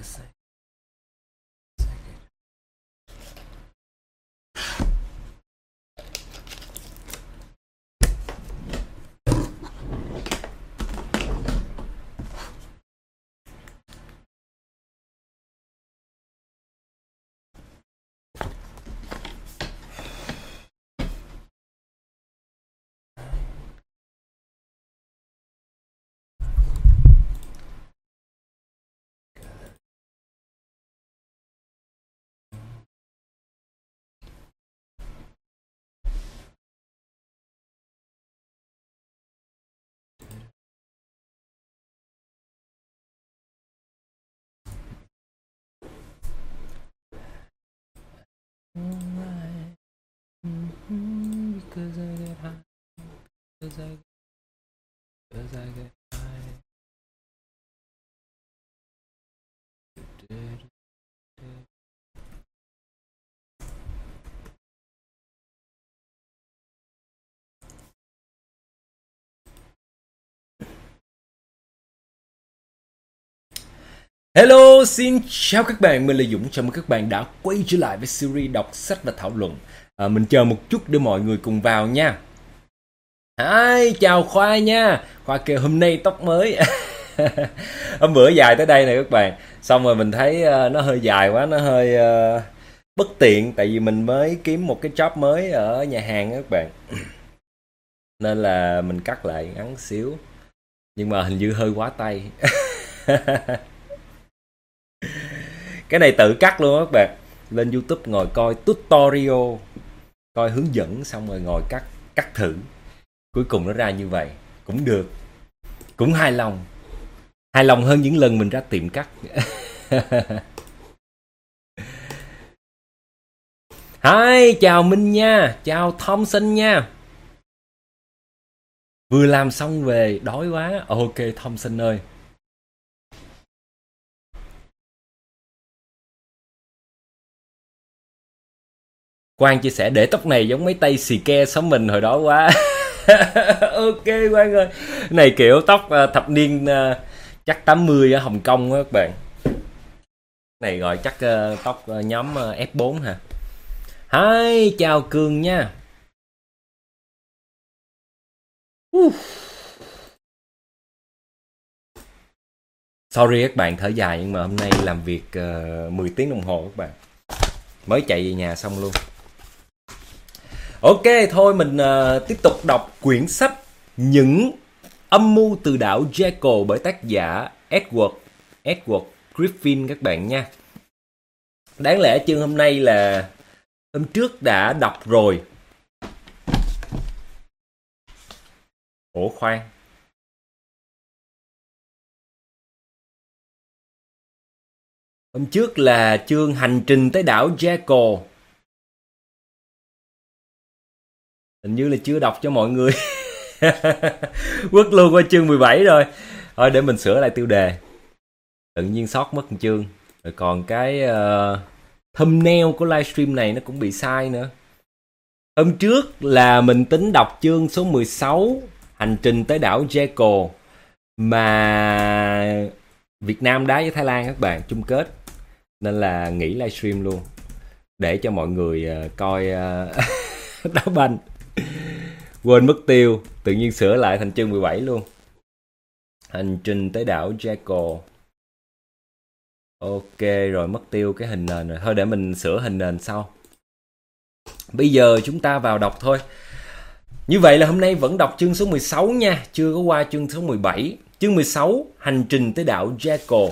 Because I get high. Because I get high. Hello, xin chào các bạn, mình là Dũng. Chào mừng các bạn đã quay trở lại với series đọc sách và thảo luận. Mình chờ một chút để mọi người cùng vào nha. Hi, chào Khoa nha. Khoa kêu hôm nay tóc mới. Hôm bữa dài tới đây này các bạn. Xong rồi mình thấy nó hơi dài quá, nó hơi bất tiện. Tại vì mình mới kiếm một cái job mới ở nhà hàng các bạn. Nên là mình cắt lại ngắn xíu. Nhưng mà hình như hơi quá tay. Cái này tự cắt luôn các bạn. Lên YouTube ngồi coi tutorial, coi hướng dẫn xong rồi ngồi cắt thử. Cuối cùng nó ra như vậy. Cũng được. Cũng hài lòng. Hài lòng hơn những lần mình ra tiệm cắt. Hi, chào Minh nha. Chào Thompson nha. Vừa làm xong về, đói quá. Ok Thompson ơi. Quang chia sẻ để tóc này giống mấy tay xì ke xóm mình hồi đó quá. Ok Quang ơi. Này kiểu tóc thập niên chắc 80 ở Hồng Kông á các bạn. Này gọi chắc tóc nhóm F4 hả. Hi, chào Cường nha. Sorry các bạn thở dài nhưng mà hôm nay làm việc 10 tiếng đồng hồ các bạn. Mới chạy về nhà xong luôn. Ok, thôi mình tiếp tục đọc quyển sách Những âm mưu từ đảo Jekyll bởi tác giả Edward Griffin các bạn nha. Đáng lẽ chương hôm nay là hôm trước đã đọc rồi. Ủa khoan. Hôm trước là chương Hành trình tới đảo Jekyll. Hình như là chưa đọc cho mọi người. Quất luôn qua chương 17 rồi. Thôi để mình sửa lại tiêu đề. Tự nhiên sót mất một chương. Rồi còn cái thumbnail của livestream này nó cũng bị sai nữa. Hôm trước là mình tính đọc chương số 16 Hành trình tới đảo Jekyll mà Việt Nam đá với Thái Lan các bạn chung kết. Nên là nghỉ livestream luôn. Để cho mọi người coi đá banh. Quên mất tiêu. Tự nhiên sửa lại thành chương 17 luôn. Hành trình tới đảo Jekyll. Ok rồi mất tiêu cái hình nền rồi. Thôi để mình sửa hình nền sau. Bây giờ chúng ta vào đọc thôi. Như vậy là hôm nay vẫn đọc chương số 16 nha. Chưa có qua chương số 17. Chương 16 Hành trình tới đảo Jekyll.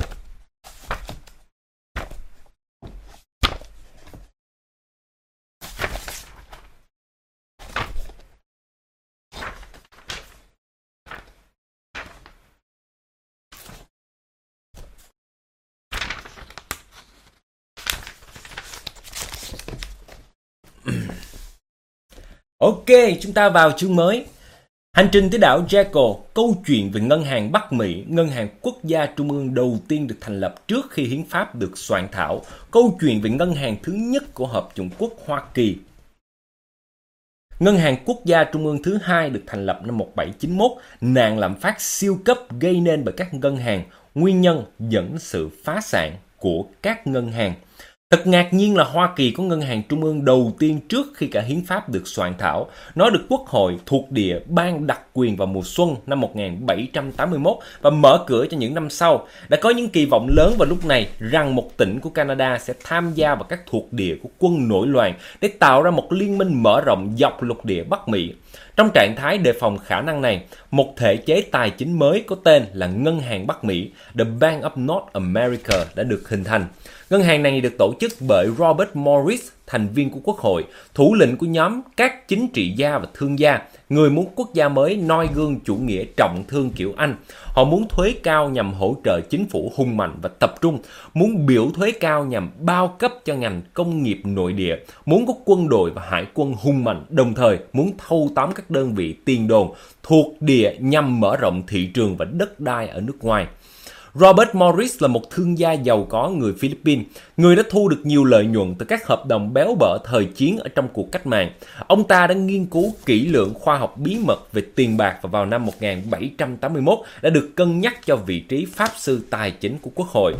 Ok, chúng ta vào chương mới. Hành trình tới đảo Jekyll, câu chuyện về ngân hàng Bắc Mỹ, ngân hàng quốc gia trung ương đầu tiên được thành lập trước khi hiến pháp được soạn thảo, câu chuyện về ngân hàng thứ nhất của Hợp chủng quốc Hoa Kỳ. Ngân hàng quốc gia trung ương thứ hai được thành lập năm 1791, nạn lạm phát siêu cấp gây nên bởi các ngân hàng, nguyên nhân dẫn sự phá sản của các ngân hàng. Thật ngạc nhiên là Hoa Kỳ có ngân hàng trung ương đầu tiên trước khi cả hiến pháp được soạn thảo. Nó được Quốc hội thuộc địa ban đặc quyền vào mùa xuân năm 1781 và mở cửa cho những năm sau. Đã có những kỳ vọng lớn vào lúc này rằng một tỉnh của Canada sẽ tham gia vào các thuộc địa của quân nổi loạn để tạo ra một liên minh mở rộng dọc lục địa Bắc Mỹ. Trong trạng thái đề phòng khả năng này, một thể chế tài chính mới có tên là Ngân hàng Bắc Mỹ, The Bank of North America đã được hình thành. Ngân hàng này được tổ chức bởi Robert Morris, thành viên của Quốc hội, thủ lĩnh của nhóm các chính trị gia và thương gia, người muốn quốc gia mới noi gương chủ nghĩa trọng thương kiểu Anh. Họ muốn thuế cao nhằm hỗ trợ chính phủ hùng mạnh và tập trung, muốn biểu thuế cao nhằm bao cấp cho ngành công nghiệp nội địa, muốn có quân đội và hải quân hùng mạnh, đồng thời muốn thâu tóm các đơn vị tiền đồn thuộc địa nhằm mở rộng thị trường và đất đai ở nước ngoài. Robert Morris là một thương gia giàu có người Philippines, người đã thu được nhiều lợi nhuận từ các hợp đồng béo bở thời chiến ở trong cuộc cách mạng. Ông ta đã nghiên cứu kỹ lưỡng khoa học bí mật về tiền bạc và vào năm 1781 đã được cân nhắc cho vị trí pháp sư tài chính của Quốc hội.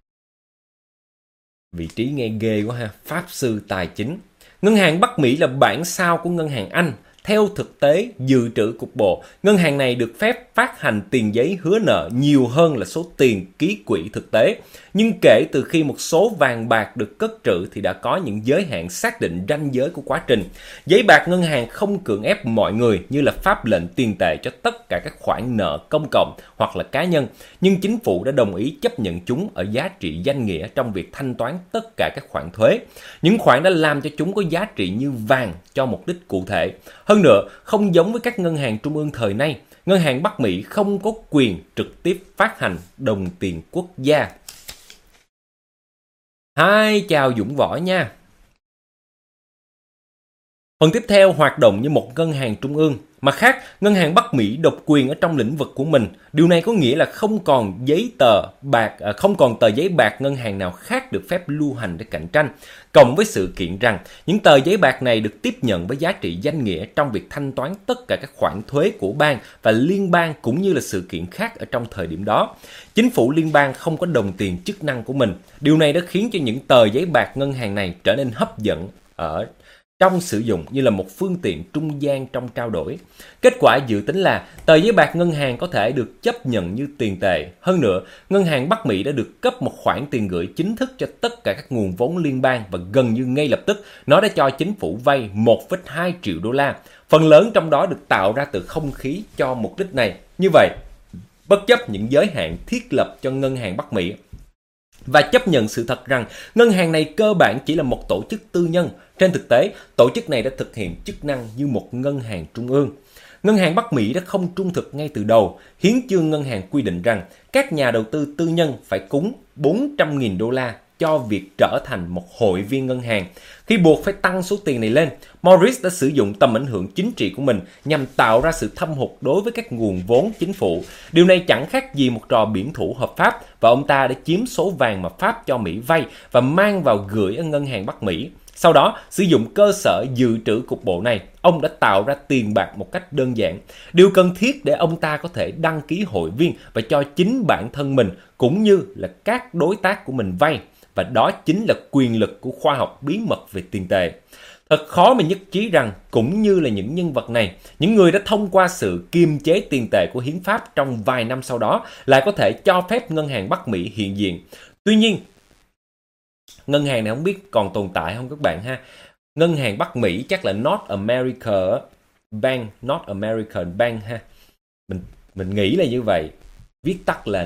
Vị trí nghe ghê quá ha, pháp sư tài chính. Ngân hàng Bắc Mỹ là bản sao của ngân hàng Anh. Theo thực tế dự trữ cục bộ, ngân hàng này được phép phát hành tiền giấy hứa nợ nhiều hơn là số tiền ký quỹ thực tế. Nhưng kể từ khi một số vàng bạc được cất trữ thì đã có những giới hạn xác định ranh giới của quá trình. Giấy bạc ngân hàng không cưỡng ép mọi người như là pháp lệnh tiền tệ cho tất cả các khoản nợ công cộng hoặc là cá nhân, nhưng chính phủ đã đồng ý chấp nhận chúng ở giá trị danh nghĩa trong việc thanh toán tất cả các khoản thuế. Những khoản đã làm cho chúng có giá trị như vàng cho mục đích cụ thể. Hơn nữa, không giống với các ngân hàng trung ương thời nay, ngân hàng Bắc Mỹ không có quyền trực tiếp phát hành đồng tiền quốc gia. Hi, chào Dũng Võ nha. Phần tiếp theo hoạt động như một ngân hàng trung ương. Mặt khác, ngân hàng Bắc Mỹ độc quyền ở trong lĩnh vực của mình. Điều này có nghĩa là không còn tờ giấy bạc ngân hàng nào khác được phép lưu hành để cạnh tranh. Cộng với sự kiện rằng những tờ giấy bạc này được tiếp nhận với giá trị danh nghĩa trong việc thanh toán tất cả các khoản thuế của bang và liên bang cũng như là sự kiện khác ở trong thời điểm đó. Chính phủ liên bang không có đồng tiền chức năng của mình. Điều này đã khiến cho những tờ giấy bạc ngân hàng này trở nên hấp dẫn trong sử dụng như là một phương tiện trung gian trong trao đổi. Kết quả dự tính là tờ giấy bạc ngân hàng có thể được chấp nhận như tiền tệ. Hơn nữa, ngân hàng Bắc Mỹ đã được cấp một khoản tiền gửi chính thức cho tất cả các nguồn vốn liên bang và gần như ngay lập tức nó đã cho chính phủ vay 1,2 triệu đô la. Phần lớn trong đó được tạo ra từ không khí cho mục đích này. Như vậy, bất chấp những giới hạn thiết lập cho ngân hàng Bắc Mỹ và chấp nhận sự thật rằng ngân hàng này cơ bản chỉ là một tổ chức tư nhân, trên thực tế, tổ chức này đã thực hiện chức năng như một ngân hàng trung ương. Ngân hàng Bắc Mỹ đã không trung thực ngay từ đầu. Hiến chương ngân hàng quy định rằng các nhà đầu tư tư nhân phải cúng 400.000 đô la cho việc trở thành một hội viên ngân hàng. Khi buộc phải tăng số tiền này lên, Morris đã sử dụng tầm ảnh hưởng chính trị của mình nhằm tạo ra sự thâm hụt đối với các nguồn vốn chính phủ. Điều này chẳng khác gì một trò biển thủ hợp pháp và ông ta đã chiếm số vàng mà Pháp cho Mỹ vay và mang vào gửi ở ngân hàng Bắc Mỹ. Sau đó, sử dụng cơ sở dự trữ cục bộ này, ông đã tạo ra tiền bạc một cách đơn giản. Điều cần thiết để ông ta có thể đăng ký hội viên và cho chính bản thân mình cũng như là các đối tác của mình vay. Và đó chính là quyền lực của khoa học bí mật về tiền tệ. Thật khó mà nhất trí rằng cũng như là những nhân vật này, những người đã thông qua sự kiềm chế tiền tệ của hiến pháp trong vài năm sau đó lại có thể cho phép ngân hàng Bắc Mỹ hiện diện. Tuy nhiên, ngân hàng này không biết còn tồn tại không các bạn ha. Ngân hàng Bắc Mỹ chắc là North American Bank ha. Mình nghĩ là như vậy. Viết tắt là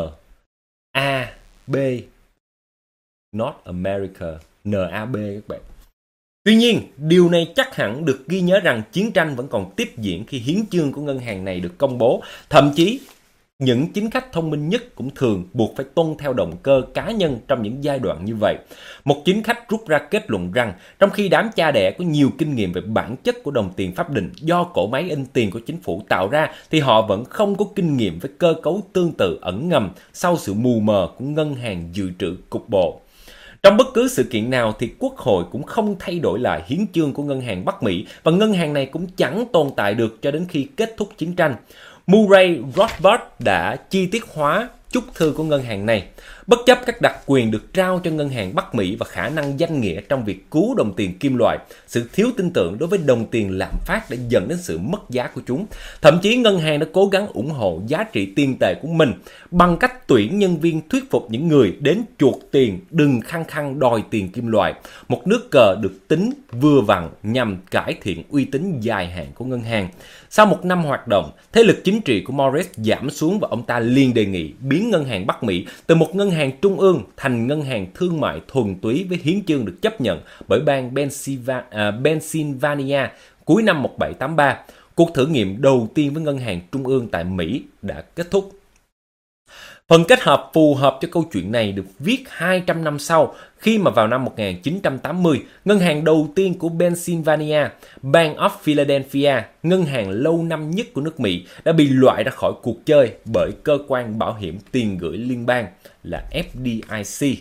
NAB, North America, NAB các bạn. Tuy nhiên, điều này chắc hẳn được ghi nhớ rằng chiến tranh vẫn còn tiếp diễn khi hiến chương của ngân hàng này được công bố. Thậm chí, những chính khách thông minh nhất cũng thường buộc phải tuân theo động cơ cá nhân trong những giai đoạn như vậy. Một chính khách rút ra kết luận rằng trong khi đám cha đẻ có nhiều kinh nghiệm về bản chất của đồng tiền pháp định do cỗ máy in tiền của chính phủ tạo ra thì họ vẫn không có kinh nghiệm với cơ cấu tương tự ẩn ngầm sau sự mù mờ của ngân hàng dự trữ cục bộ. Trong bất cứ sự kiện nào thì Quốc hội cũng không thay đổi lại hiến chương của ngân hàng Bắc Mỹ và ngân hàng này cũng chẳng tồn tại được cho đến khi kết thúc chiến tranh. Murray Rothbard đã chi tiết hóa chúc thư của ngân hàng này. Bất chấp các đặc quyền được trao cho ngân hàng Bắc Mỹ và khả năng danh nghĩa trong việc cứu đồng tiền kim loại, sự thiếu tin tưởng đối với đồng tiền lạm phát đã dẫn đến sự mất giá của chúng. Thậm chí ngân hàng đã cố gắng ủng hộ giá trị tiền tệ của mình bằng cách tuyển nhân viên thuyết phục những người đến chuộc tiền đừng khăng khăng đòi tiền kim loại, một nước cờ được tính vừa vặn nhằm cải thiện uy tín dài hạn của ngân hàng. Sau một năm hoạt động, thế lực chính trị của Morris giảm xuống và ông ta liền đề nghị biến ngân hàng Bắc Mỹ từ một ngân hàng trung ương thành ngân hàng thương mại thuần túy với hiến chương được chấp nhận bởi bang Pennsylvania cuối năm 1783. Cuộc thử nghiệm đầu tiên với ngân hàng trung ương tại Mỹ đã kết thúc. Phần kết hợp phù hợp cho câu chuyện này được viết 200 năm sau, khi mà vào năm 1980, ngân hàng đầu tiên của Pennsylvania, Bank of Philadelphia, ngân hàng lâu năm nhất của nước Mỹ, đã bị loại ra khỏi cuộc chơi bởi cơ quan bảo hiểm tiền gửi liên bang là FDIC.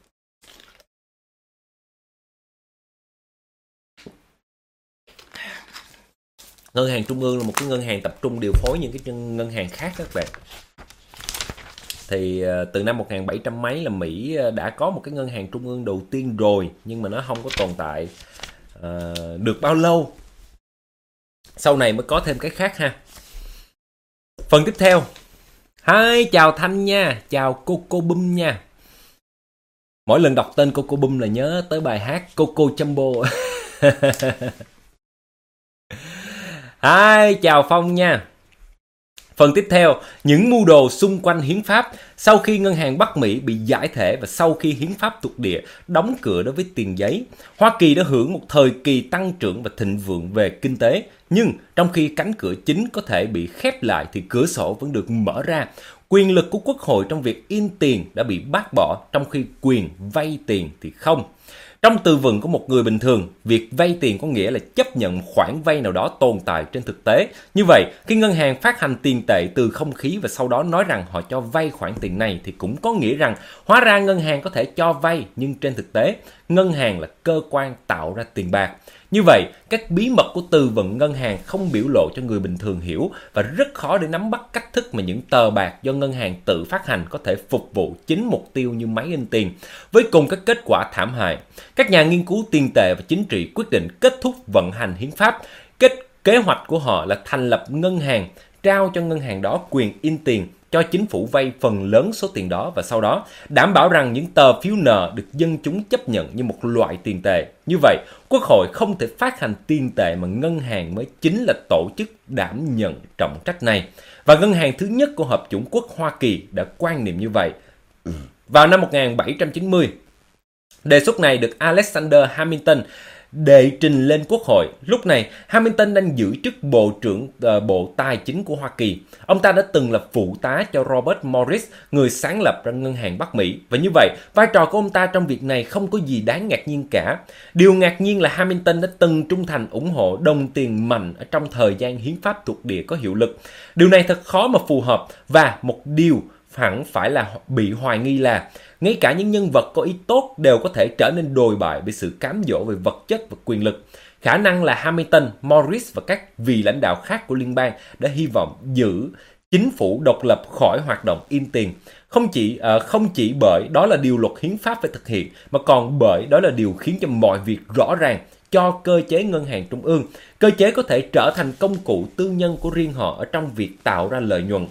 Ngân hàng trung ương là một cái ngân hàng tập trung điều phối những cái ngân hàng khác các bạn. Thì từ năm 1700 mấy là Mỹ đã có một cái ngân hàng trung ương đầu tiên rồi, nhưng mà nó không có tồn tại được bao lâu. Sau này mới có thêm cái khác ha. Phần tiếp theo. Hi, chào Thanh nha, chào Coco Bum nha. Mỗi lần đọc tên Coco Bum là nhớ tới bài hát Coco Jumbo. Hi, chào Phong nha. Phần tiếp theo, những mưu đồ xung quanh hiến pháp. Sau khi ngân hàng Bắc Mỹ bị giải thể và sau khi hiến pháp thuộc địa đóng cửa đối với tiền giấy, Hoa Kỳ đã hưởng một thời kỳ tăng trưởng và thịnh vượng về kinh tế. Nhưng trong khi cánh cửa chính có thể bị khép lại thì cửa sổ vẫn được mở ra. Quyền lực của quốc hội trong việc in tiền đã bị bác bỏ, trong khi quyền vay tiền thì không. Trong từ vựng của một người bình thường, việc vay tiền có nghĩa là chấp nhận khoản vay nào đó tồn tại trên thực tế. Như vậy, khi ngân hàng phát hành tiền tệ từ không khí và sau đó nói rằng họ cho vay khoản tiền này thì cũng có nghĩa rằng hóa ra ngân hàng có thể cho vay, nhưng trên thực tế, ngân hàng là cơ quan tạo ra tiền bạc. Như vậy, các bí mật của từ vựng ngân hàng không biểu lộ cho người bình thường hiểu và rất khó để nắm bắt cách thức mà những tờ bạc do ngân hàng tự phát hành có thể phục vụ chính mục tiêu như máy in tiền, với cùng các kết quả thảm hại. Các nhà nghiên cứu tiền tệ và chính trị quyết định kết thúc vận hành hiến pháp. Kế hoạch của họ là thành lập ngân hàng, trao cho ngân hàng đó quyền in tiền, cho chính phủ vay phần lớn số tiền đó và sau đó đảm bảo rằng những tờ phiếu nợ được dân chúng chấp nhận như một loại tiền tệ. Như vậy, quốc hội không thể phát hành tiền tệ mà ngân hàng mới chính là tổ chức đảm nhận trọng trách này. Và ngân hàng thứ nhất của Hợp chủng quốc Hoa Kỳ đã quan niệm như vậy. Vào năm 1790, đề xuất này được Alexander Hamilton đệ trình lên quốc hội. Lúc này, Hamilton đang giữ chức Bộ trưởng Bộ Tài chính của Hoa Kỳ. Ông ta đã từng là phụ tá cho Robert Morris, người sáng lập ra ngân hàng Bắc Mỹ. Và như vậy, vai trò của ông ta trong việc này không có gì đáng ngạc nhiên cả. Điều ngạc nhiên là Hamilton đã từng trung thành ủng hộ đồng tiền mạnh ở trong thời gian hiến pháp thuộc địa có hiệu lực. Điều này thật khó mà phù hợp, và một điều hẳn phải là bị hoài nghi là ngay cả những nhân vật có ý tốt đều có thể trở nên đồi bại bởi sự cám dỗ về vật chất và quyền lực. Khả năng là Hamilton, Morris và các vị lãnh đạo khác của liên bang đã hy vọng giữ chính phủ độc lập khỏi hoạt động in tiền. Không chỉ bởi đó là điều luật hiến pháp phải thực hiện, mà còn bởi đó là điều khiến cho mọi việc rõ ràng cho cơ chế ngân hàng trung ương. Cơ chế có thể trở thành công cụ tư nhân của riêng họ ở trong việc tạo ra lợi nhuận.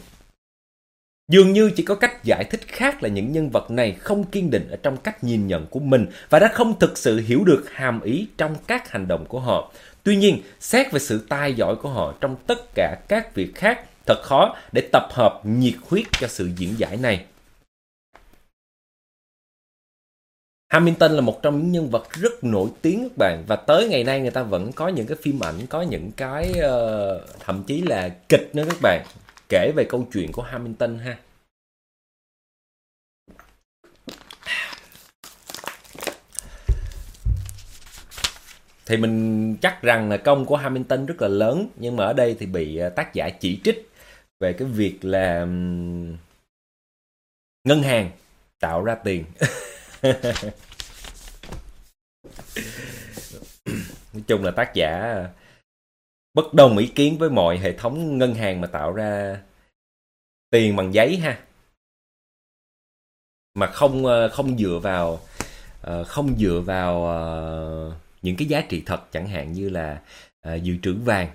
Dường như chỉ có cách giải thích khác là những nhân vật này không kiên định ở trong cách nhìn nhận của mình và đã không thực sự hiểu được hàm ý trong các hành động của họ. Tuy nhiên, xét về sự tài giỏi của họ trong tất cả các việc khác, thật khó để tập hợp nhiệt huyết cho sự diễn giải này. Hamilton là một trong những nhân vật rất nổi tiếng các bạn, và tới ngày nay người ta vẫn có những cái phim ảnh, có những cái thậm chí là kịch nữa các bạn, kể về câu chuyện của Hamilton ha. Thì mình chắc rằng là công của Hamilton rất là lớn, nhưng mà ở đây thì bị tác giả chỉ trích về cái việc là ngân hàng tạo ra tiền. Nói chung là tác giả bất đồng ý kiến với mọi hệ thống ngân hàng mà tạo ra tiền bằng giấy ha. mà không dựa vào những cái giá trị thật, chẳng hạn như là dự trữ vàng.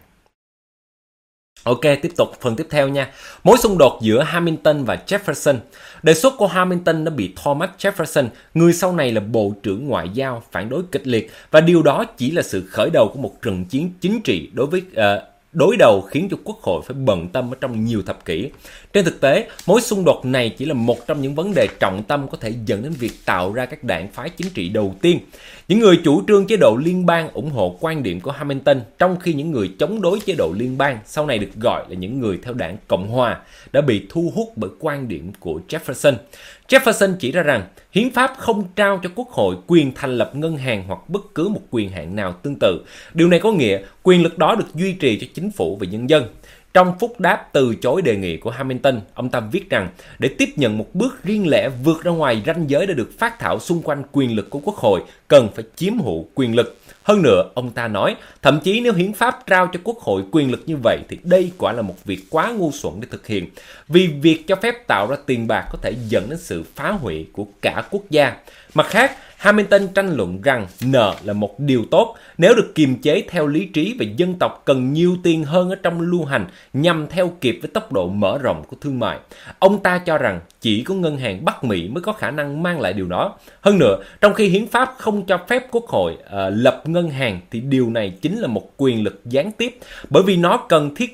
Ok, tiếp tục phần tiếp theo nha. Mối xung đột giữa Hamilton và Jefferson. Đề xuất của Hamilton đã bị Thomas Jefferson, người sau này là Bộ trưởng Ngoại giao, phản đối kịch liệt, và điều đó chỉ là sự khởi đầu của một trận chiến chính trị đối đầu khiến cho Quốc hội phải bận tâm ở trong nhiều thập kỷ. Trên thực tế, mối xung đột này chỉ là một trong những vấn đề trọng tâm có thể dẫn đến việc tạo ra các đảng phái chính trị đầu tiên. Những người chủ trương chế độ liên bang ủng hộ quan điểm của Hamilton, trong khi những người chống đối chế độ liên bang, sau này được gọi là những người theo đảng Cộng hòa, đã bị thu hút bởi quan điểm của Jefferson. Jefferson chỉ ra rằng hiến pháp không trao cho Quốc hội quyền thành lập ngân hàng hoặc bất cứ một quyền hạn nào tương tự. Điều này có nghĩa quyền lực đó được duy trì cho chính phủ và nhân dân. Trong phúc đáp từ chối đề nghị của Hamilton, ông ta viết rằng để tiếp nhận một bước riêng lẻ vượt ra ngoài ranh giới đã được phác thảo xung quanh quyền lực của Quốc hội, cần phải chiếm hữu quyền lực. Hơn nữa, ông ta nói, thậm chí nếu hiến pháp trao cho Quốc hội quyền lực như vậy thì đây quả là một việc quá ngu xuẩn để thực hiện, vì việc cho phép tạo ra tiền bạc có thể dẫn đến sự phá hủy của cả quốc gia. Mặt khác, Hamilton tranh luận rằng nợ là một điều tốt nếu được kiềm chế theo lý trí, và dân tộc cần nhiều tiền hơn ở trong lưu hành nhằm theo kịp với tốc độ mở rộng của thương mại. Ông ta cho rằng chỉ có ngân hàng Bắc Mỹ mới có khả năng mang lại điều đó. Hơn nữa, trong khi hiến pháp không cho phép Quốc hội lập ngân hàng thì điều này chính là một quyền lực gián tiếp, bởi vì nó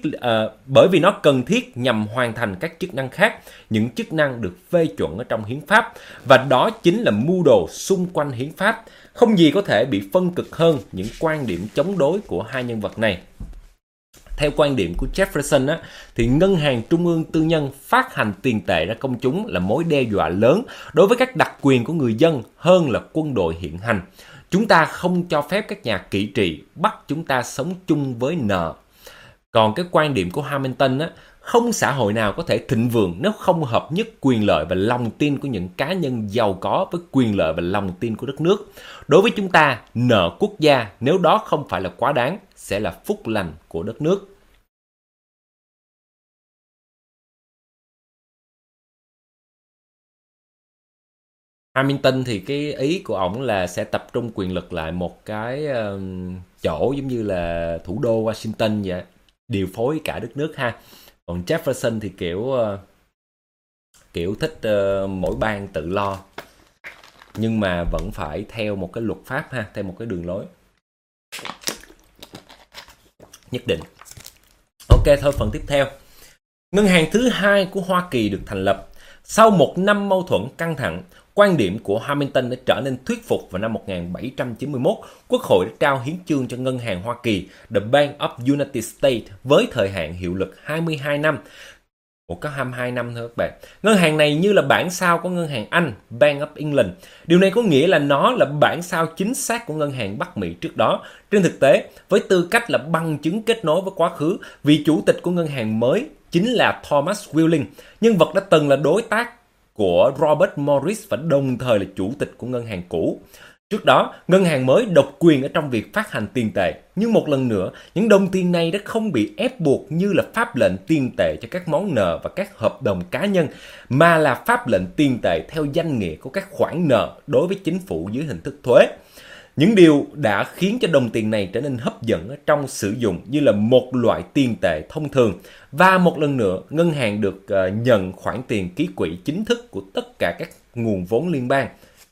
cần thiết nhằm hoàn thành các chức năng khác, những chức năng được phê chuẩn ở trong hiến pháp, và đó chính là mưu đồ xung quanh hiến pháp. Không gì có thể bị phân cực hơn những quan điểm chống đối của hai nhân vật này. Theo quan điểm của Jefferson, thì ngân hàng trung ương tư nhân phát hành tiền tệ ra công chúng là mối đe dọa lớn đối với các đặc quyền của người dân hơn là quân đội hiện hành. Chúng ta không cho phép các nhà kỹ trị bắt chúng ta sống chung với nợ. Còn cái quan điểm của Hamilton, không xã hội nào có thể thịnh vượng nếu không hợp nhất quyền lợi và lòng tin của những cá nhân giàu có với quyền lợi và lòng tin của đất nước. Đối với chúng ta, nợ quốc gia, nếu đó không phải là quá đáng, sẽ là phúc lành của đất nước. Hamilton thì cái ý của ổng là sẽ tập trung quyền lực lại một cái chỗ giống như là thủ đô Washington vậy, điều phối cả đất nước ha. Còn Jefferson thì kiểu thích mỗi bang tự lo, nhưng mà vẫn phải theo một cái luật pháp ha, theo một cái đường lối nhất định. Ok, thôi phần tiếp theo. Ngân hàng thứ hai của Hoa Kỳ được thành lập. Sau một năm mâu thuẫn căng thẳng, quan điểm của Hamilton đã trở nên thuyết phục vào năm 1791. Quốc hội đã trao hiến chương cho Ngân hàng Hoa Kỳ, The Bank of United States, với thời hạn hiệu lực 22 năm. Có 22 năm thôi các bạn. Ngân hàng này như là bản sao của Ngân hàng Anh, Bank of England. Điều này có nghĩa là nó là bản sao chính xác của Ngân hàng Bắc Mỹ trước đó. Trên thực tế, với tư cách là bằng chứng kết nối với quá khứ, vị chủ tịch của ngân hàng mới chính là Thomas Welling, nhân vật đã từng là đối tác của Robert Morris và đồng thời là chủ tịch của ngân hàng cũ. Trước đó, ngân hàng mới độc quyền ở trong việc phát hành tiền tệ, nhưng một lần nữa, những đồng tiền này đã không bị ép buộc như là pháp lệnh tiền tệ cho các món nợ và các hợp đồng cá nhân, mà là pháp lệnh tiền tệ theo danh nghĩa của các khoản nợ đối với chính phủ dưới hình thức thuế. Những điều đã khiến cho đồng tiền này trở nên hấp dẫn ở trong sử dụng như là một loại tiền tệ thông thường. Và một lần nữa, ngân hàng được nhận khoản tiền ký quỹ chính thức của tất cả các nguồn vốn liên bang.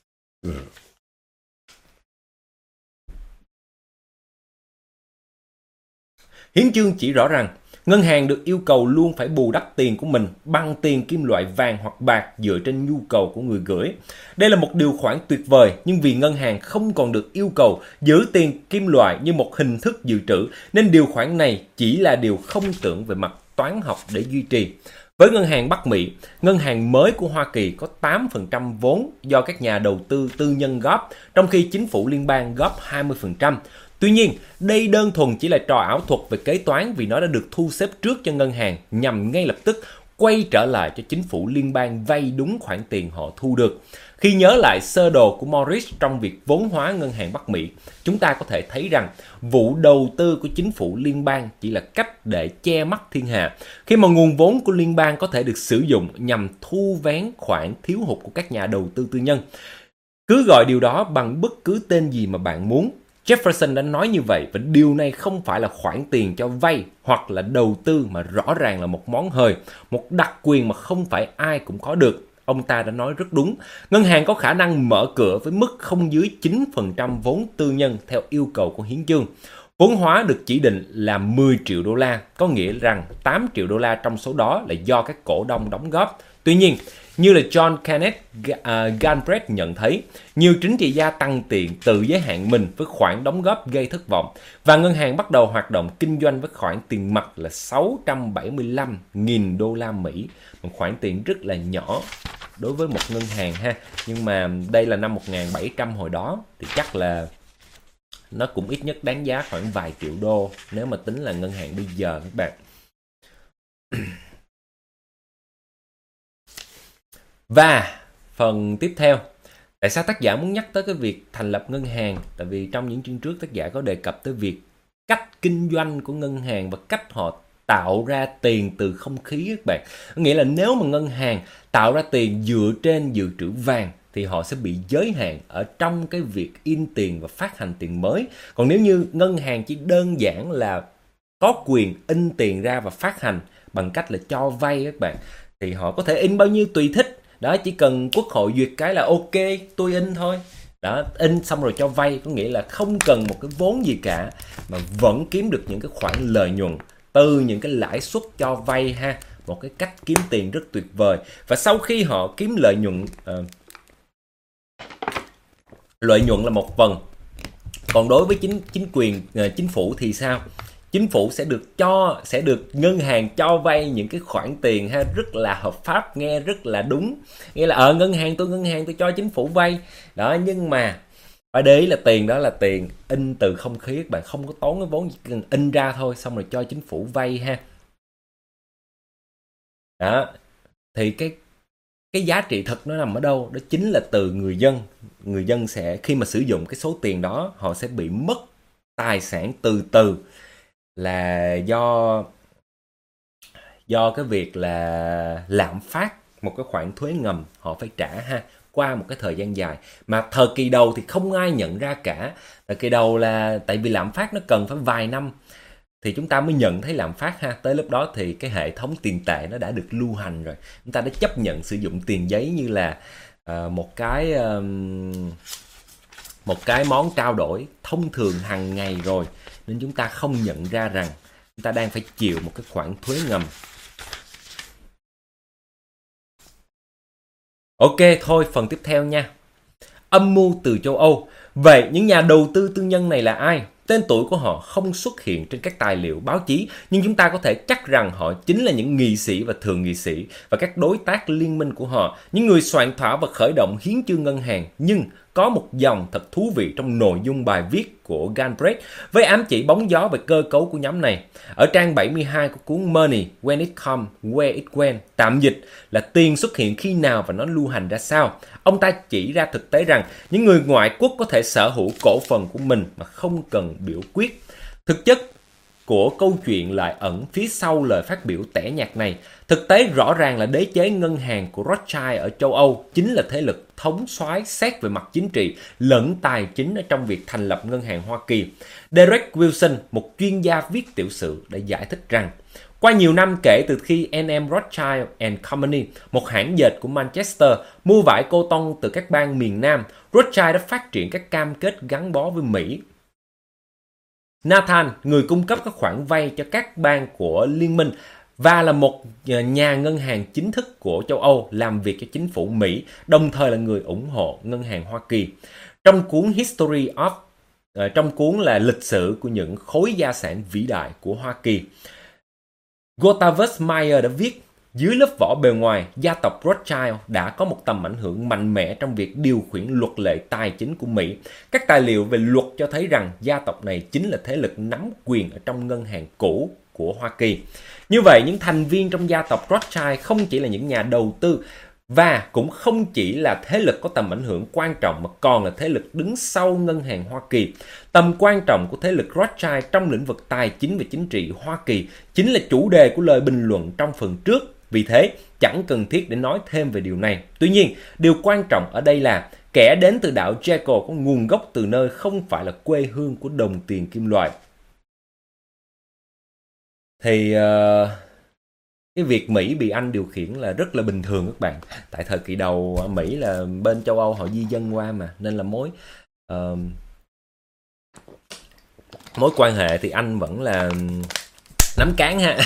Hiến chương chỉ rõ rằng ngân hàng được yêu cầu luôn phải bù đắp tiền của mình bằng tiền kim loại vàng hoặc bạc dựa trên nhu cầu của người gửi. Đây là một điều khoản tuyệt vời, nhưng vì ngân hàng không còn được yêu cầu giữ tiền kim loại như một hình thức dự trữ, nên điều khoản này chỉ là điều không tưởng về mặt toán học để duy trì. Với ngân hàng Bắc Mỹ, ngân hàng mới của Hoa Kỳ có 8% vốn do các nhà đầu tư tư nhân góp, trong khi chính phủ liên bang góp 20%. Tuy nhiên, đây đơn thuần chỉ là trò ảo thuật về kế toán, vì nó đã được thu xếp trước cho ngân hàng nhằm ngay lập tức quay trở lại cho chính phủ liên bang vay đúng khoản tiền họ thu được. Khi nhớ lại sơ đồ của Morris trong việc vốn hóa ngân hàng Bắc Mỹ, chúng ta có thể thấy rằng vụ đầu tư của chính phủ liên bang chỉ là cách để che mắt thiên hạ, khi mà nguồn vốn của liên bang có thể được sử dụng nhằm thu vén khoản thiếu hụt của các nhà đầu tư tư nhân. Cứ gọi điều đó bằng bất cứ tên gì mà bạn muốn. Jefferson đã nói như vậy, và điều này không phải là khoản tiền cho vay hoặc là đầu tư, mà rõ ràng là một món hời, một đặc quyền mà không phải ai cũng có được. Ông ta đã nói rất đúng. Ngân hàng có khả năng mở cửa với mức không dưới 9% vốn tư nhân theo yêu cầu của hiến chương. Vốn hóa được chỉ định là 10 triệu đô la, có nghĩa rằng 8 triệu đô la trong số đó là do các cổ đông đóng góp. Tuy nhiên, như là John Kenneth Galbraith nhận thấy, nhiều chính trị gia tăng tiền tự giới hạn mình với khoản đóng góp gây thất vọng, và ngân hàng bắt đầu hoạt động kinh doanh với khoản tiền mặt là 675.000 đô la Mỹ, một khoản tiền rất là nhỏ đối với một ngân hàng ha. Nhưng mà đây là năm 1700 hồi đó, thì chắc là nó cũng ít nhất đáng giá khoảng vài triệu đô nếu mà tính là ngân hàng bây giờ các bạn. Và phần tiếp theo, tại sao tác giả muốn nhắc tới cái việc thành lập ngân hàng? Tại vì trong những chương trước tác giả có đề cập tới việc cách kinh doanh của ngân hàng và cách họ tạo ra tiền từ không khí các bạn. Nghĩa là nếu mà ngân hàng tạo ra tiền dựa trên dự trữ vàng thì họ sẽ bị giới hạn ở trong cái việc in tiền và phát hành tiền mới. Còn nếu như ngân hàng chỉ đơn giản là có quyền in tiền ra và phát hành bằng cách là cho vay các bạn, thì họ có thể in bao nhiêu tùy thích. Đó, chỉ cần quốc hội duyệt cái là ok, tôi in thôi. Đó, in xong rồi cho vay, có nghĩa là không cần một cái vốn gì cả mà vẫn kiếm được những cái khoản lợi nhuận từ những cái lãi suất cho vay ha. Một cái cách kiếm tiền rất tuyệt vời. Và sau khi họ kiếm lợi nhuận, lợi nhuận là một phần. Còn đối với chính quyền, chính phủ thì sao? Chính phủ sẽ được ngân hàng cho vay những cái khoản tiền ha, rất là hợp pháp, nghe rất là đúng. Nghĩa là ngân hàng tôi cho chính phủ vay. Đó, nhưng mà phải để ý là tiền đó là tiền in từ không khí, các bạn không có tốn cái vốn gì, cần in ra thôi xong rồi cho chính phủ vay ha. Đó, thì cái giá trị thật nó nằm ở đâu? Đó chính là từ người dân. Người dân sẽ khi mà sử dụng cái số tiền đó, họ sẽ bị mất tài sản từ từ, là do cái việc là lạm phát, một cái khoản thuế ngầm họ phải trả ha, qua một cái thời gian dài. Mà thời kỳ đầu thì không ai nhận ra cả. Thời kỳ đầu là tại vì lạm phát nó cần phải vài năm thì chúng ta mới nhận thấy lạm phát ha. Tới lúc đó thì cái hệ thống tiền tệ nó đã được lưu hành rồi. Chúng ta đã chấp nhận sử dụng tiền giấy như là một cái món trao đổi thông thường hàng ngày rồi, nên chúng ta không nhận ra rằng chúng ta đang phải chịu một cái khoản thuế ngầm. Ok, thôi phần tiếp theo nha. Âm mưu từ châu Âu. Vậy những nhà đầu tư tư nhân này là ai? Tên tuổi của họ không xuất hiện trên các tài liệu báo chí, nhưng chúng ta có thể chắc rằng họ chính là những nghị sĩ và thượng nghị sĩ và các đối tác liên minh của họ, những người soạn thảo và khởi động hiến chương ngân hàng. Nhưng có một dòng thật thú vị trong nội dung bài viết của Galbraith với ám chỉ bóng gió về cơ cấu của nhóm này. Ở trang 72 của cuốn Money, When It Comes, Where It Went, tạm dịch là tiền xuất hiện khi nào và nó lưu hành ra sao. Ông ta chỉ ra thực tế rằng những người ngoại quốc có thể sở hữu cổ phần của mình mà không cần biểu quyết. Thực chất của câu chuyện lại ẩn phía sau lời phát biểu tẻ nhạt này. Thực tế rõ ràng là đế chế ngân hàng của Rothschild ở châu Âu chính là thế lực thống soái xét về mặt chính trị lẫn tài chính ở trong việc thành lập ngân hàng Hoa Kỳ. Derek Wilson, một chuyên gia viết tiểu sử, đã giải thích rằng qua nhiều năm kể từ khi N.M. Rothschild and Company, một hãng dệt của Manchester, mua vải cô tông từ các bang miền Nam, Rothschild đã phát triển các cam kết gắn bó với Mỹ. Nathan, người cung cấp các khoản vay cho các bang của liên minh và là một nhà ngân hàng chính thức của châu Âu làm việc cho chính phủ Mỹ, đồng thời là người ủng hộ ngân hàng Hoa Kỳ. Trong cuốn trong cuốn là lịch sử của những khối gia sản vĩ đại của Hoa Kỳ, Gustavus Meyer đã viết, dưới lớp vỏ bề ngoài, gia tộc Rothschild đã có một tầm ảnh hưởng mạnh mẽ trong việc điều khiển luật lệ tài chính của Mỹ. Các tài liệu về luật cho thấy rằng gia tộc này chính là thế lực nắm quyền ở trong ngân hàng cũ của Hoa Kỳ. Như vậy, những thành viên trong gia tộc Rothschild không chỉ là những nhà đầu tư Và cũng không chỉ là thế lực có tầm ảnh hưởng quan trọng mà còn là thế lực đứng sau ngân hàng Hoa Kỳ. Tầm quan trọng của thế lực Rothschild trong lĩnh vực tài chính và chính trị Hoa Kỳ chính là chủ đề của lời bình luận trong phần trước. Vì thế, chẳng cần thiết để nói thêm về điều này. Tuy nhiên, điều quan trọng ở đây là kẻ đến từ đảo Jekyll có nguồn gốc từ nơi không phải là quê hương của đồng tiền kim loại. Thì cái việc Mỹ bị Anh điều khiển là rất là bình thường các bạn. Tại thời kỳ đầu Mỹ là bên châu Âu họ di dân qua mà, nên là mối quan hệ thì Anh vẫn là nắm cán ha.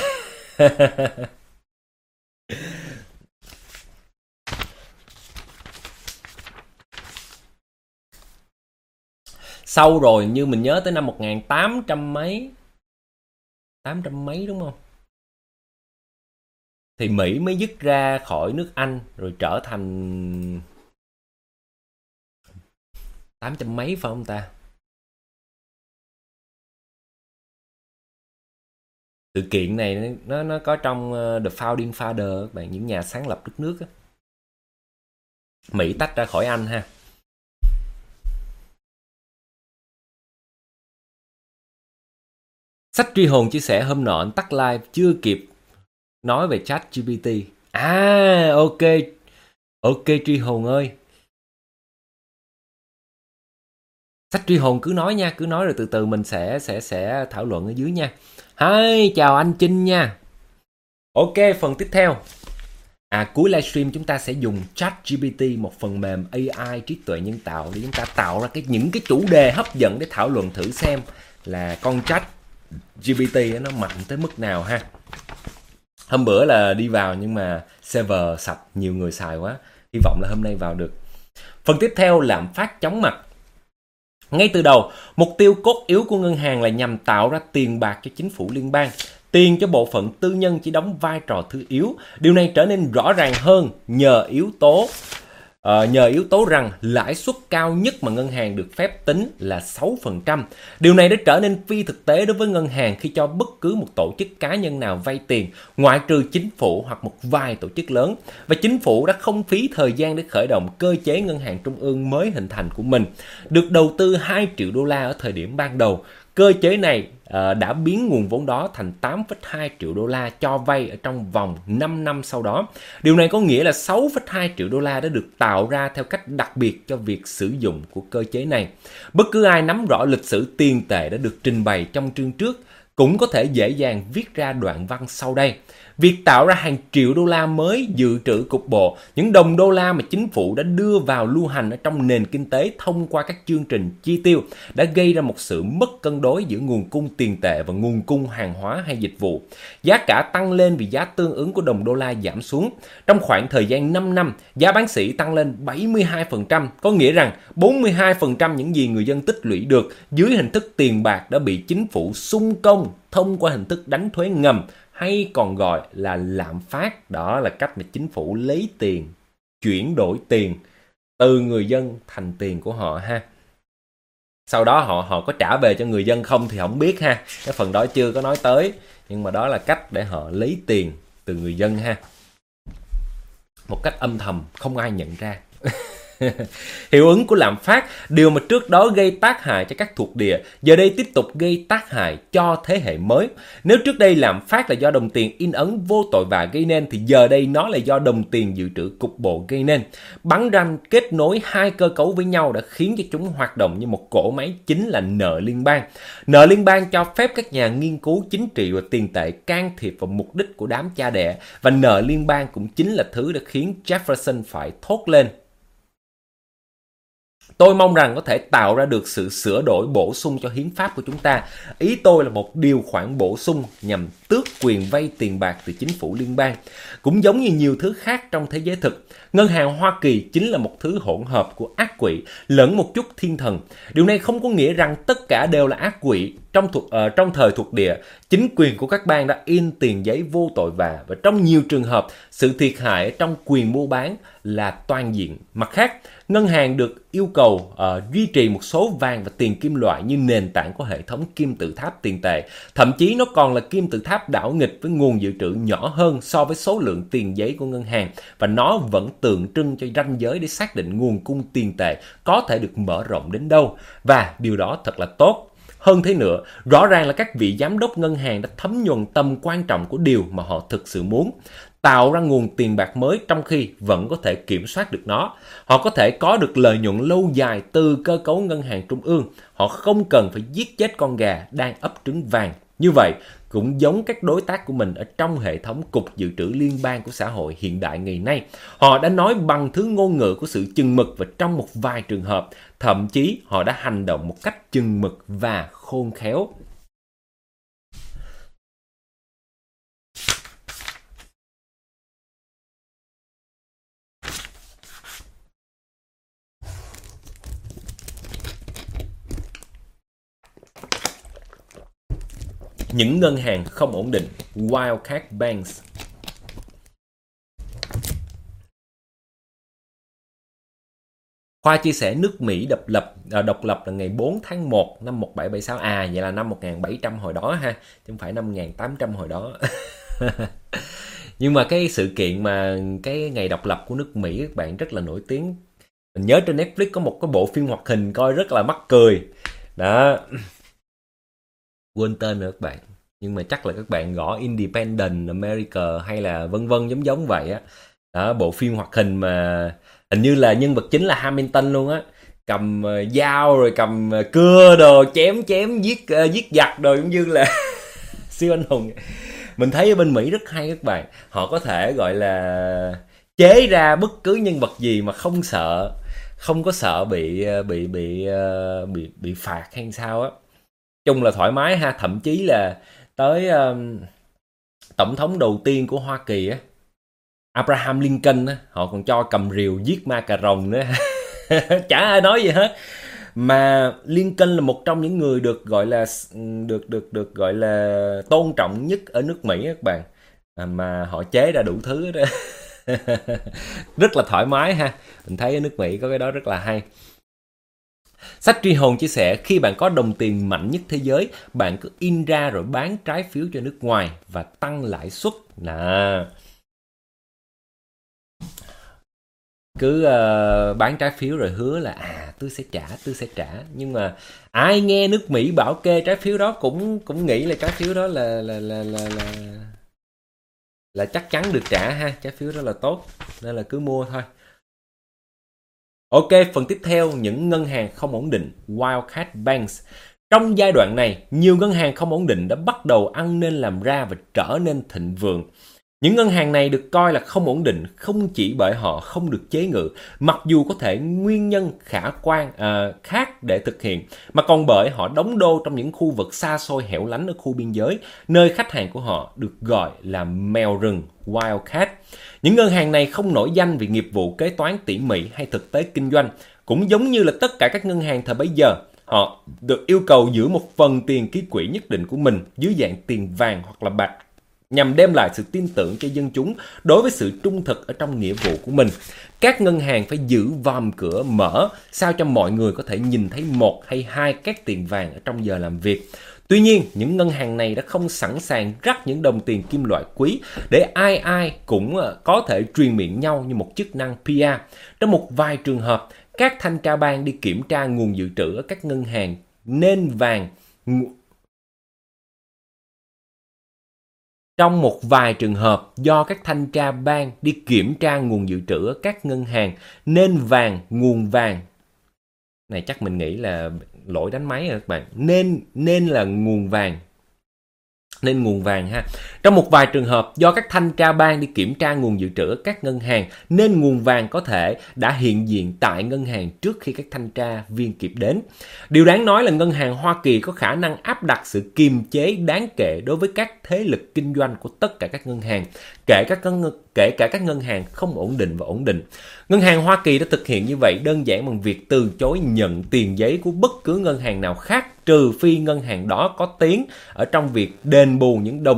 Sau rồi như mình nhớ tới năm 1800 mấy, 800 mấy đúng không? Thì Mỹ mới dứt ra khỏi nước Anh rồi trở thành 800 mấy phải không ta? Sự kiện này nó có trong The Founding Father các bạn, những nhà sáng lập đất nước á. Mỹ tách ra khỏi Anh ha. Sách Tri Hồn chia sẻ hôm nọ anh tắt live chưa kịp nói về ChatGPT. Ok Tri Hồn ơi. Sách Tri Hồn cứ nói nha, cứ nói rồi từ từ mình sẽ thảo luận ở dưới nha. Hi, chào anh Trinh nha. Ok, phần tiếp theo. Cuối livestream chúng ta sẽ dùng ChatGPT, một phần mềm AI trí tuệ nhân tạo, để chúng ta tạo ra những cái chủ đề hấp dẫn để thảo luận thử xem là con ChatGPT nó mạnh tới mức nào ha. Hôm bữa là đi vào nhưng mà server sạch, nhiều người xài quá. Hy vọng là hôm nay vào được. Phần tiếp theo, lạm phát chóng mặt. Ngay từ đầu, mục tiêu cốt yếu của ngân hàng là nhằm tạo ra tiền bạc cho chính phủ liên bang. Tiền cho bộ phận tư nhân chỉ đóng vai trò thứ yếu. Điều này trở nên rõ ràng hơn nhờ yếu tố rằng lãi suất cao nhất mà ngân hàng được phép tính là 6%. Điều này đã trở nên phi thực tế đối với ngân hàng khi cho bất cứ một tổ chức cá nhân nào vay tiền, ngoại trừ chính phủ hoặc một vài tổ chức lớn. Và chính phủ đã không phí thời gian để khởi động cơ chế ngân hàng trung ương mới hình thành của mình. Được đầu tư 2 triệu đô la ở thời điểm ban đầu, cơ chế này đã biến nguồn vốn đó thành 8,2 triệu đô la cho vay ở trong vòng 5 năm sau đó. Điều này có nghĩa là 6,2 triệu đô la đã được tạo ra theo cách đặc biệt cho việc sử dụng của cơ chế này. Bất cứ ai nắm rõ lịch sử tiền tệ đã được trình bày trong chương trước cũng có thể dễ dàng viết ra đoạn văn sau đây. Việc tạo ra hàng triệu đô la mới dự trữ cục bộ, những đồng đô la mà chính phủ đã đưa vào lưu hành ở trong nền kinh tế thông qua các chương trình chi tiêu, đã gây ra một sự mất cân đối giữa nguồn cung tiền tệ và nguồn cung hàng hóa hay dịch vụ. Giá cả tăng lên vì giá tương ứng của đồng đô la giảm xuống. Trong khoảng thời gian 5 năm, giá bán sỉ tăng lên 72%, có nghĩa rằng 42% những gì người dân tích lũy được dưới hình thức tiền bạc đã bị chính phủ xung công thông qua hình thức đánh thuế ngầm, hay còn gọi là lạm phát. Đó là cách mà chính phủ lấy tiền, chuyển đổi tiền từ người dân thành tiền của họ ha. Sau đó họ có trả về cho người dân không thì không biết ha. Cái phần đó chưa có nói tới, nhưng mà đó là cách để họ lấy tiền từ người dân ha. Một cách âm thầm, không ai nhận ra. Hiệu ứng của lạm phát, điều mà trước đó gây tác hại cho các thuộc địa, giờ đây tiếp tục gây tác hại cho thế hệ mới. Nếu trước đây lạm phát là do đồng tiền in ấn vô tội vạ gây nên, thì giờ đây nó là do đồng tiền dự trữ cục bộ gây nên. Bắn ranh kết nối hai cơ cấu với nhau đã khiến cho chúng hoạt động như một cỗ máy, chính là nợ liên bang. Nợ liên bang cho phép các nhà nghiên cứu chính trị và tiền tệ can thiệp vào mục đích của đám cha đẻ, và nợ liên bang cũng chính là thứ đã khiến Jefferson phải thốt lên: tôi mong rằng có thể tạo ra được sự sửa đổi bổ sung cho hiến pháp của chúng ta. Ý tôi là một điều khoản bổ sung nhằm tước quyền vay tiền bạc từ chính phủ liên bang. Cũng giống như nhiều thứ khác trong thế giới thực, ngân hàng Hoa Kỳ chính là một thứ hỗn hợp của ác quỷ lẫn một chút thiên thần. Điều này không có nghĩa rằng tất cả đều là ác quỷ. Trong thời thuộc địa, chính quyền của các bang đã in tiền giấy vô tội vạ, và trong nhiều trường hợp, sự thiệt hại trong quyền mua bán là toàn diện. Mặt khác, ngân hàng được yêu cầu duy trì một số vàng và tiền kim loại như nền tảng của hệ thống kim tự tháp tiền tệ. Thậm chí nó còn là kim tự tháp đảo nghịch với nguồn dự trữ nhỏ hơn so với số lượng tiền giấy của ngân hàng, và nó vẫn tượng trưng cho ranh giới để xác định nguồn cung tiền tệ có thể được mở rộng đến đâu. Và điều đó thật là tốt. Hơn thế nữa, rõ ràng là các vị giám đốc ngân hàng đã thấm nhuần tầm quan trọng của điều mà họ thực sự muốn: tạo ra nguồn tiền bạc mới trong khi vẫn có thể kiểm soát được nó. Họ có thể có được lợi nhuận lâu dài từ cơ cấu ngân hàng trung ương. Họ không cần phải giết chết con gà đang ấp trứng vàng. Như vậy, cũng giống các đối tác của mình ở trong hệ thống cục dự trữ liên bang của xã hội hiện đại ngày nay. Họ đã nói bằng thứ ngôn ngữ của sự chừng mực, và trong một vài trường hợp, thậm chí họ đã hành động một cách chừng mực và khôn khéo. Những ngân hàng không ổn định, Wildcat Banks. Khoa chia sẻ nước Mỹ độc lập là ngày 4 tháng 1 năm 1776. Vậy là năm 1700 hồi đó ha, chứ không phải năm 1800 hồi đó. Nhưng mà cái sự kiện mà cái ngày độc lập của nước Mỹ các bạn rất là nổi tiếng. Mình nhớ trên Netflix có một cái bộ phim hoạt hình coi rất là mắc cười. Đó. Quên tên rồi các bạn. Nhưng mà chắc là các bạn gõ Independent America hay là vân vân giống vậy á. Đó, bộ phim hoạt hình mà hình như là nhân vật chính là Hamilton luôn á, cầm dao rồi cầm cưa đồ chém giết giặc đồ, giống như là siêu anh hùng. Mình thấy ở bên Mỹ rất hay các bạn, họ có thể gọi là chế ra bất cứ nhân vật gì mà không có sợ bị phạt hay sao á. Chung là thoải mái ha, thậm chí là tới tổng thống đầu tiên của Hoa Kỳ á, Abraham Lincoln á, họ còn cho cầm rìu giết ma cà rồng nữa. Chả ai nói gì hết. Mà Lincoln là một trong những người được gọi là tôn trọng nhất ở nước Mỹ các bạn. Mà họ chế ra đủ thứ đó. Rất là thoải mái ha. Mình thấy ở nước Mỹ có cái đó rất là hay. Sách Tri Hồn chia sẻ, khi bạn có đồng tiền mạnh nhất thế giới, bạn cứ in ra rồi bán trái phiếu cho nước ngoài và tăng lãi suất. Cứ bán trái phiếu rồi hứa là tôi sẽ trả. Nhưng mà ai nghe nước Mỹ bảo kê trái phiếu đó cũng nghĩ là trái phiếu đó là chắc chắn được trả ha, trái phiếu đó là tốt, nên là cứ mua thôi. Ok, phần tiếp theo, những ngân hàng không ổn định, Wildcat Banks. Trong giai đoạn này, nhiều ngân hàng không ổn định đã bắt đầu ăn nên làm ra và trở nên thịnh vượng. Những ngân hàng này được coi là không ổn định không chỉ bởi họ không được chế ngự, mặc dù có thể nguyên nhân khả quan khác để thực hiện, mà còn bởi họ đóng đô trong những khu vực xa xôi hẻo lánh ở khu biên giới, nơi khách hàng của họ được gọi là mèo rừng, Wildcat. Những ngân hàng này không nổi danh vì nghiệp vụ kế toán tỉ mỉ hay thực tế kinh doanh. Cũng giống như là tất cả các ngân hàng thời bấy giờ, họ được yêu cầu giữ một phần tiền ký quỹ nhất định của mình dưới dạng tiền vàng hoặc là bạc, nhằm đem lại sự tin tưởng cho dân chúng đối với sự trung thực ở trong nghĩa vụ của mình. Các ngân hàng phải giữ vòm cửa mở sao cho mọi người có thể nhìn thấy một hay hai các tiền vàng ở trong giờ làm việc. Tuy nhiên, những ngân hàng này đã không sẵn sàng rắc những đồng tiền kim loại quý để ai cũng có thể truyền miệng nhau như một chức năng PR. Trong một vài trường hợp, các thanh tra bang đi kiểm tra nguồn dự trữ ở các ngân hàng nên vàng. Trong một vài trường hợp, do các thanh tra bang đi kiểm tra nguồn dự trữ ở các ngân hàng nên nguồn vàng này chắc mình nghĩ là lỗi đánh máy rồi các bạn, nên là nguồn vàng ha. Trong một vài trường hợp, do các thanh tra bang đi kiểm tra nguồn dự trữ ở các ngân hàng nên nguồn vàng có thể đã hiện diện tại ngân hàng trước khi các thanh tra viên kịp đến. Điều đáng nói là ngân hàng Hoa Kỳ có khả năng áp đặt sự kiềm chế đáng kể đối với các thế lực kinh doanh của tất cả các ngân hàng, kể cả các ngân hàng không ổn định và ổn định. Ngân hàng Hoa Kỳ đã thực hiện như vậy đơn giản bằng việc từ chối nhận tiền giấy của bất cứ ngân hàng nào khác, trừ phi ngân hàng đó có tiếng ở trong việc đền bù những đồng tiền giấy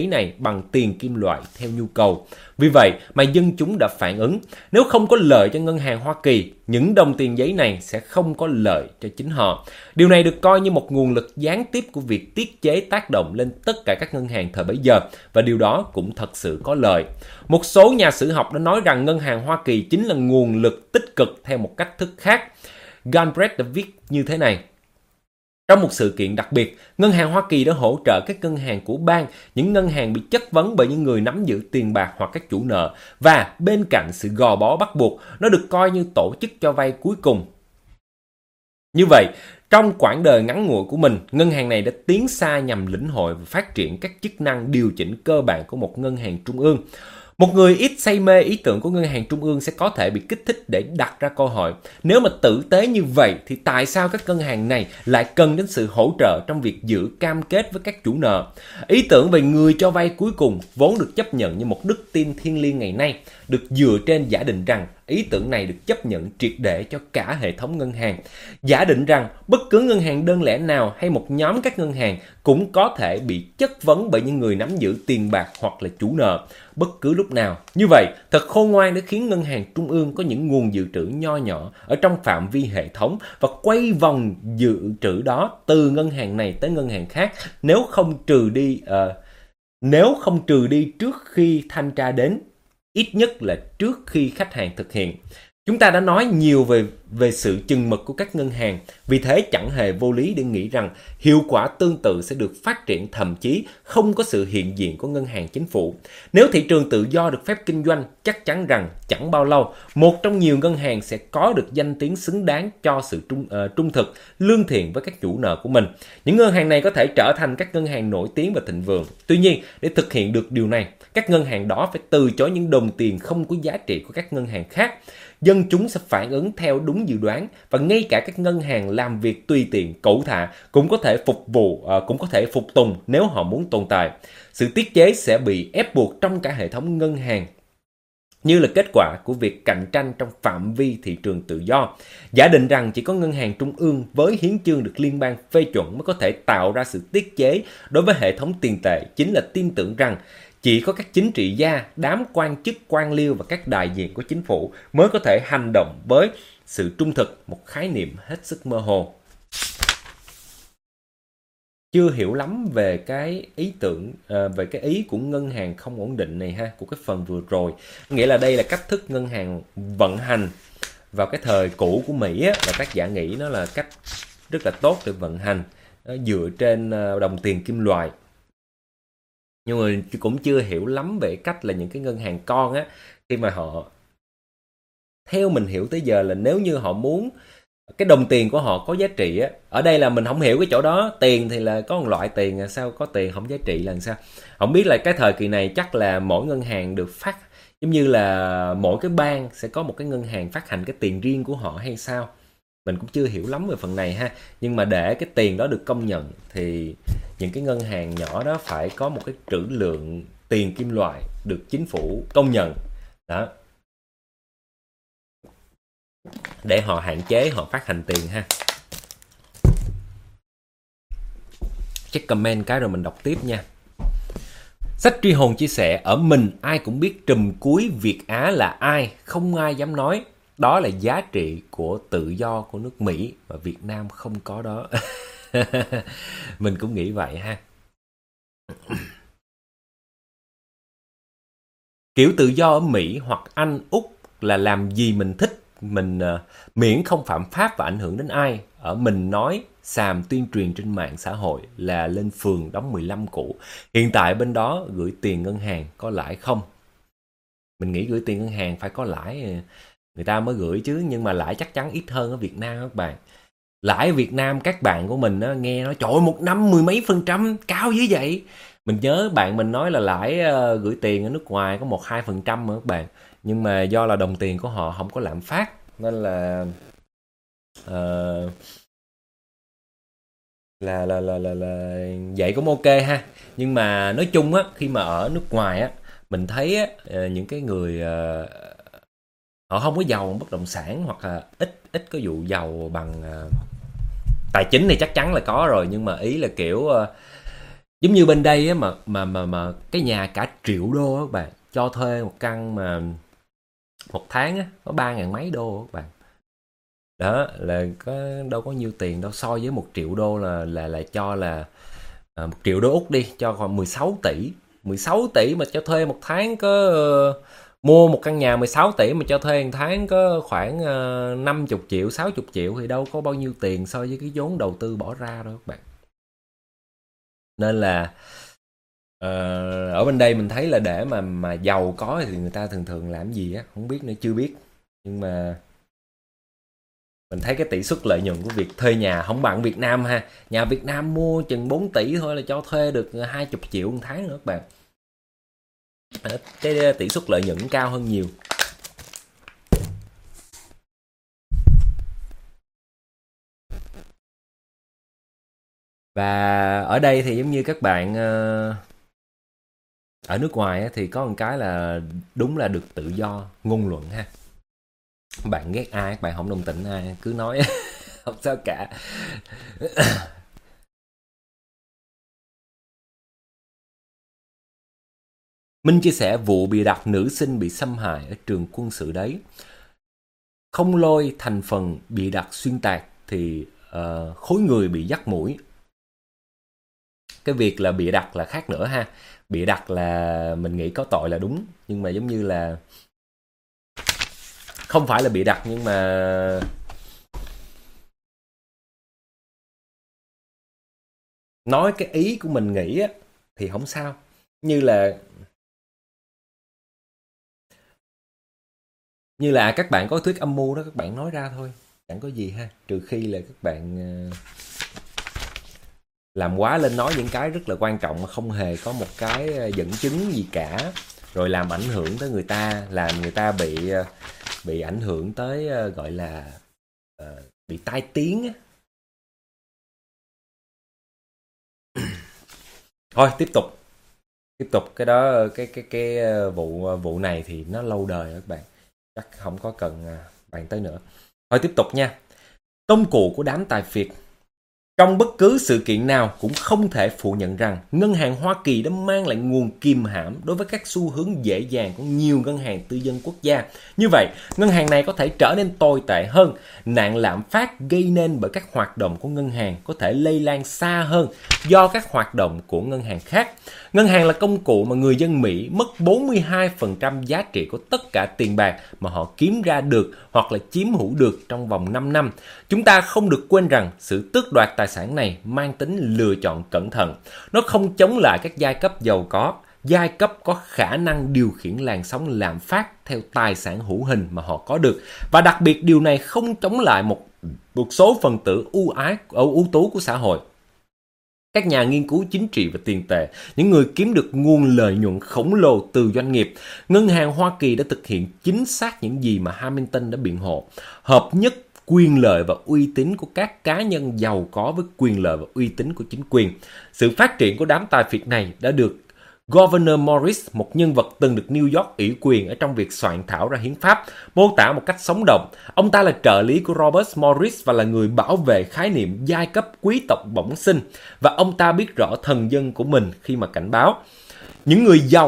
giấy này bằng tiền kim loại theo nhu cầu. Vì vậy mà dân chúng đã phản ứng, nếu không có lợi cho ngân hàng Hoa Kỳ, những đồng tiền giấy này sẽ không có lợi cho chính họ. Điều này được coi như một nguồn lực gián tiếp của việc tiết chế tác động lên tất cả các ngân hàng thời bấy giờ, và điều đó cũng thật sự có lợi. Một số nhà sử học đã nói rằng ngân hàng Hoa Kỳ chính là nguồn lực tích cực theo một cách thức khác. Galbraith đã viết như thế này: trong một sự kiện đặc biệt, ngân hàng Hoa Kỳ đã hỗ trợ các ngân hàng của bang, những ngân hàng bị chất vấn bởi những người nắm giữ tiền bạc hoặc các chủ nợ, và bên cạnh sự gò bó bắt buộc, nó được coi như tổ chức cho vay cuối cùng. Như vậy, trong quãng đời ngắn ngủi của mình, ngân hàng này đã tiến xa nhằm lĩnh hội và phát triển các chức năng điều chỉnh cơ bản của một ngân hàng trung ương. Một người ít say mê ý tưởng của ngân hàng trung ương sẽ có thể bị kích thích để đặt ra câu hỏi, nếu mà tử tế như vậy thì tại sao các ngân hàng này lại cần đến sự hỗ trợ trong việc giữ cam kết với các chủ nợ? Ý tưởng về người cho vay cuối cùng vốn được chấp nhận như một đức tin thiêng liêng ngày nay, được dựa trên giả định rằng ý tưởng này được chấp nhận triệt để cho cả hệ thống ngân hàng. Giả định rằng bất cứ ngân hàng đơn lẻ nào hay một nhóm các ngân hàng cũng có thể bị chất vấn bởi những người nắm giữ tiền bạc hoặc là chủ nợ bất cứ lúc nào. Như vậy, thật khôn ngoan để khiến ngân hàng trung ương có những nguồn dự trữ nho nhỏ ở trong phạm vi hệ thống và quay vòng dự trữ đó từ ngân hàng này tới ngân hàng khác nếu không trừ đi trước khi thanh tra đến, ít nhất là trước khi khách hàng thực hiện. Chúng ta đã nói nhiều về sự chừng mực của các ngân hàng, vì thế chẳng hề vô lý để nghĩ rằng hiệu quả tương tự sẽ được phát triển, thậm chí không có sự hiện diện của ngân hàng chính phủ. Nếu thị trường tự do được phép kinh doanh, chắc chắn rằng chẳng bao lâu, một trong nhiều ngân hàng sẽ có được danh tiếng xứng đáng cho sự trung thực, lương thiện với các chủ nợ của mình. Những ngân hàng này có thể trở thành các ngân hàng nổi tiếng và thịnh vượng. Tuy nhiên, để thực hiện được điều này, các ngân hàng đó phải từ chối những đồng tiền không có giá trị của các ngân hàng khác. Dân chúng sẽ phản ứng theo đúng dự đoán, và ngay cả các ngân hàng làm việc tùy tiện, cẩu thả cũng có thể phục tùng nếu họ muốn tồn tại. Sự tiết chế sẽ bị ép buộc trong cả hệ thống ngân hàng, như là kết quả của việc cạnh tranh trong phạm vi thị trường tự do. Giả định rằng chỉ có ngân hàng trung ương với hiến chương được liên bang phê chuẩn mới có thể tạo ra sự tiết chế đối với hệ thống tiền tệ chính là tin tưởng rằng chỉ có các chính trị gia, đám quan chức quan liêu và các đại diện của chính phủ mới có thể hành động với sự trung thực, một khái niệm hết sức mơ hồ. Chưa hiểu lắm về cái ý tưởng, về cái ý của ngân hàng không ổn định này ha, của cái phần vừa rồi. Nghĩa là đây là cách thức ngân hàng vận hành vào cái thời cũ của Mỹ á, và tác giả nghĩ nó là cách rất là tốt để vận hành, dựa trên đồng tiền kim loại. Nhưng mà cũng chưa hiểu lắm về cách là những cái ngân hàng con á, khi mà họ, theo mình hiểu tới giờ là nếu như họ muốn cái đồng tiền của họ có giá trị á, ở đây là mình không hiểu cái chỗ đó, tiền thì là có một loại tiền, sao có tiền không giá trị là làm sao? Không biết là cái thời kỳ này chắc là mỗi ngân hàng được phát, giống như là mỗi cái bang sẽ có một cái ngân hàng phát hành cái tiền riêng của họ hay sao? Mình cũng chưa hiểu lắm về phần này ha. Nhưng mà để cái tiền đó được công nhận thì những cái ngân hàng nhỏ đó phải có một cái trữ lượng tiền kim loại được chính phủ công nhận đó, để họ hạn chế họ phát hành tiền ha. Check comment cái rồi mình đọc tiếp nha. Sách Tri Hồn chia sẻ, ở mình ai cũng biết trùm cuối Việt Á là ai, không ai dám nói. Đó là giá trị của tự do của nước Mỹ và Việt Nam không có đó. Mình cũng nghĩ vậy ha. Kiểu tự do ở Mỹ hoặc Anh, Úc là làm gì mình thích, mình miễn không phạm pháp và ảnh hưởng đến ai. Ở mình nói xàm tuyên truyền trên mạng xã hội là lên phường đóng 15 củ. Hiện tại bên đó gửi tiền ngân hàng có lãi không? Mình nghĩ gửi tiền ngân hàng phải có lãi người ta mới gửi chứ, nhưng mà lãi chắc chắn ít hơn ở Việt Nam các bạn. Lãi ở Việt Nam các bạn của mình nghe nói trời ơi, một năm 10 mấy %, cao dữ vậy. Mình nhớ bạn mình nói là lãi gửi tiền ở nước ngoài có 1-2% mà các bạn. Nhưng mà do là đồng tiền của họ không có lạm phát nên là vậy cũng ok ha. Nhưng mà nói chung á, khi mà ở nước ngoài á, mình thấy á, những cái người họ không có giàu bất động sản, hoặc là ít có vụ giàu bằng tài chính thì chắc chắn là có rồi, nhưng mà ý là kiểu Giống như bên đây á, mà cái nhà cả triệu đô á các bạn, cho thuê một căn mà một tháng á có 3.000 mấy đô các bạn. Đó là đâu có nhiêu tiền đâu, so với 1 triệu đô là cho là 1 triệu đô Úc đi, cho còn 16 tỷ. 16 tỷ mà cho thuê một tháng có mua một căn nhà 16 tỷ mà cho thuê một tháng có khoảng 50 triệu, 60 triệu thì đâu có bao nhiêu tiền so với cái vốn đầu tư bỏ ra đâu các bạn. Nên là ở bên đây mình thấy là để mà giàu có thì người ta thường thường làm gì á, không biết nữa, chưa biết. Nhưng mà mình thấy cái tỷ suất lợi nhuận của việc thuê nhà không bằng Việt Nam ha. Nhà Việt Nam mua chừng 4 tỷ thôi là cho thuê được 20 triệu một tháng nữa các bạn. Cái tỷ suất lợi nhuận cao hơn nhiều. Và ở đây thì giống như các bạn ở nước ngoài thì có một cái là đúng là được tự do ngôn luận ha. Bạn ghét ai, các bạn không đồng tình ai cứ nói không sao cả. Minh chia sẻ vụ bịa đặt nữ sinh bị xâm hại ở trường quân sự đấy. Không lôi thành phần bịa đặt xuyên tạc thì khối người bị dắt mũi. Cái việc là bịa đặt là khác nữa ha. Bịa đặt là mình nghĩ có tội là đúng, nhưng mà giống như là không phải là bịa đặt, nhưng mà nói cái ý của mình nghĩ á thì không sao. Như là các bạn có thuyết âm mưu đó, các bạn nói ra thôi, chẳng có gì ha. Trừ khi là các bạn làm quá lên, nói những cái rất là quan trọng mà không hề có một cái dẫn chứng gì cả, rồi làm ảnh hưởng tới người ta, làm người ta bị ảnh hưởng tới gọi là bị tai tiếng á. Thôi tiếp tục cái đó, cái vụ này thì nó lâu đời các bạn, chắc không có cần bàn tới nữa. Thôi tiếp tục nha. Công cụ của đám tài phiệt. Trong bất cứ sự kiện nào cũng không thể phủ nhận rằng ngân hàng Hoa Kỳ đã mang lại nguồn kìm hãm đối với các xu hướng dễ dàng của nhiều ngân hàng tư nhân quốc gia. Như vậy, ngân hàng này có thể trở nên tồi tệ hơn. Nạn lạm phát gây nên bởi các hoạt động của ngân hàng có thể lây lan xa hơn do các hoạt động của ngân hàng khác. Ngân hàng là công cụ mà người dân Mỹ mất 42% giá trị của tất cả tiền bạc mà họ kiếm ra được hoặc là chiếm hữu được trong vòng 5 năm. Chúng ta không được quên rằng sự tước đoạt tài sản này mang tính lựa chọn cẩn thận. Nó không chống lại các giai cấp giàu có. Giai cấp có khả năng điều khiển làn sóng lạm phát theo tài sản hữu hình mà họ có được. Và đặc biệt điều này không chống lại một số phần tử ưu tú của xã hội. Các nhà nghiên cứu chính trị và tiền tệ, những người kiếm được nguồn lợi nhuận khổng lồ từ doanh nghiệp. Ngân hàng Hoa Kỳ đã thực hiện chính xác những gì mà Hamilton đã biện hộ. Hợp nhất quyền lợi và uy tín của các cá nhân giàu có với quyền lợi và uy tín của chính quyền. Sự phát triển của đám tài phiệt này đã được Gouverneur Morris, một nhân vật từng được New York ủy quyền ở trong việc soạn thảo ra hiến pháp, mô tả một cách sống động. Ông ta là trợ lý của Robert Morris và là người bảo vệ khái niệm giai cấp quý tộc bẩm sinh. Và ông ta biết rõ thần dân của mình khi mà cảnh báo. Những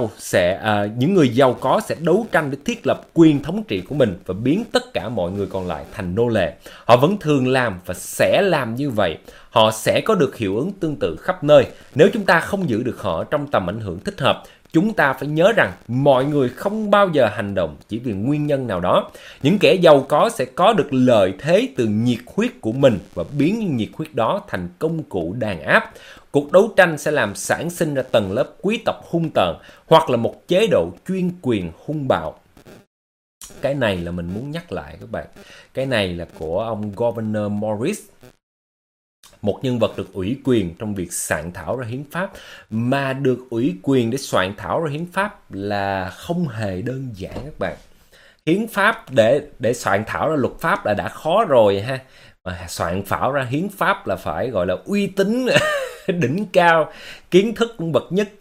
người giàu có sẽ đấu tranh để thiết lập quyền thống trị của mình và biến tất cả mọi người còn lại thành nô lệ. Họ vẫn thường làm và sẽ làm như vậy. Họ sẽ có được hiệu ứng tương tự khắp nơi. Nếu chúng ta không giữ được họ trong tầm ảnh hưởng thích hợp, chúng ta phải nhớ rằng mọi người không bao giờ hành động chỉ vì nguyên nhân nào đó. Những kẻ giàu có sẽ có được lợi thế từ nhiệt huyết của mình và biến những nhiệt huyết đó thành công cụ đàn áp. Cuộc đấu tranh sẽ làm sản sinh ra tầng lớp quý tộc hung tợn hoặc là một chế độ chuyên quyền hung bạo. Cái này là mình muốn nhắc lại các bạn. Cái này là của ông Gouverneur Morris, một nhân vật được ủy quyền trong việc soạn thảo ra hiến pháp. Mà được ủy quyền để soạn thảo ra hiến pháp là không hề đơn giản các bạn. Hiến pháp để soạn thảo ra luật pháp là đã khó rồi ha. Mà soạn thảo ra hiến pháp là phải gọi là uy tín đỉnh cao, kiến thức cũng bậc nhất.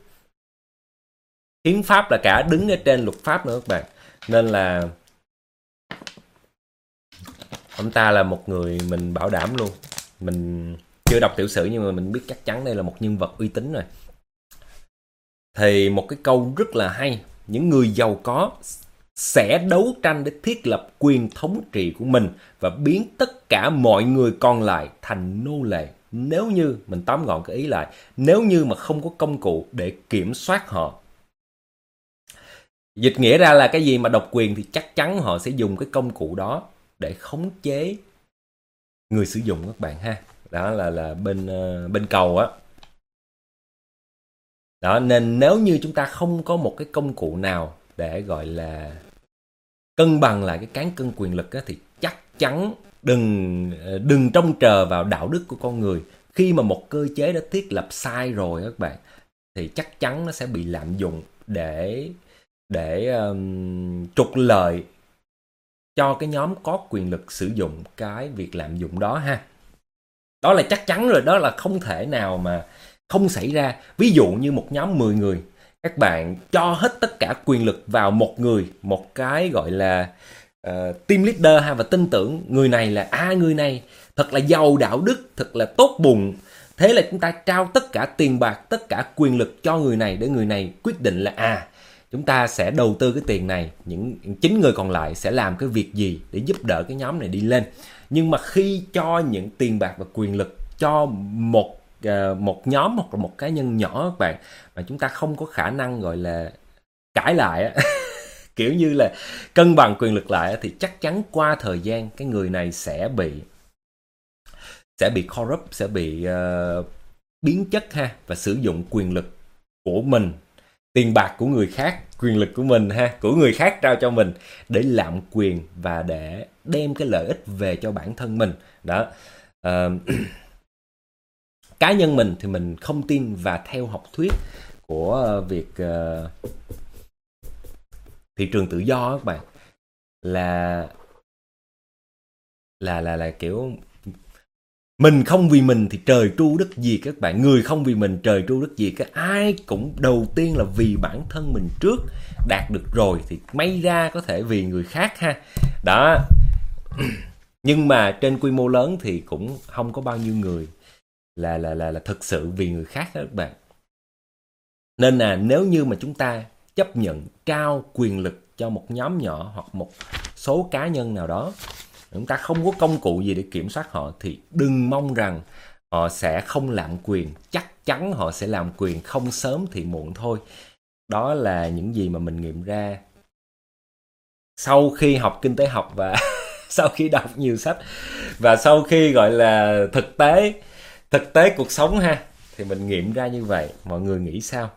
Hiến pháp là cả đứng ở trên luật pháp nữa các bạn. Nên là ông ta là một người mình bảo đảm luôn. Mình chưa đọc tiểu sử nhưng mà mình biết chắc chắn đây là một nhân vật uy tín rồi. thì một cái câu rất là hay, những người giàu có sẽ đấu tranh để thiết lập quyền thống trị của mình và biến tất cả mọi người còn lại thành nô lệ. Nếu như, mình tóm gọn cái ý lại, nếu như mà không có công cụ để kiểm soát họ. Dịch nghĩa ra là cái gì mà độc quyền thì chắc chắn họ sẽ dùng cái công cụ đó để khống chế người sử dụng các bạn ha. Đó là bên cầu á. Đó, nên nếu như chúng ta không có một cái công cụ nào để gọi là cân bằng lại cái cán cân quyền lực á, thì chắc chắn đừng trông chờ vào đạo đức của con người. Khi mà một cơ chế đã thiết lập sai rồi các bạn, thì chắc chắn nó sẽ bị lạm dụng để trục lợi cho cái nhóm có quyền lực sử dụng cái việc lạm dụng đó ha. Đó là chắc chắn rồi, đó là không thể nào mà không xảy ra. Ví dụ như một nhóm 10 người, các bạn cho hết tất cả quyền lực vào một người, một cái gọi là team leader ha, và tin tưởng người này là người này thật là giàu đạo đức, thật là tốt bụng. Thế là chúng ta trao tất cả tiền bạc, tất cả quyền lực cho người này để người này quyết định là chúng ta sẽ đầu tư cái tiền này, những 9 người còn lại sẽ làm cái việc gì để giúp đỡ cái nhóm này đi lên. Nhưng mà khi cho những tiền bạc và quyền lực cho một nhóm hoặc là một cá nhân nhỏ các bạn, mà chúng ta không có khả năng gọi là cãi lại á, kiểu như là cân bằng quyền lực lại á, thì chắc chắn qua thời gian cái người này sẽ bị corrupt, sẽ bị biến chất ha, và sử dụng quyền lực của mình, tiền bạc của người khác, quyền lực của mình ha, của người khác trao cho mình để lạm quyền và để đem cái lợi ích về cho bản thân mình. Đó. Cá nhân mình thì mình không tin và theo học thuyết của việc thị trường tự do các bạn, là kiểu mình không vì mình thì trời tru đất diệt các bạn. Người không vì mình trời tru đất diệt. Ai cũng đầu tiên là vì bản thân mình trước, đạt được rồi thì may ra có thể vì người khác ha. Đó. Nhưng mà trên quy mô lớn thì cũng không có bao nhiêu người là thực sự vì người khác đó các bạn. Nên là nếu như mà chúng ta chấp nhận trao quyền lực cho một nhóm nhỏ hoặc một số cá nhân nào đó, chúng ta không có công cụ gì để kiểm soát họ, thì đừng mong rằng họ sẽ không lạm quyền. Chắc chắn họ sẽ làm quyền, không sớm thì muộn thôi. Đó là những gì mà mình nghiệm ra sau khi học kinh tế học và sau khi đọc nhiều sách và sau khi gọi là thực tế cuộc sống ha, thì mình nghiệm ra như vậy. Mọi người nghĩ sao?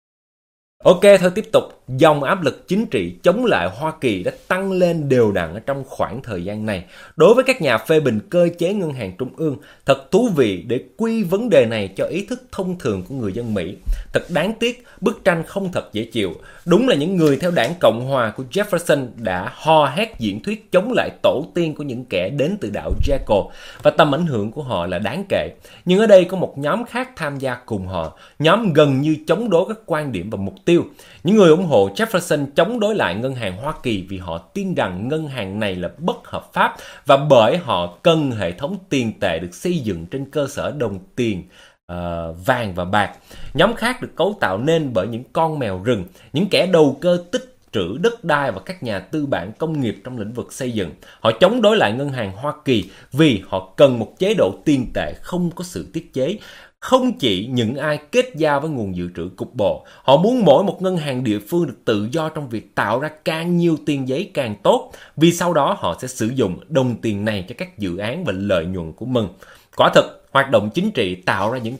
Ok, thôi tiếp tục. Dòng áp lực chính trị chống lại Hoa Kỳ đã tăng lên đều đặn ở trong khoảng thời gian này. Đối với các nhà phê bình cơ chế ngân hàng trung ương, thật thú vị để quy vấn đề này cho ý thức thông thường của người dân Mỹ. Thật đáng tiếc, bức tranh không thật dễ chịu. Đúng là những người theo đảng Cộng hòa của Jefferson đã hò hét diễn thuyết chống lại tổ tiên của những kẻ đến từ đảo Jekyll, và tầm ảnh hưởng của họ là đáng kể. Nhưng ở đây có một nhóm khác tham gia cùng họ, nhóm gần như chống đối các quan điểm và mục tiêu. Những người ủng hộ Jefferson chống đối lại ngân hàng Hoa Kỳ vì họ tin rằng ngân hàng này là bất hợp pháp và bởi họ cần hệ thống tiền tệ được xây dựng trên cơ sở đồng tiền vàng và bạc. Nhóm khác được cấu tạo nên bởi những con mèo rừng, những kẻ đầu cơ tích trữ đất đai và các nhà tư bản công nghiệp trong lĩnh vực xây dựng. Họ chống đối lại ngân hàng Hoa Kỳ vì họ cần một chế độ tiền tệ không có sự tiết chế. Không chỉ những ai kết giao với nguồn dự trữ cục bộ, họ muốn mỗi một ngân hàng địa phương được tự do trong việc tạo ra càng nhiều tiền giấy càng tốt, vì sau đó họ sẽ sử dụng đồng tiền này cho các dự án và lợi nhuận của mình. Quả thực, hoạt động chính trị tạo ra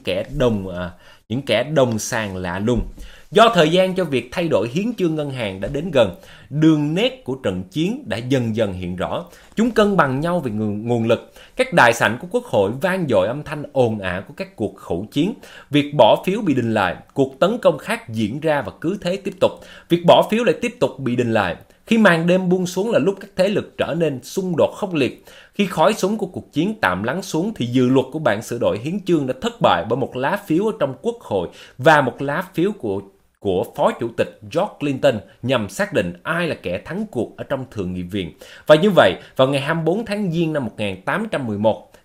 những kẻ đồng sàng lạ lùng. Do thời gian cho việc thay đổi hiến chương ngân hàng đã đến gần, đường nét của trận chiến đã dần dần hiện rõ. Chúng cân bằng nhau về nguồn lực. Các đại sảnh của Quốc hội vang dội âm thanh ồn ào của các cuộc khẩu chiến. Việc bỏ phiếu bị đình lại, cuộc tấn công khác diễn ra và cứ thế tiếp tục. Việc bỏ phiếu lại tiếp tục bị đình lại. Khi màn đêm buông xuống là lúc các thế lực trở nên xung đột khốc liệt. Khi khói súng của cuộc chiến tạm lắng xuống thì dự luật của bản sửa đổi hiến chương đã thất bại bởi một lá phiếu ở trong Quốc hội và một lá phiếu của Phó Chủ tịch George Clinton nhằm xác định ai là kẻ thắng cuộc ở trong Thượng nghị viện. Và như vậy, vào ngày 24 tháng Giêng năm 1811,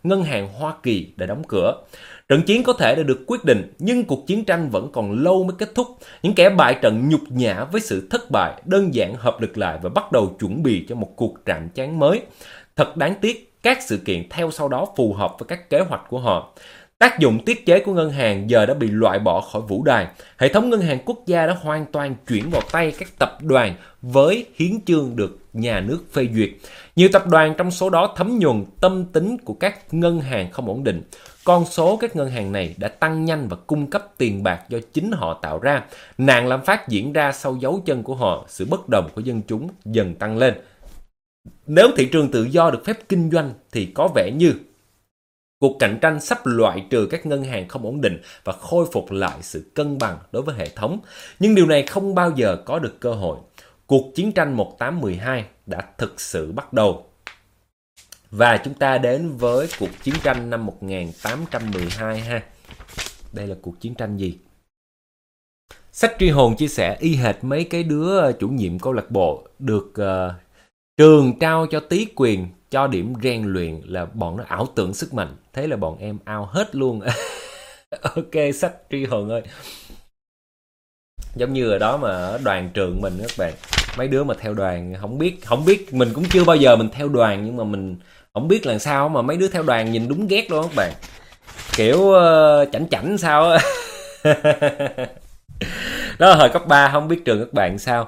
ngân hàng Hoa Kỳ đã đóng cửa. Trận chiến có thể đã được quyết định, nhưng cuộc chiến tranh vẫn còn lâu mới kết thúc. Những kẻ bại trận nhục nhã với sự thất bại đơn giản hợp lực lại và bắt đầu chuẩn bị cho một cuộc chạm trán mới. Thật đáng tiếc, các sự kiện theo sau đó phù hợp với các kế hoạch của họ. Tác dụng tiết chế của ngân hàng giờ đã bị loại bỏ khỏi vũ đài. Hệ thống ngân hàng quốc gia đã hoàn toàn chuyển vào tay các tập đoàn với hiến chương được nhà nước phê duyệt. Nhiều tập đoàn trong số đó thấm nhuần tâm tính của các ngân hàng không ổn định. Con số các ngân hàng này đã tăng nhanh và cung cấp tiền bạc do chính họ tạo ra. Nạn lạm phát diễn ra sau dấu chân của họ, sự bất đồng của dân chúng dần tăng lên. Nếu thị trường tự do được phép kinh doanh thì có vẻ như cuộc cạnh tranh sắp loại trừ các ngân hàng không ổn định và khôi phục lại sự cân bằng đối với hệ thống. Nhưng điều này không bao giờ có được cơ hội. Cuộc chiến tranh 1812 đã thực sự bắt đầu. Và chúng ta đến với cuộc chiến tranh năm 1812 ha. Đây là cuộc chiến tranh gì? Sách Tri Hồn chia sẻ y hệt mấy cái đứa chủ nhiệm câu lạc bộ được trường trao cho tí quyền, cho điểm rèn luyện là bọn nó ảo tưởng sức mạnh. Thế là bọn em ao hết luôn. Ok, Sách Tri Hồn ơi. Giống như ở đó mà ở đoàn trường mình các bạn, mấy đứa mà theo đoàn không biết mình cũng chưa bao giờ mình theo đoàn, nhưng mà mình không biết là sao mà mấy đứa theo đoàn nhìn đúng ghét luôn các bạn, kiểu chảnh chảnh sao á. Đó là hồi cấp 3, không biết trường các bạn sao.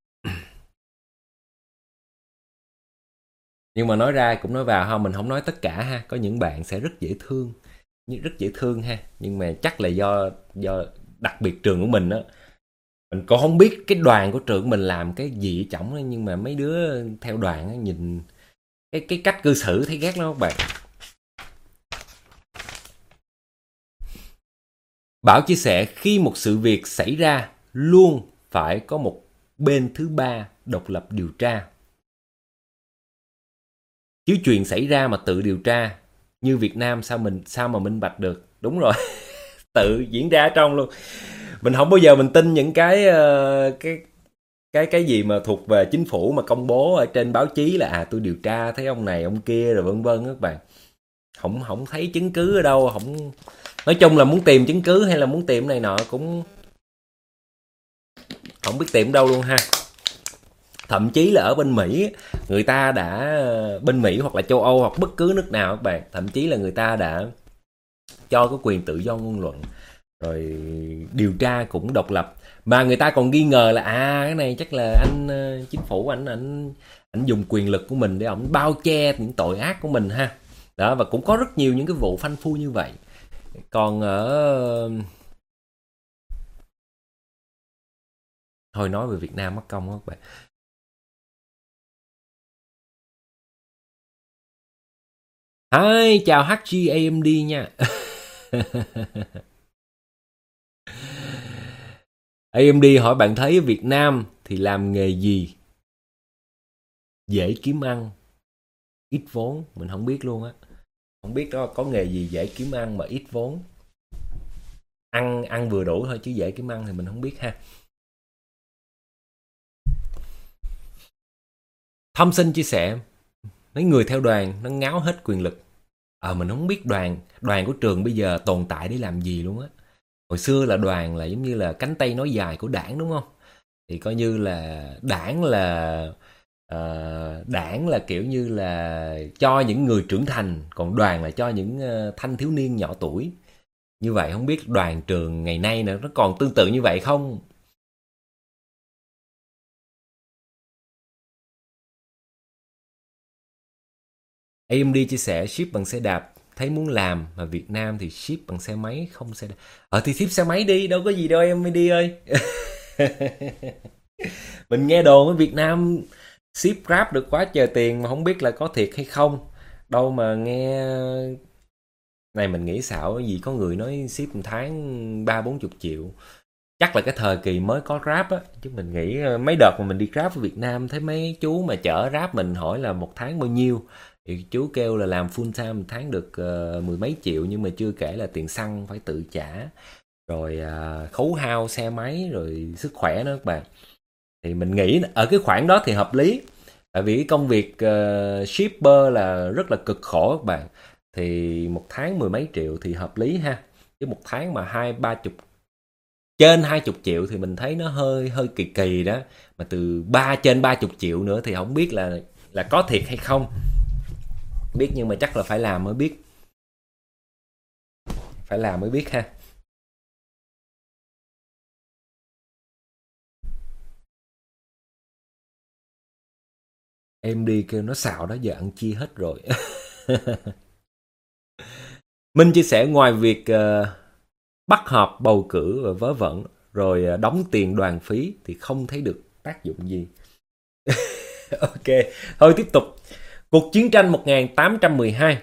Nhưng mà nói ra cũng nói vào ha, mình không nói tất cả ha, có những bạn sẽ rất dễ thương ha, nhưng mà chắc là do đặc biệt trường của mình á, mình cũng không biết cái đoàn của trường mình làm cái gì ở trỏng đó, nhưng mà mấy đứa theo đoàn á, nhìn cái cách cư xử thấy ghét lắm các bạn. Bảo chia sẻ khi một sự việc xảy ra luôn phải có một bên thứ ba độc lập điều tra. Chứ chuyện xảy ra mà tự điều tra như Việt Nam sao mà minh bạch được. Đúng rồi. Tự diễn ra ở trong luôn. Mình không bao giờ mình tin những cái gì mà thuộc về chính phủ mà công bố ở trên báo chí là tôi điều tra thấy ông này ông kia rồi vân vân các bạn. Không thấy chứng cứ ở đâu, nói chung là muốn tìm chứng cứ hay là muốn tìm này nọ cũng không biết tìm đâu luôn ha. Thậm chí là ở bên Mỹ, người ta đã, bên Mỹ hoặc là châu Âu hoặc bất cứ nước nào các bạn, thậm chí là người ta đã cho cái quyền tự do ngôn luận, rồi điều tra cũng độc lập, mà người ta còn nghi ngờ là cái này chắc là anh chính phủ anh dùng quyền lực của mình để ông bao che những tội ác của mình ha. Đó, và cũng có rất nhiều những cái vụ phanh phui như vậy. Còn ở thôi nói về Việt Nam mất công các bạn. Hi, chào HGAMD nha. AMD hỏi bạn thấy Việt Nam thì làm nghề gì dễ kiếm ăn, ít vốn? Mình không biết luôn á. Không biết đó có nghề gì dễ kiếm ăn mà ít vốn. Ăn vừa đủ thôi chứ dễ kiếm ăn thì mình không biết ha. Thompson chia sẻ mấy người theo đoàn nó ngáo hết quyền lực. Mình không biết đoàn của trường bây giờ tồn tại để làm gì luôn á. Hồi xưa là đoàn là giống như là cánh tay nói dài của đảng đúng không? Thì coi như là đảng là kiểu như là cho những người trưởng thành, còn đoàn là cho những thanh thiếu niên nhỏ tuổi. Như vậy không biết đoàn trường ngày nay nữa nó còn tương tự như vậy không? AMD chia sẻ ship bằng xe đạp thấy muốn làm, mà Việt Nam thì ship bằng xe máy không xe đạp. Thì ship xe máy đi, đâu có gì đâu AMD ơi. Mình nghe đồn ở Việt Nam ship Grab được quá trời tiền mà không biết là có thiệt hay không. Đâu mà nghe này mình nghĩ xạo gì có người nói ship một tháng 30-40 triệu. Chắc là cái thời kỳ mới có Grab á, chứ mình nghĩ mấy đợt mà mình đi Grab ở Việt Nam thấy mấy chú mà chở Grab mình hỏi là một tháng bao nhiêu, thì chú kêu là làm full time một tháng được 10 mấy triệu, nhưng mà chưa kể là tiền xăng phải tự trả, rồi khấu hao xe máy, rồi sức khỏe nữa các bạn. Thì mình nghĩ ở cái khoản đó thì hợp lý, tại vì cái công việc shipper là rất là cực khổ các bạn. thì một tháng 10 mấy triệu thì hợp lý ha. Chứ một tháng mà 20-30 trên 20 triệu thì mình thấy nó hơi kỳ kỳ đó. Mà từ trên 30 triệu nữa thì không biết là có thiệt hay không. Biết nhưng mà chắc là phải làm mới biết. Phải làm mới biết ha. Em đi kêu nó xạo đó, giờ ăn chia hết rồi. Minh chia sẻ ngoài việc bắt họp bầu cử và vớ vẩn rồi đóng tiền đoàn phí thì không thấy được tác dụng gì. Ok, thôi tiếp tục. Cuộc chiến tranh 1812.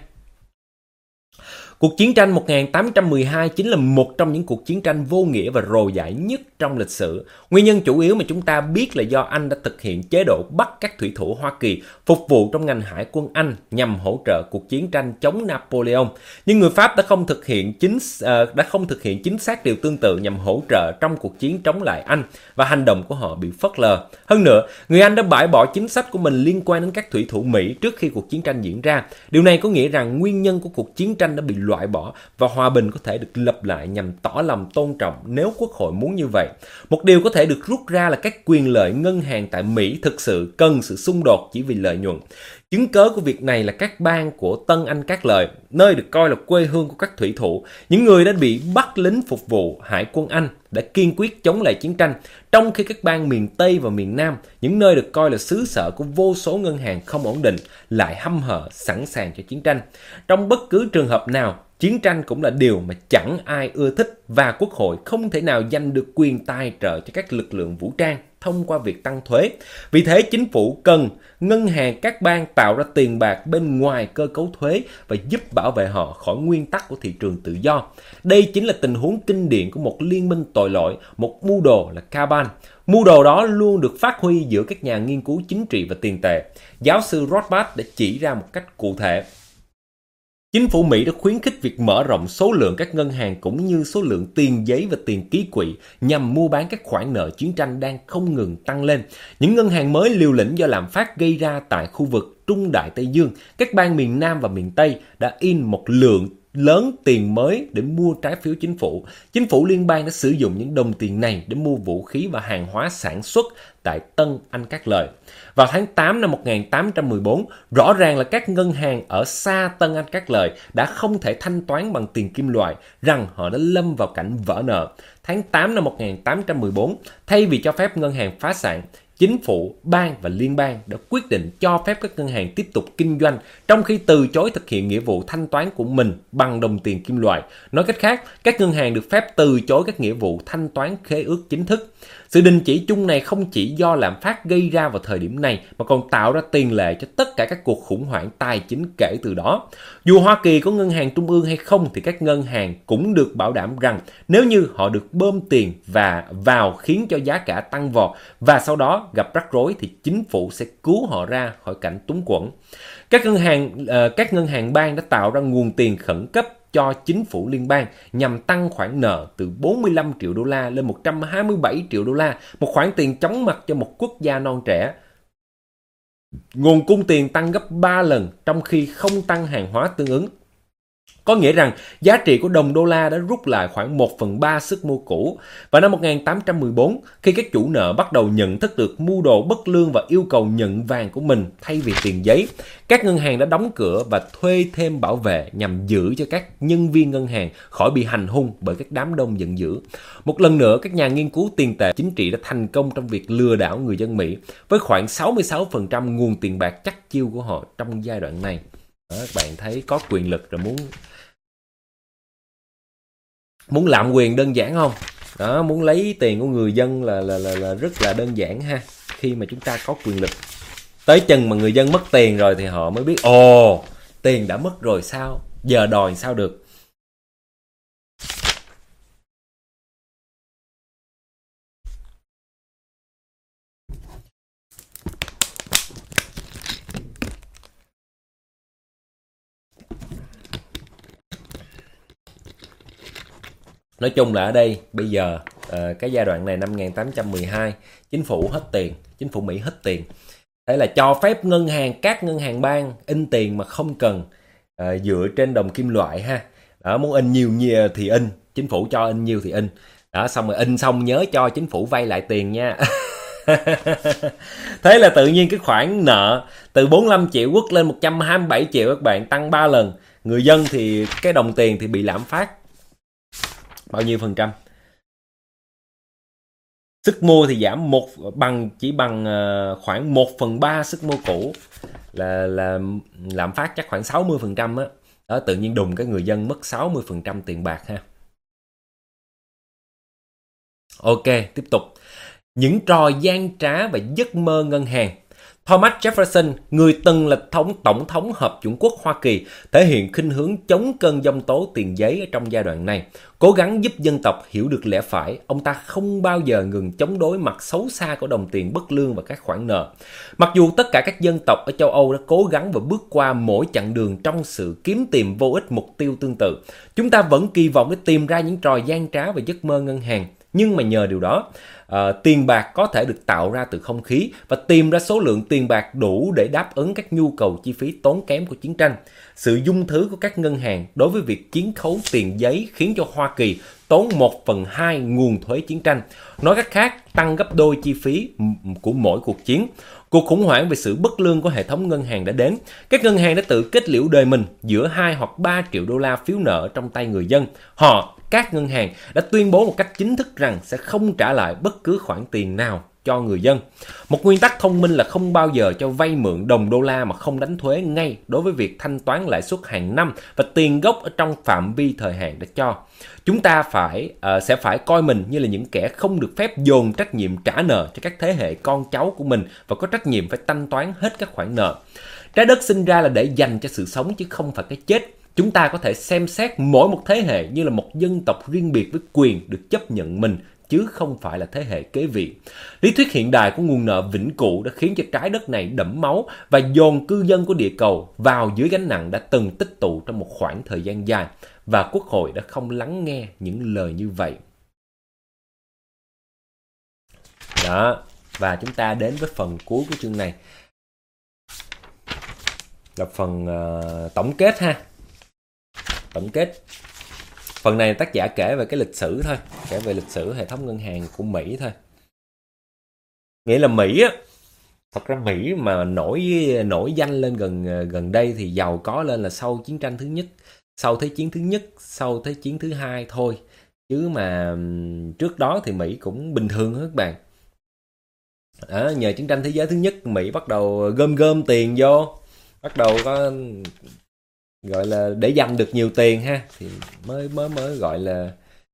Cuộc chiến tranh 1812 chính là một trong những cuộc chiến tranh vô nghĩa và rồ dại nhất trong lịch sử. Nguyên nhân chủ yếu mà chúng ta biết là do Anh đã thực hiện chế độ bắt các thủy thủ Hoa Kỳ phục vụ trong ngành hải quân Anh nhằm hỗ trợ cuộc chiến tranh chống Napoleon. Nhưng người Pháp đã không thực hiện chính xác điều tương tự nhằm hỗ trợ trong cuộc chiến chống lại Anh, và hành động của họ bị phớt lờ. Hơn nữa, người Anh đã bãi bỏ chính sách của mình liên quan đến các thủy thủ Mỹ trước khi cuộc chiến tranh diễn ra. Điều này có nghĩa rằng nguyên nhân của cuộc chiến tranh đã bị loại bỏ và hòa bình có thể được lập lại nhằm tỏ lòng tôn trọng nếu Quốc hội muốn như vậy. Một điều có thể được rút ra là các quyền lợi ngân hàng tại Mỹ thực sự cần sự xung đột chỉ vì lợi nhuận. Chứng cớ của việc này là các bang của Tân Anh Các Lợi, nơi được coi là quê hương của các thủy thủ, những người đã bị bắt lính phục vụ Hải quân Anh, đã kiên quyết chống lại chiến tranh, trong khi các bang miền Tây và miền Nam, những nơi được coi là xứ sở của vô số ngân hàng không ổn định, lại hăm hở sẵn sàng cho chiến tranh. Trong bất cứ trường hợp nào, chiến tranh cũng là điều mà chẳng ai ưa thích, và Quốc hội không thể nào giành được quyền tài trợ cho các lực lượng vũ trang thông qua việc tăng thuế. Vì thế, chính phủ cần ngân hàng các bang tạo ra tiền bạc bên ngoài cơ cấu thuế và giúp bảo vệ họ khỏi nguyên tắc của thị trường tự do. Đây chính là tình huống kinh điển của một liên minh tội lỗi, một mưu đồ là cabal. Mưu đồ đó luôn được phát huy giữa các nhà nghiên cứu chính trị và tiền tệ. Giáo sư Rothbard đã chỉ ra một cách cụ thể. Chính phủ Mỹ đã khuyến khích việc mở rộng số lượng các ngân hàng cũng như số lượng tiền giấy và tiền ký quỹ nhằm mua bán các khoản nợ chiến tranh đang không ngừng tăng lên. Những ngân hàng mới liều lĩnh do lạm phát gây ra tại khu vực Trung Đại Tây Dương, các bang miền Nam và miền Tây đã in một lượng lớn tiền mới để mua trái phiếu chính phủ. Chính phủ liên bang đã sử dụng những đồng tiền này để mua vũ khí và hàng hóa sản xuất tại Tân Anh Các Lợi. Vào tháng 8 năm 1814, rõ ràng là các ngân hàng ở xa Tân Anh Các Lợi đã không thể thanh toán bằng tiền kim loại, rằng họ đã lâm vào cảnh vỡ nợ. Tháng 8 năm 1814, thay vì cho phép ngân hàng phá sản, chính phủ, bang và liên bang đã quyết định cho phép các ngân hàng tiếp tục kinh doanh, trong khi từ chối thực hiện nghĩa vụ thanh toán của mình bằng đồng tiền kim loại. Nói cách khác, các ngân hàng được phép từ chối các nghĩa vụ thanh toán khế ước chính thức. Sự đình chỉ chung này không chỉ do lạm phát gây ra vào thời điểm này, mà còn tạo ra tiền lệ cho tất cả các cuộc khủng hoảng tài chính kể từ đó. Dù Hoa Kỳ có ngân hàng trung ương hay không, thì các ngân hàng cũng được bảo đảm rằng nếu như họ được bơm tiền vào khiến cho giá cả tăng vọt và sau đó gặp rắc rối, thì chính phủ sẽ cứu họ ra khỏi cảnh túng quẫn. Các ngân hàng bang đã tạo ra nguồn tiền khẩn cấp cho chính phủ liên bang nhằm tăng khoản nợ từ 45 triệu đô la lên 127 triệu đô la, một khoản tiền chóng mặt cho một quốc gia non trẻ. Nguồn cung tiền tăng gấp 3 lần trong khi không tăng hàng hóa tương ứng. Có nghĩa rằng giá trị của đồng đô la đã rút lại khoảng 1/3 sức mua cũ. Vào năm 1814, khi các chủ nợ bắt đầu nhận thức được mưu đồ bất lương và yêu cầu nhận vàng của mình thay vì tiền giấy, các ngân hàng đã đóng cửa và thuê thêm bảo vệ nhằm giữ cho các nhân viên ngân hàng khỏi bị hành hung bởi các đám đông giận dữ. Một lần nữa, các nhà nghiên cứu tiền tệ chính trị đã thành công trong việc lừa đảo người dân Mỹ với khoảng 66% nguồn tiền bạc chắc chiêu của họ trong giai đoạn này. Đó, các bạn thấy có quyền lực rồi muốn lạm quyền đơn giản không? Đó, muốn lấy tiền của người dân là rất là đơn giản ha. Khi mà chúng ta có quyền lực, tới chừng mà người dân mất tiền rồi thì họ mới biết tiền đã mất rồi sao, giờ đòi sao được. Nói chung là ở đây bây giờ cái giai đoạn này năm 1812, chính phủ Mỹ hết tiền. Thế là cho phép các ngân hàng bang in tiền mà không cần dựa trên đồng kim loại ha. Đó, muốn in nhiều thì in, chính phủ cho in nhiều thì in. Đó, xong rồi in xong nhớ cho chính phủ vay lại tiền nha. Thế là tự nhiên cái khoản nợ từ 45 triệu quất lên 127 triệu các bạn, tăng 3 lần. Người dân thì cái đồng tiền thì bị lạm phát bao nhiêu phần trăm? Sức mua thì giảm chỉ bằng khoảng 1/3 sức mua cũ, là lạm phát chắc khoảng 60% á. Đó, tự nhiên đùng cái người dân mất 60% tiền bạc ha. Ok, tiếp tục. Những trò gian trá và giấc mơ ngân hàng. Thomas Jefferson, người từng là tổng thống Hợp chủng quốc Hoa Kỳ, thể hiện khuynh hướng chống cơn giông tố tiền giấy ở trong giai đoạn này. Cố gắng giúp dân tộc hiểu được lẽ phải, ông ta không bao giờ ngừng chống đối mặt xấu xa của đồng tiền bất lương và các khoản nợ. Mặc dù tất cả các dân tộc ở châu Âu đã cố gắng và bước qua mỗi chặng đường trong sự kiếm tìm vô ích mục tiêu tương tự, chúng ta vẫn kỳ vọng để tìm ra những trò gian trá và giấc mơ ngân hàng. Nhưng mà nhờ điều đó, tiền bạc có thể được tạo ra từ không khí và tìm ra số lượng tiền bạc đủ để đáp ứng các nhu cầu chi phí tốn kém của chiến tranh. Sự dung thứ của các ngân hàng đối với việc chiết khấu tiền giấy khiến cho Hoa Kỳ tốn 1/2 nguồn thuế chiến tranh. Nói cách khác, tăng gấp đôi chi phí của mỗi cuộc chiến. Cuộc khủng hoảng về sự bất lương của hệ thống ngân hàng đã đến. Các ngân hàng đã tự kết liễu đời mình giữa 2 hoặc 3 triệu đô la phiếu nợ trong tay người dân. Các ngân hàng đã tuyên bố một cách chính thức rằng sẽ không trả lại bất cứ khoản tiền nào cho người dân. Một nguyên tắc thông minh là không bao giờ cho vay mượn đồng đô la mà không đánh thuế ngay đối với việc thanh toán lãi suất hàng năm và tiền gốc ở trong phạm vi thời hạn đã cho. Chúng ta sẽ phải coi mình như là những kẻ không được phép dồn trách nhiệm trả nợ cho các thế hệ con cháu của mình và có trách nhiệm phải thanh toán hết các khoản nợ. Trái đất sinh ra là để dành cho sự sống chứ không phải cái chết. Chúng ta có thể xem xét mỗi một thế hệ như là một dân tộc riêng biệt với quyền được chấp nhận mình, chứ không phải là thế hệ kế vị. Lý thuyết hiện đại của nguồn nợ vĩnh cửu đã khiến cho trái đất này đẫm máu và dồn cư dân của địa cầu vào dưới gánh nặng đã từng tích tụ trong một khoảng thời gian dài, và Quốc hội đã không lắng nghe những lời như vậy. Đó, và chúng ta đến với phần cuối của chương này, là phần tổng kết ha. Tổng kết. Phần này tác giả kể về cái lịch sử thôi, kể về lịch sử hệ thống ngân hàng của Mỹ thôi. Nghĩa là Mỹ á, thật ra Mỹ mà nổi danh lên gần đây thì giàu có lên là sau chiến tranh thứ nhất, sau thế chiến thứ nhất, sau thế chiến thứ hai thôi. Chứ mà trước đó thì Mỹ cũng bình thường hết các bạn. Nhờ chiến tranh thế giới thứ nhất, Mỹ bắt đầu gom tiền vô, bắt đầu có gọi là để dành được nhiều tiền ha, thì mới gọi là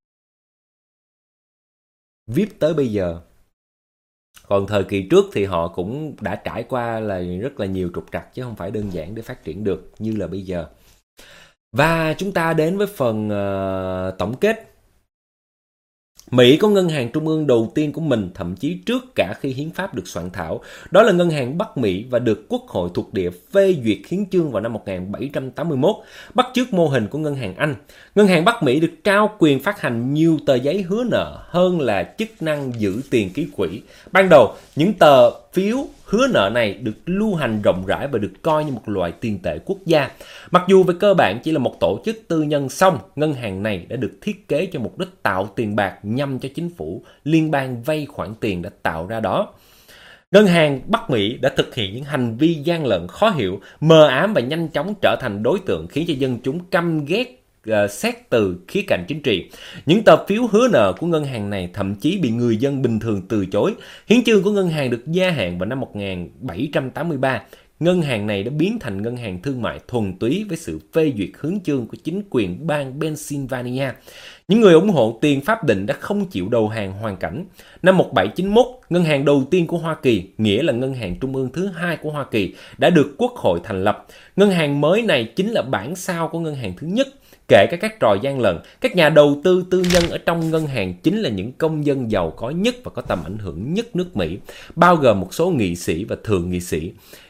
VIP tới bây giờ. Còn thời kỳ trước thì họ cũng đã trải qua là rất là nhiều trục trặc, chứ không phải đơn giản để phát triển được như là bây giờ. Và chúng ta đến với phần tổng kết. Mỹ có ngân hàng trung ương đầu tiên của mình, thậm chí trước cả khi hiến pháp được soạn thảo. Đó là ngân hàng Bắc Mỹ và được Quốc hội thuộc địa phê duyệt hiến chương vào năm 1781, bắt chước mô hình của ngân hàng Anh. Ngân hàng Bắc Mỹ được trao quyền phát hành nhiều tờ giấy hứa nợ hơn là chức năng giữ tiền ký quỹ. Ban đầu, những tờ phiếu hứa nợ này được lưu hành rộng rãi và được coi như một loại tiền tệ quốc gia. Mặc dù về cơ bản chỉ là một tổ chức tư nhân, song ngân hàng này đã được thiết kế cho mục đích tạo tiền bạc nhằm cho chính phủ liên bang vay khoản tiền đã tạo ra đó. Ngân hàng Bắc Mỹ đã thực hiện những hành vi gian lận khó hiểu, mờ ám và nhanh chóng trở thành đối tượng khiến cho dân chúng căm ghét xét từ khía cạnh chính trị. Những tờ phiếu hứa nợ của ngân hàng này thậm chí bị người dân bình thường từ chối. Hiến chương của ngân hàng được gia hạn vào năm 1783. Ngân hàng này đã biến thành ngân hàng thương mại thuần túy với sự phê duyệt hiến chương của chính quyền bang Pennsylvania. Những người ủng hộ tiền pháp định đã không chịu đầu hàng hoàn cảnh. Năm 1791, ngân hàng đầu tiên của Hoa Kỳ, nghĩa là ngân hàng trung ương thứ hai của Hoa Kỳ, đã được Quốc hội thành lập. Ngân hàng mới này chính là bản sao của ngân hàng thứ nhất. Kể cả các trò gian lận, các nhà đầu tư tư nhân ở trong ngân hàng chính là những công dân giàu có nhất và có tầm ảnh hưởng nhất nước Mỹ, bao gồm một số nghị sĩ và thượng nghị sĩ.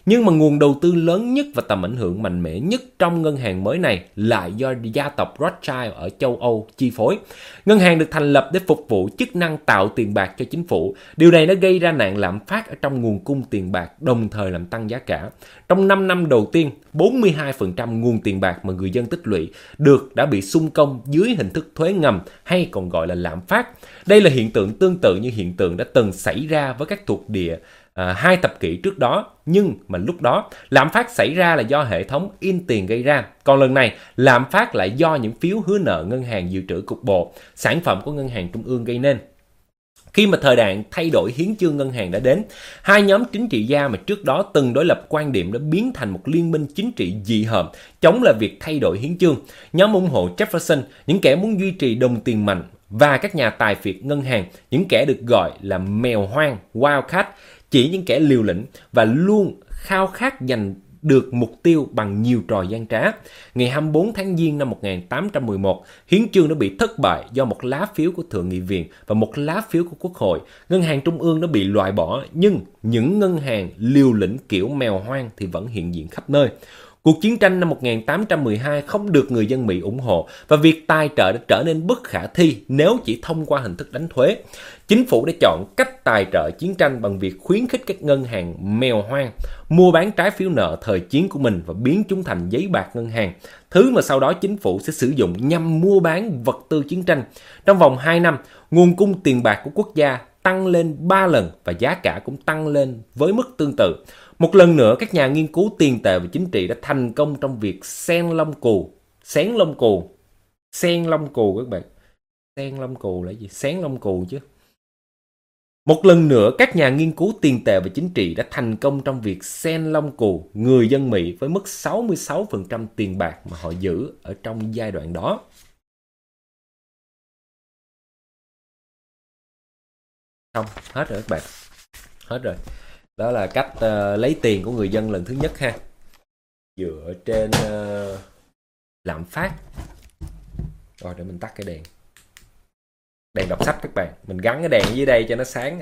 Nhưng mà nguồn đầu tư lớn nhất và tầm ảnh hưởng mạnh mẽ nhất trong ngân hàng mới này lại do gia tộc Rothschild ở châu Âu chi phối. Ngân hàng được thành lập để phục vụ chức năng tạo tiền bạc cho chính phủ. Điều này đã gây ra nạn lạm phát ở trong nguồn cung tiền bạc, đồng thời làm tăng giá cả. Trong 5 năm đầu tiên, 42% nguồn tiền bạc mà người dân tích lũy đã bị xung công dưới hình thức thuế ngầm hay còn gọi là lạm phát. Đây là hiện tượng tương tự như hiện tượng đã từng xảy ra với các thuộc địa 2 thập kỷ trước đó, nhưng mà lúc đó lạm phát xảy ra là do hệ thống in tiền gây ra, còn lần này lạm phát lại do những phiếu hứa nợ ngân hàng dự trữ cục bộ, sản phẩm của ngân hàng trung ương gây nên. Khi mà thời đại thay đổi hiến chương ngân hàng đã đến, hai nhóm chính trị gia mà trước đó từng đối lập quan điểm đã biến thành một liên minh chính trị dị hợm, chống lại việc thay đổi hiến chương. Nhóm ủng hộ Jefferson, những kẻ muốn duy trì đồng tiền mạnh, và các nhà tài phiệt ngân hàng, những kẻ được gọi là mèo hoang, wildcat, chỉ những kẻ liều lĩnh và luôn khao khát giành được mục tiêu bằng nhiều trò gian trá. Ngày 24 tháng Giêng năm 1811, hiến chương đã bị thất bại do một lá phiếu của Thượng nghị viện và một lá phiếu của Quốc hội. Ngân hàng trung ương đã bị loại bỏ, nhưng những ngân hàng liều lĩnh kiểu mèo hoang thì vẫn hiện diện khắp nơi. Cuộc chiến tranh năm 1812 không được người dân Mỹ ủng hộ và việc tài trợ đã trở nên bất khả thi nếu chỉ thông qua hình thức đánh thuế. Chính phủ đã chọn cách tài trợ chiến tranh bằng việc khuyến khích các ngân hàng mèo hoang mua bán trái phiếu nợ thời chiến của mình và biến chúng thành giấy bạc ngân hàng, thứ mà sau đó chính phủ sẽ sử dụng nhằm mua bán vật tư chiến tranh. Trong vòng 2 năm, nguồn cung tiền bạc của quốc gia tăng lên 3 lần và giá cả cũng tăng lên với mức tương tự. Một lần nữa, các nhà nghiên cứu tiền tệ và chính trị đã thành công trong việc xén lông cù các bạn. Xén lông cù là gì? Xén lông cù chứ. Một lần nữa, các nhà nghiên cứu tiền tệ và chính trị đã thành công trong việc xén lông cù người dân Mỹ với mức 66% tiền bạc mà họ giữ ở trong giai đoạn đó. Xong, hết rồi các bạn. Hết rồi. Đó là cách lấy tiền của người dân lần thứ nhất ha. Dựa trên lạm phát. Rồi để mình tắt cái đèn. Đèn đọc sách các bạn. Mình gắn cái đèn dưới đây cho nó sáng.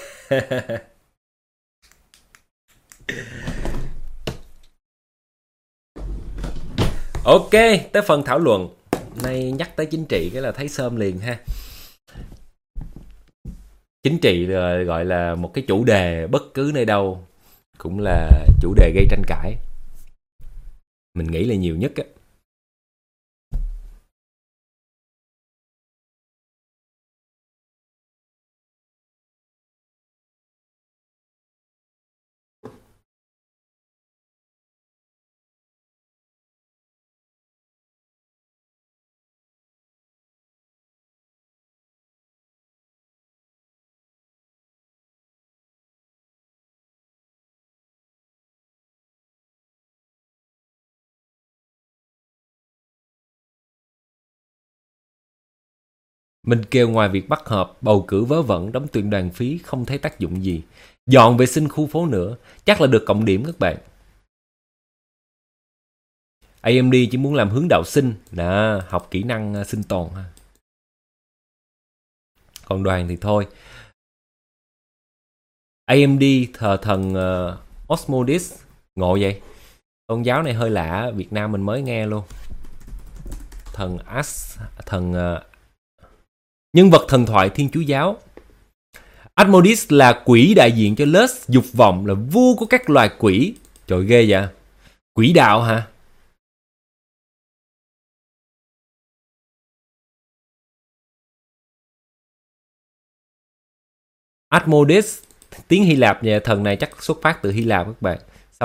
Ok, tới phần thảo luận. Nay nhắc tới chính trị cái là thấy sơm liền ha. Chính trị gọi là một cái chủ đề bất cứ nơi đâu cũng là chủ đề gây tranh cãi. Mình nghĩ là nhiều nhất á. Mình kêu ngoài việc bắt họp, bầu cử vớ vẩn, đóng tuyển đoàn phí không thấy tác dụng gì. Dọn vệ sinh khu phố nữa, chắc là được cộng điểm các bạn. AMD chỉ muốn làm hướng đạo sinh, học kỹ năng sinh tồn. Còn đoàn thì thôi. AMD thờ thần Osmodis, ngộ vậy. Tôn giáo này hơi lạ, Việt Nam mình mới nghe luôn. Nhân vật thần thoại Thiên Chúa giáo. Asmodeus là quỷ đại diện cho Lust, dục vọng, là vua của các loài quỷ. Trời ghê vậy. Quỷ đạo hả? Asmodeus, tiếng Hy Lạp nhà thần này chắc xuất phát từ Hy Lạp các bạn.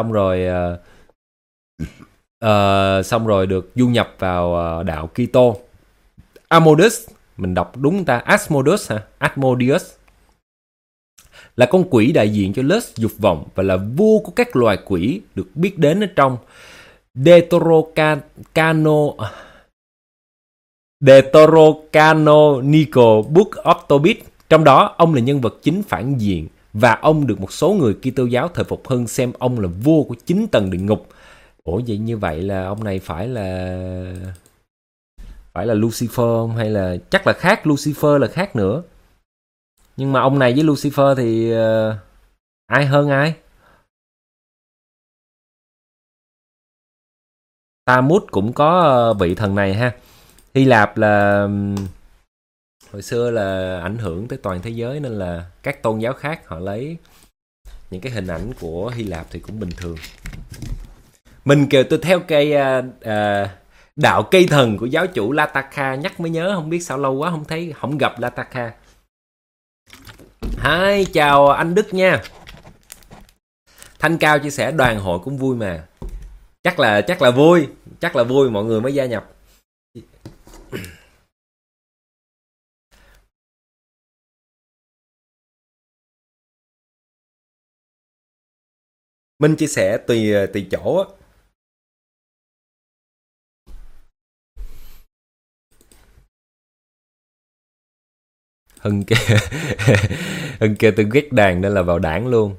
Xong rồi được du nhập vào đạo Kitô. Asmodeus, mình đọc đúng ta, Asmodeus hả? Asmodeus là con quỷ đại diện cho Lust, dục vọng và là vua của các loài quỷ, được biết đến ở trong Deuterocanonical Book of Tobit. Trong đó, ông là nhân vật chính phản diện và ông được một số người Kitô giáo thời Phục Hưng xem ông là vua của 9 tầng địa ngục. Ủa vậy như vậy là ông này phải là Lucifer không? Hay là chắc là khác, Lucifer là khác nữa. Nhưng mà ông này với Lucifer thì ai hơn ai? Tammuz cũng có vị thần này ha. Hy Lạp là hồi xưa là ảnh hưởng tới toàn thế giới, nên là các tôn giáo khác họ lấy những cái hình ảnh của Hy Lạp thì cũng bình thường. Mình kêu tôi theo cây đạo cây thần của giáo chủ Lataka, nhắc mới nhớ, không biết sao lâu quá không thấy, không gặp Lataka. Hi, chào anh Đức nha. Thanh Cao chia sẻ đoàn hội cũng vui mà. Chắc là vui mọi người mới gia nhập. Minh chia sẻ tùy chỗ á. Hưng kêu tôi ghét đàn nên là vào đảng luôn.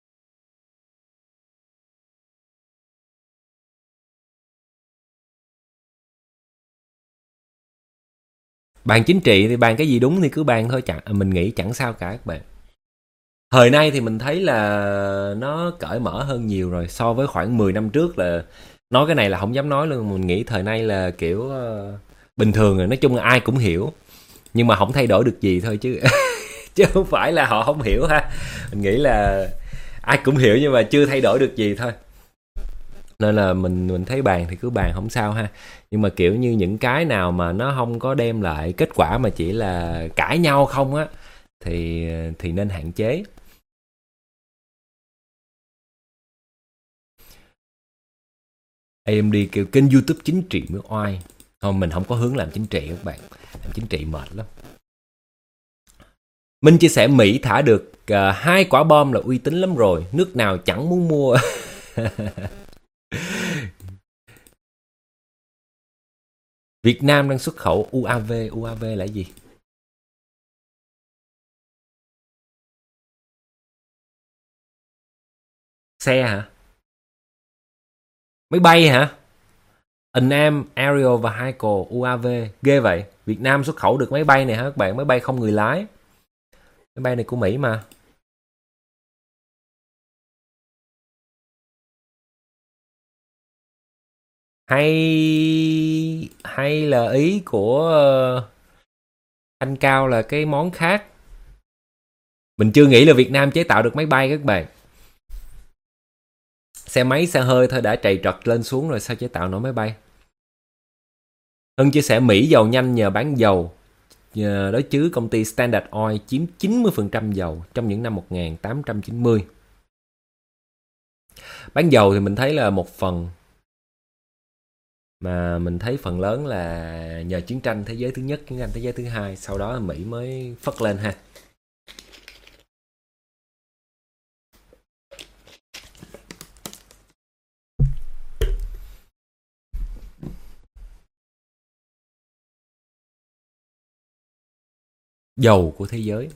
Bàn chính trị thì bàn cái gì đúng thì cứ bàn thôi, mình nghĩ chẳng sao cả các bạn. Thời nay thì mình thấy là nó cởi mở hơn nhiều rồi, so với khoảng 10 năm trước là nói cái này là không dám nói luôn. Mình nghĩ thời nay là kiểu bình thường rồi, nói chung là ai cũng hiểu, nhưng mà không thay đổi được gì thôi chứ chứ không phải là họ không hiểu ha. Mình nghĩ là ai cũng hiểu nhưng mà chưa thay đổi được gì thôi, nên là mình thấy bàn thì cứ bàn không sao ha. Nhưng mà kiểu như những cái nào mà nó không có đem lại kết quả mà chỉ là cãi nhau không á, thì nên hạn chế. AMD kêu kênh YouTube chính trị mới oai. Không, mình không có hướng làm chính trị các bạn, làm chính trị mệt lắm. Minh chia sẻ Mỹ thả được 2 quả bom là uy tín lắm rồi, nước nào chẳng muốn mua. Việt Nam đang xuất khẩu UAV. UAV là gì? Xe hả? Máy bay hả? Nam, Aerial và Vehicle UAV. Ghê vậy. Việt Nam xuất khẩu được máy bay này hả các bạn? Máy bay không người lái. Máy bay này của Mỹ mà. Hay là ý của anh Cao là cái món khác. Mình chưa nghĩ là Việt Nam chế tạo được máy bay các bạn. Xe máy, xe hơi thôi đã trầy trật lên xuống rồi, sao chế tạo nổi máy bay? Hưng chia sẻ Mỹ giàu nhanh nhờ bán dầu. Đó chứ công ty Standard Oil chiếm 90% dầu trong những năm 1890. Bán dầu thì mình thấy là một phần, mà mình thấy phần lớn là nhờ chiến tranh thế giới thứ nhất, chiến tranh thế giới thứ hai, sau đó Mỹ mới phất lên ha. Dầu của thế giới.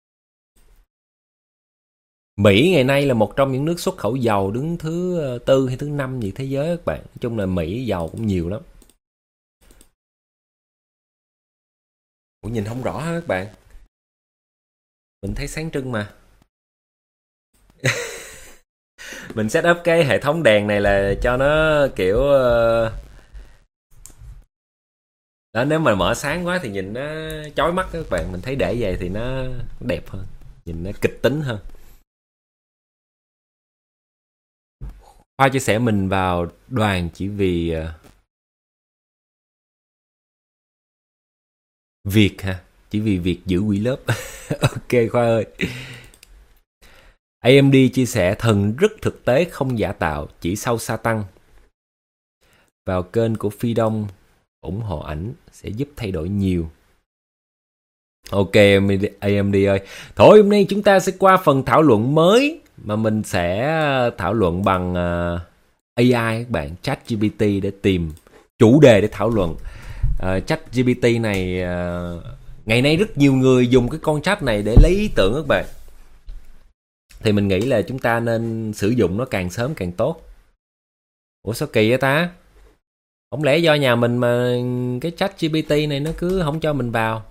Mỹ ngày nay là một trong những nước xuất khẩu dầu đứng thứ tư hay thứ năm gì thế giới các bạn. Nói chung là Mỹ dầu cũng nhiều lắm. Ủa nhìn không rõ hả các bạn? Mình thấy sáng trưng mà. Mình set up cái hệ thống đèn này là cho nó kiểu đó, nếu mà mở sáng quá thì nhìn nó chói mắt các bạn. Mình thấy để vậy thì nó đẹp hơn, nhìn nó kịch tính hơn. Khoa chia sẻ mình vào đoàn chỉ vì việc hả? Chỉ vì việc giữ quỹ lớp. Ok Khoa ơi. AMD chia sẻ thần rất thực tế không giả tạo, chỉ sau sa tăng. Vào kênh của Phi Đông ủng hộ ảnh sẽ giúp thay đổi nhiều. Ok AMD ơi. Thôi hôm nay chúng ta sẽ qua phần thảo luận mới, mà mình sẽ thảo luận bằng AI các bạn, ChatGPT, để tìm chủ đề để thảo luận. ChatGPT này ngày nay rất nhiều người dùng cái con chat này để lấy ý tưởng các bạn. Thì mình nghĩ là chúng ta nên sử dụng nó càng sớm càng tốt. Ủa sao kỳ vậy ta? Không lẽ do nhà mình mà cái ChatGPT này nó cứ không cho mình vào?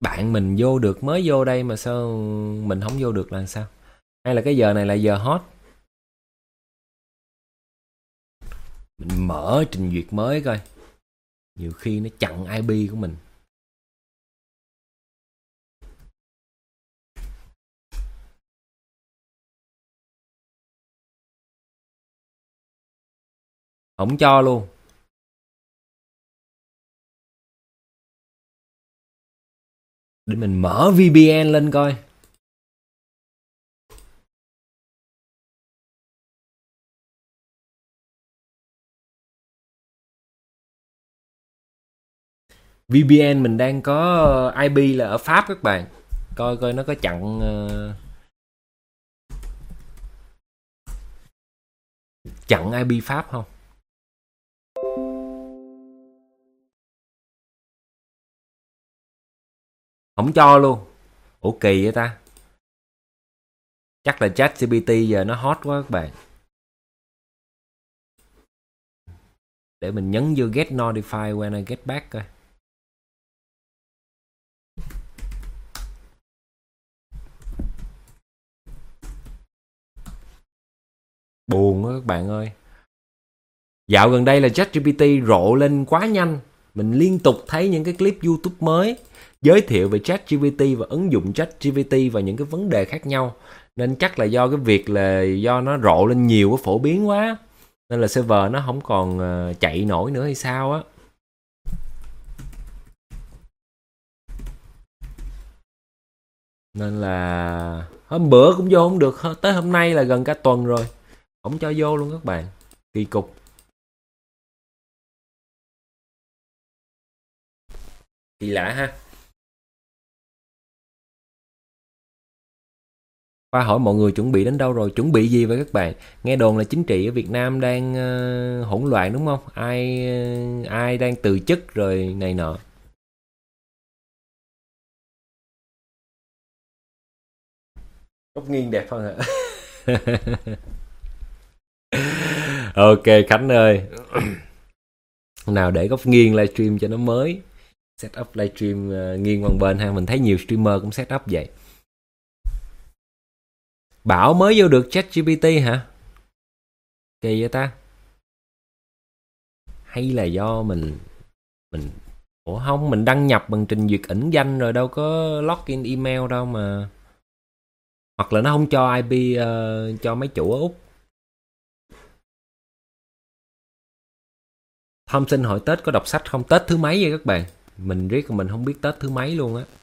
Bạn mình vô được, mới vô đây mà sao mình không vô được là sao? Hay là cái giờ này là giờ hot? Mình mở trình duyệt mới coi. Nhiều khi nó chặn IP của mình. Không cho luôn. Để mình mở VPN lên coi. VPN mình đang có IP là ở Pháp các bạn. Coi coi nó có chặn chặn IP Pháp không? Không cho luôn. Ủa kỳ vậy ta? Chắc là ChatGPT giờ nó hot quá các bạn. Để mình nhấn vô get notified when I get back coi. Buồn quá các bạn ơi. Dạo gần đây là ChatGPT rộ lên quá nhanh. Mình liên tục thấy những cái clip YouTube mới giới thiệu về ChatGPT và ứng dụng ChatGPT vào những cái vấn đề khác nhau. Nên chắc là do cái việc là do nó rộ lên nhiều, cái phổ biến quá. Nên là server nó không còn chạy nổi nữa hay sao á. Nên là hôm bữa cũng vô không được, tới hôm nay là gần cả tuần rồi. Không cho vô luôn các bạn. Kỳ cục. Kỳ lạ ha. Khoa hỏi mọi người chuẩn bị đến đâu rồi? Chuẩn bị gì vậy các bạn? Nghe đồn là chính trị ở Việt Nam đang hỗn loạn đúng không? Ai đang từ chức rồi này nọ. Góc nghiêng đẹp hơn hả? Ok Khánh ơi. Nào để góc nghiêng livestream cho nó mới. Set up livestream nghiêng qua bên ha. Mình thấy nhiều streamer cũng set up vậy. Bảo mới vô được ChatGPT hả? Kỳ vậy ta? Hay là do mình ủa không, mình đăng nhập bằng trình duyệt ẩn danh rồi, đâu có login email đâu mà. Hoặc là nó không cho IP cho mấy chủ ở Úc. Thompson hỏi Tết có đọc sách không? Tết thứ mấy vậy các bạn? Mình riết mình không biết Tết thứ mấy luôn á.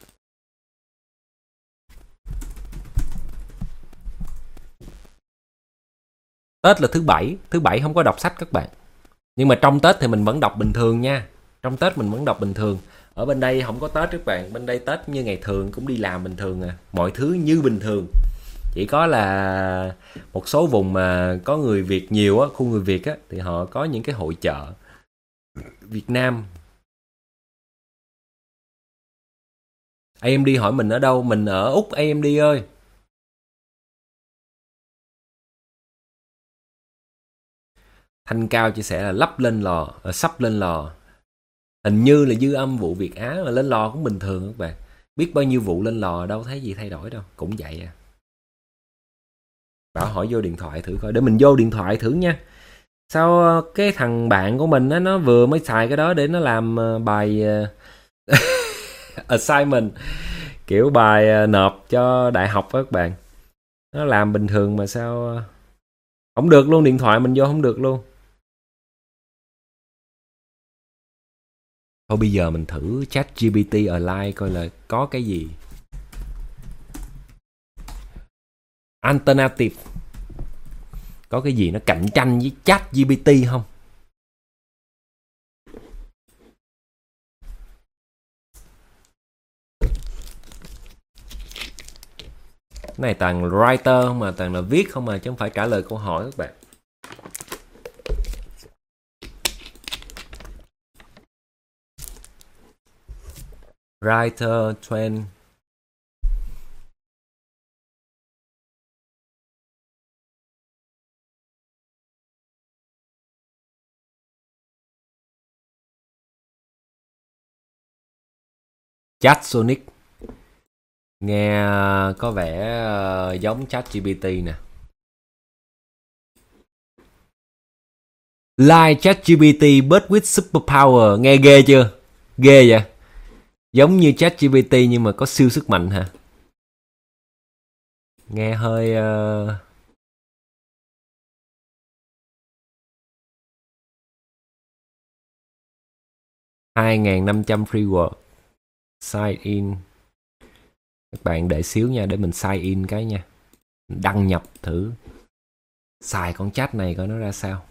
Tết là thứ bảy không có đọc sách các bạn. Nhưng mà trong Tết thì mình vẫn đọc bình thường nha. Trong Tết mình vẫn đọc bình thường. Ở bên đây không có Tết các bạn. Bên đây Tết như ngày thường, cũng đi làm bình thường à. Mọi thứ như bình thường. Chỉ có là một số vùng mà có người Việt nhiều á, khu người Việt á, thì họ có những cái hội chợ Việt Nam. AMD hỏi mình ở đâu? Mình ở Úc AMD ơi. Thanh Cao chia sẻ là lắp lên lò, sắp lên lò. Hình như là dư âm vụ Việt Á, mà lên lò cũng bình thường các bạn. Biết bao nhiêu vụ lên lò đâu thấy gì thay đổi đâu, cũng vậy à. Bảo hỏi vô điện thoại thử coi, để mình vô điện thoại thử nha. Sao cái thằng bạn của mình á, nó vừa mới xài cái đó để nó làm bài assignment, kiểu bài nộp cho đại học á các bạn. Nó làm bình thường mà sao không được luôn, điện thoại mình vô không được luôn. Thôi bây giờ mình thử ChatGPT online coi là có cái gì alternative, có cái gì nó cạnh tranh với ChatGPT không. Cái này toàn writer không mà, toàn là viết không mà, chứ không phải trả lời câu hỏi các bạn. Writer trend. Chat Sonic Nghe có vẻ giống ChatGPT nè. Like ChatGPT but with superpower. Nghe ghê chưa? Ghê vậy? Giống như ChatGPT nhưng mà có siêu sức mạnh hả? Nghe hơi... 2.500 free word. Sign in. Các bạn đợi xíu nha, để mình sign in cái nha. Đăng nhập thử xài con chat này coi nó ra sao.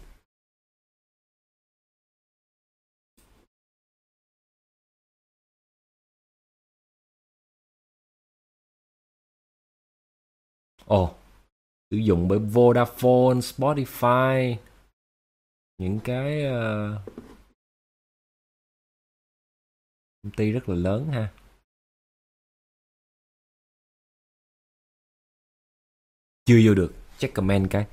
Ồ, sử dụng bởi Vodafone, Spotify, những cái công ty rất là lớn ha. Chưa vô được, check comment cái.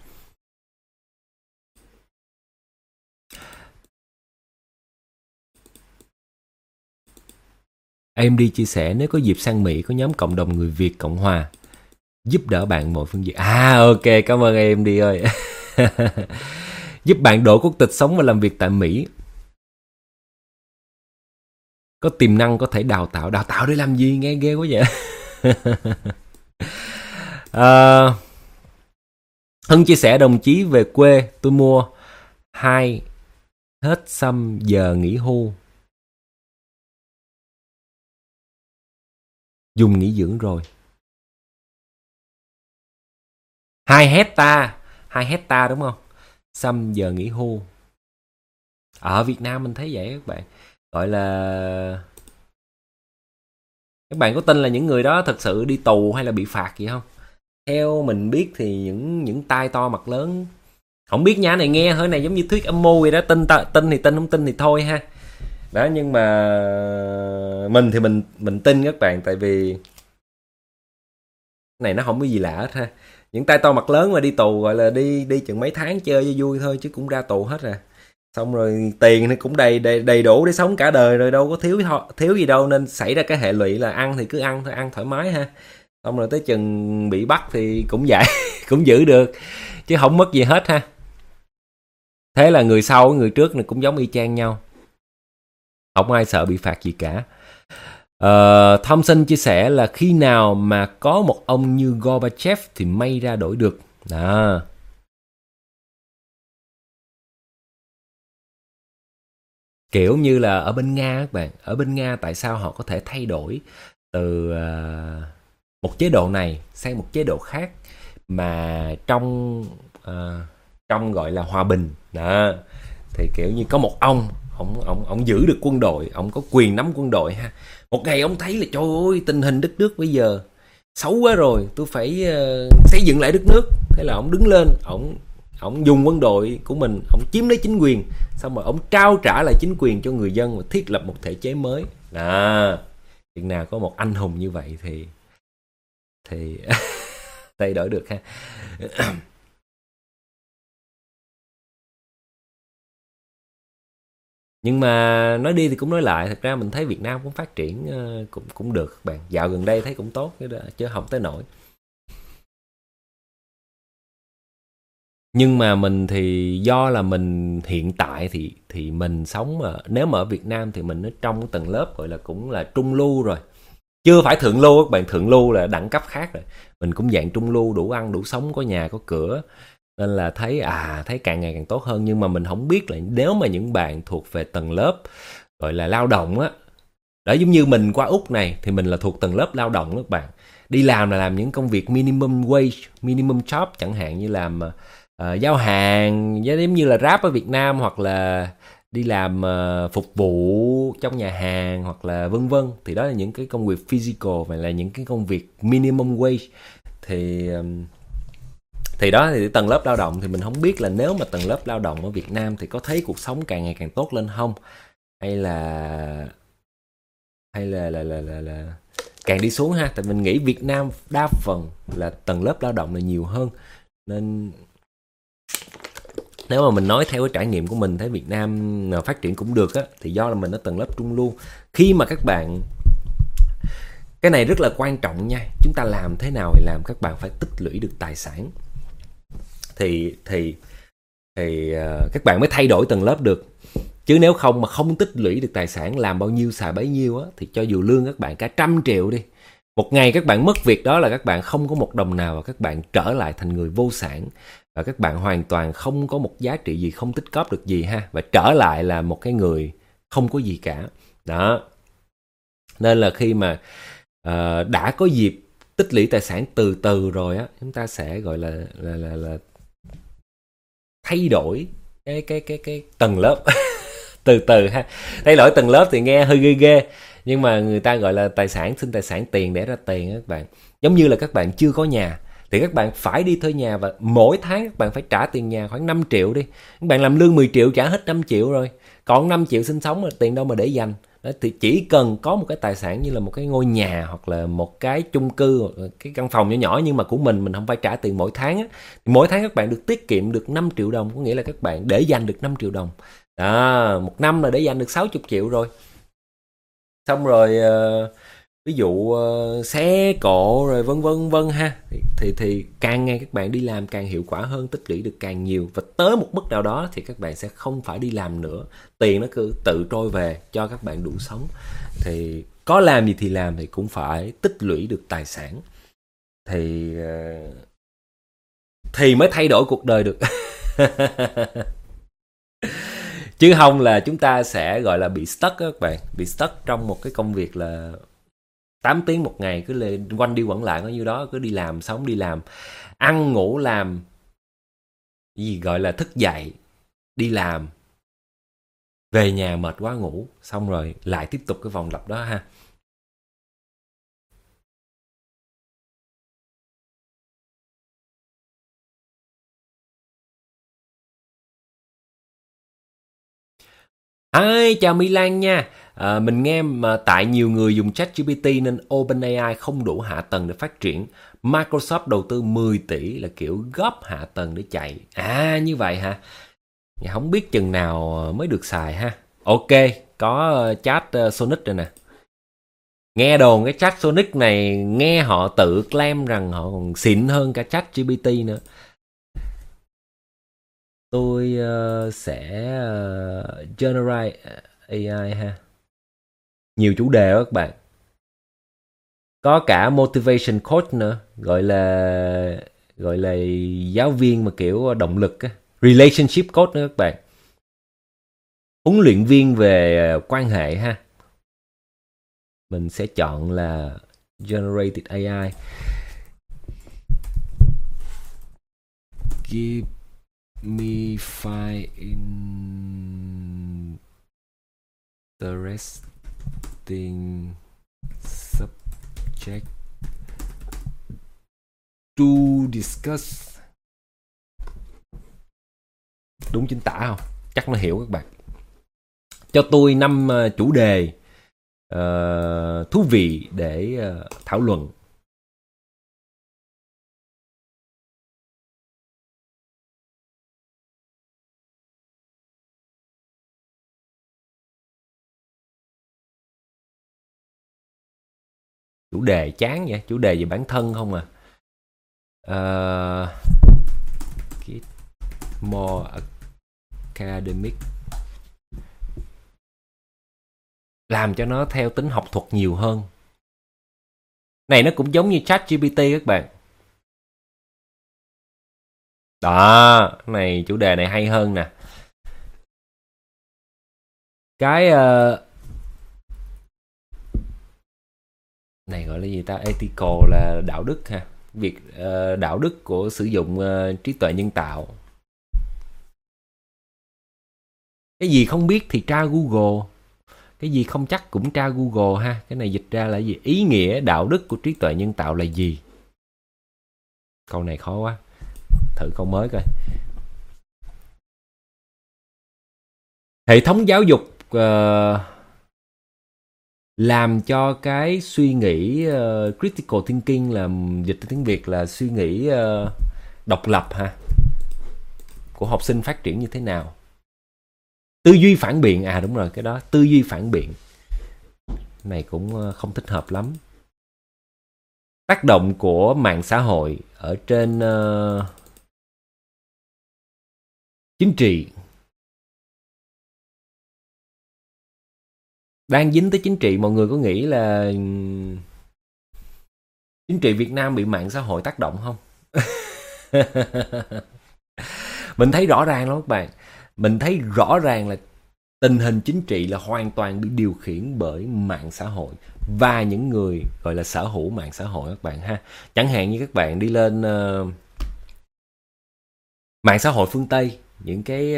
Em đi chia sẻ nếu có dịp sang Mỹ có nhóm cộng đồng người Việt Cộng Hòa giúp đỡ bạn mọi phương diện. Ok, cảm ơn em đi ơi. Giúp bạn đổi quốc tịch sống và làm việc tại Mỹ. Có tiềm năng có thể đào tạo. Đào tạo để làm gì? Nghe ghê quá vậy. Hưng chia sẻ đồng chí về quê tôi mua 2 hết xăm giờ nghỉ hưu. Dùng nghỉ dưỡng rồi. 2 hecta đúng không? Xăm giờ nghỉ hưu. Ở Việt Nam mình thấy vậy các bạn. Gọi là... Các bạn có tin là những người đó thật sự đi tù hay là bị phạt gì không? Theo mình biết thì những tai to mặt lớn, không biết nha, này nghe hơi này giống như thuyết âm mưu vậy đó, tin thì tin, không tin thì thôi ha. Đó, nhưng mà mình thì mình tin các bạn, tại vì cái này nó không có gì lạ hết ha. Những tai to mặt lớn mà đi tù gọi là đi chừng mấy tháng chơi cho vui thôi, chứ cũng ra tù hết rồi. Xong rồi tiền thì cũng đầy đủ để sống cả đời rồi, đâu có thiếu gì đâu, nên xảy ra cái hệ lụy là ăn thì cứ ăn thôi, ăn thoải mái ha. Xong rồi tới chừng bị bắt thì cũng vậy, cũng giữ được chứ không mất gì hết ha. Thế là người sau người trước này cũng giống y chang nhau, không ai sợ bị phạt gì cả. Thompson chia sẻ là khi nào mà có một ông như Gorbachev thì may ra đổi được. Đó. Kiểu như là ở bên Nga các bạn, ở bên Nga tại sao họ có thể thay đổi từ một chế độ này sang một chế độ khác mà trong gọi là hòa bình đó, thì kiểu như có một ông giữ được quân đội, ông có quyền nắm quân đội ha. Một ngày ông thấy là trời ơi, tình hình đất nước bây giờ xấu quá rồi, tôi phải xây dựng lại đất nước. Thế là ông đứng lên, ông dùng quân đội của mình, ông chiếm lấy chính quyền, xong rồi ông trao trả lại chính quyền cho người dân và thiết lập một thể chế mới. Đó, Việt Nam có một anh hùng như vậy thì thay đổi được ha. Nhưng mà nói đi thì cũng nói lại, thật ra mình thấy Việt Nam cũng phát triển cũng được các bạn. Dạo gần đây thấy cũng tốt chứ không tới nổi. Nhưng mà mình thì do là mình hiện tại thì mình sống mà nếu mà ở Việt Nam thì mình ở trong cái tầng lớp gọi là cũng là trung lưu rồi. Chưa phải thượng lưu các bạn, thượng lưu là đẳng cấp khác rồi. Mình cũng dạng trung lưu, đủ ăn đủ sống, có nhà có cửa. Nên là thấy càng ngày càng tốt hơn. Nhưng mà mình không biết là nếu mà những bạn thuộc về tầng lớp gọi là lao động á, đó giống như mình qua Úc này thì mình là thuộc tầng lớp lao động các bạn. Đi làm là làm những công việc minimum wage, minimum job, chẳng hạn như làm giao hàng, giống như là Grab ở Việt Nam, hoặc là đi làm phục vụ trong nhà hàng, hoặc là vân vân. Thì đó là những cái công việc physical và là những cái công việc minimum wage. Thì đó thì tầng lớp lao động thì mình không biết là nếu mà tầng lớp lao động ở Việt Nam thì có thấy cuộc sống càng ngày càng tốt lên không, hay là càng đi xuống ha. Tại mình nghĩ Việt Nam đa phần là tầng lớp lao động là nhiều hơn, nên nếu mà mình nói theo cái trải nghiệm của mình thấy Việt Nam phát triển cũng được á, thì do là mình ở tầng lớp trung lưu. Khi mà các bạn Cái này rất là quan trọng nha. Chúng ta làm thế nào thì làm, các bạn phải tích lũy được tài sản. Thì các bạn mới thay đổi tầng lớp được. Chứ nếu không mà không tích lũy được tài sản, làm bao nhiêu xài bấy nhiêu á, thì cho dù lương các bạn cả 100 triệu đi, một ngày các bạn mất việc đó là các bạn không có một đồng nào, và các bạn trở lại thành người vô sản, và các bạn hoàn toàn không có một giá trị gì, không tích góp được gì ha, và trở lại là một cái người không có gì cả. Đó. Nên là khi mà đã có dịp tích lũy tài sản từ từ rồi á, chúng ta sẽ gọi là thay đổi cái tầng lớp từ từ ha. Thay đổi tầng lớp thì nghe hơi ghê ghê, nhưng mà người ta gọi là tài sản sinh tài sản, tiền đẻ ra tiền các bạn. Giống như là các bạn chưa có nhà thì các bạn phải đi thuê nhà, và mỗi tháng các bạn phải trả tiền nhà khoảng 5 triệu đi. Các bạn làm lương 10 triệu trả hết 5 triệu rồi, còn 5 triệu sinh sống là tiền đâu mà để dành. Đó, thì chỉ cần có một cái tài sản như là một cái ngôi nhà, hoặc là một cái chung cư, hoặc là cái căn phòng nhỏ nhỏ nhưng mà của mình không phải trả tiền mỗi tháng á, thì mỗi tháng các bạn được tiết kiệm được 5 triệu đồng, có nghĩa là các bạn để dành được 5 triệu đồng. Đó, một năm là để dành được 60 triệu rồi. Xong rồi ví dụ xe cộ rồi vân vân ha, thì càng ngày các bạn đi làm càng hiệu quả hơn, tích lũy được càng nhiều, và tới một mức nào đó thì các bạn sẽ không phải đi làm nữa, tiền nó cứ tự trôi về cho các bạn đủ sống. Thì có làm gì thì làm, thì cũng phải tích lũy được tài sản, thì mới thay đổi cuộc đời được. Chứ không là chúng ta sẽ gọi là bị stuck các bạn, bị stuck trong một cái công việc là 8 tiếng một ngày, cứ quanh đi quẩn lại có nhiêu đó, cứ đi làm, sống đi làm, ăn ngủ làm, gì gọi là thức dậy, đi làm, về nhà mệt quá ngủ, xong rồi lại tiếp tục cái vòng lặp đó ha. Chào Milan nha. Mình nghe mà tại nhiều người dùng ChatGPT nên OpenAI không đủ hạ tầng để phát triển. Microsoft đầu tư 10 tỷ là kiểu góp hạ tầng để chạy. Như vậy hả? Không biết chừng nào mới được xài ha. Ok, có chat Sonic rồi nè. Nghe đồn cái chat Sonic này nghe họ tự claim rằng họ còn xịn hơn cả ChatGPT nữa. Tôi sẽ generate AI ha. Nhiều chủ đề đó các bạn. Có cả motivation coach nữa, gọi là giáo viên mà kiểu động lực á, relationship coach nữa các bạn. Huấn luyện viên về quan hệ ha. Mình sẽ chọn là generated AI. Give me five interesting subject to discuss. Đúng chính tả không? Chắc nó hiểu các bạn. Cho tôi 5 chủ đề thú vị để thảo luận. Chủ đề chán vậy, chủ đề về bản thân không à. Get more academic, làm cho nó theo tính học thuật nhiều hơn. Này nó cũng giống như ChatGPT các bạn. Đó, này chủ đề này hay hơn nè. Cái này gọi là gì ta? Ethical là đạo đức ha. Việc đạo đức của sử dụng trí tuệ nhân tạo. Cái gì không biết thì tra Google. Cái gì không chắc cũng tra Google ha. Cái này dịch ra là gì? Ý nghĩa đạo đức của trí tuệ nhân tạo là gì? Câu này khó quá. Thử câu mới coi. Hệ thống giáo dục làm cho cái suy nghĩ critical thinking, là dịch tiếng Việt là suy nghĩ độc lập ha, của học sinh phát triển như thế nào. Tư duy phản biện, đúng rồi cái đó, tư duy phản biện này cũng không thích hợp lắm. Tác động của mạng xã hội ở trên chính trị. Đang dính tới chính trị, mọi người có nghĩ là chính trị Việt Nam bị mạng xã hội tác động không? Mình thấy rõ ràng lắm các bạn. Mình thấy rõ ràng là tình hình chính trị là hoàn toàn bị điều khiển bởi mạng xã hội và những người gọi là sở hữu mạng xã hội các bạn ha. Chẳng hạn như các bạn đi lên mạng xã hội phương Tây, những cái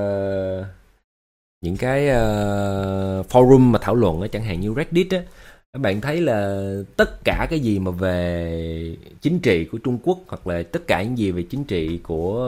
forum mà thảo luận á, chẳng hạn như Reddit á, các bạn thấy là tất cả cái gì mà về chính trị của Trung Quốc, hoặc là tất cả những gì về chính trị của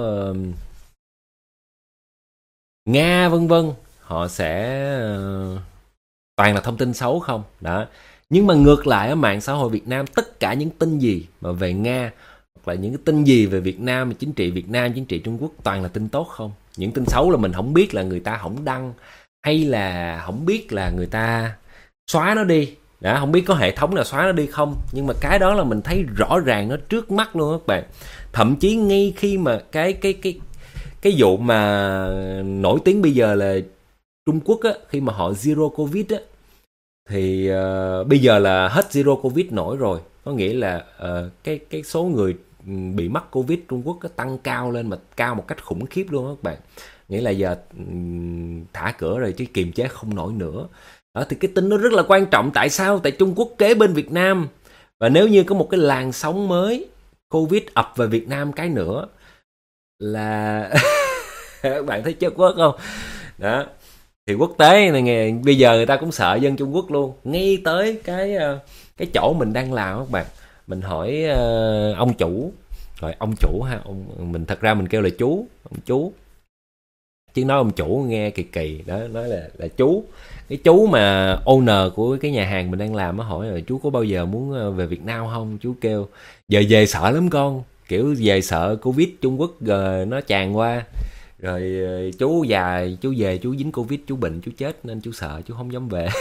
Nga vân vân, họ sẽ toàn là thông tin xấu không đó. Nhưng mà ngược lại ở mạng xã hội Việt Nam, tất cả những tin gì mà về Nga, hoặc là những cái tin gì về Việt Nam, chính trị Việt Nam, chính trị Trung Quốc, toàn là tin tốt không. Những tin xấu là mình không biết là người ta không đăng, hay là không biết là người ta xóa nó đi đã, không biết có hệ thống nào xóa nó đi không. Nhưng mà cái đó là mình thấy rõ ràng, nó trước mắt luôn các bạn. Thậm chí ngay khi mà cái vụ mà nổi tiếng bây giờ là Trung Quốc á, khi mà họ zero covid á, thì bây giờ là hết zero covid nổi rồi. Có nghĩa là cái số người bị mắc covid Trung Quốc tăng cao lên, mà cao một cách khủng khiếp luôn các bạn. Nghĩa là giờ thả cửa rồi chứ kiềm chế không nổi nữa đó. Thì cái tin nó rất là quan trọng. Tại sao? Tại Trung Quốc kế bên Việt Nam, và nếu như có một cái làn sóng mới covid ập về Việt Nam cái nữa là các bạn thấy chất quốc không đó. Thì quốc tế này bây giờ người ta cũng sợ dân Trung Quốc luôn. Ngay tới cái chỗ mình đang làm các bạn, mình hỏi ông chủ, rồi ông chủ ha, mình thật ra mình kêu là chú, ông chú, chứ nói ông chủ nghe kỳ kỳ đó, nói là chú. Cái chú mà owner của cái nhà hàng mình đang làm á, hỏi là chú có bao giờ muốn về Việt Nam không. Chú kêu giờ về sợ lắm con, kiểu về sợ Covid Trung Quốc nó tràn qua, rồi chú già chú về chú dính Covid, chú bệnh, chú chết, nên chú sợ, chú không dám về.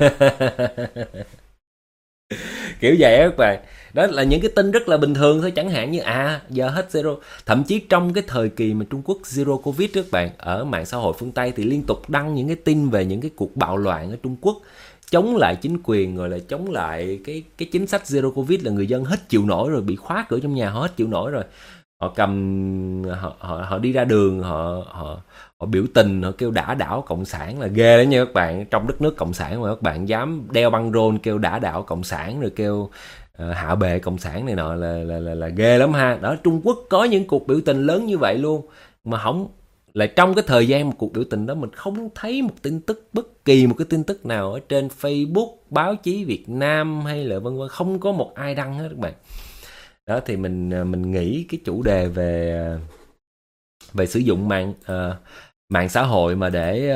Kiểu vậy các bạn. Đó là những cái tin rất là bình thường thôi. Chẳng hạn như giờ hết zero. Thậm chí trong cái thời kỳ mà Trung Quốc zero covid các bạn, ở mạng xã hội phương Tây thì liên tục đăng những cái tin về những cái cuộc bạo loạn ở Trung Quốc, chống lại chính quyền, rồi là chống lại cái chính sách zero covid, là người dân hết chịu nổi rồi, bị khóa cửa trong nhà, họ hết chịu nổi rồi. Họ họ đi ra đường, họ biểu tình, họ kêu đả đảo cộng sản, là ghê đó nha các bạn. Trong đất nước cộng sản mà các bạn dám đeo băng rôn kêu đả đảo cộng sản, rồi kêu hạ bệ cộng sản này nọ, là ghê lắm ha. Đó, Trung Quốc có những cuộc biểu tình lớn như vậy luôn, mà không, lại trong cái thời gian một cuộc biểu tình đó, mình không thấy một tin tức, bất kỳ một cái tin tức nào ở trên Facebook, báo chí Việt Nam hay là vân vân, không có một ai đăng hết các bạn. Đó thì mình nghĩ cái chủ đề về sử dụng mạng xã hội mà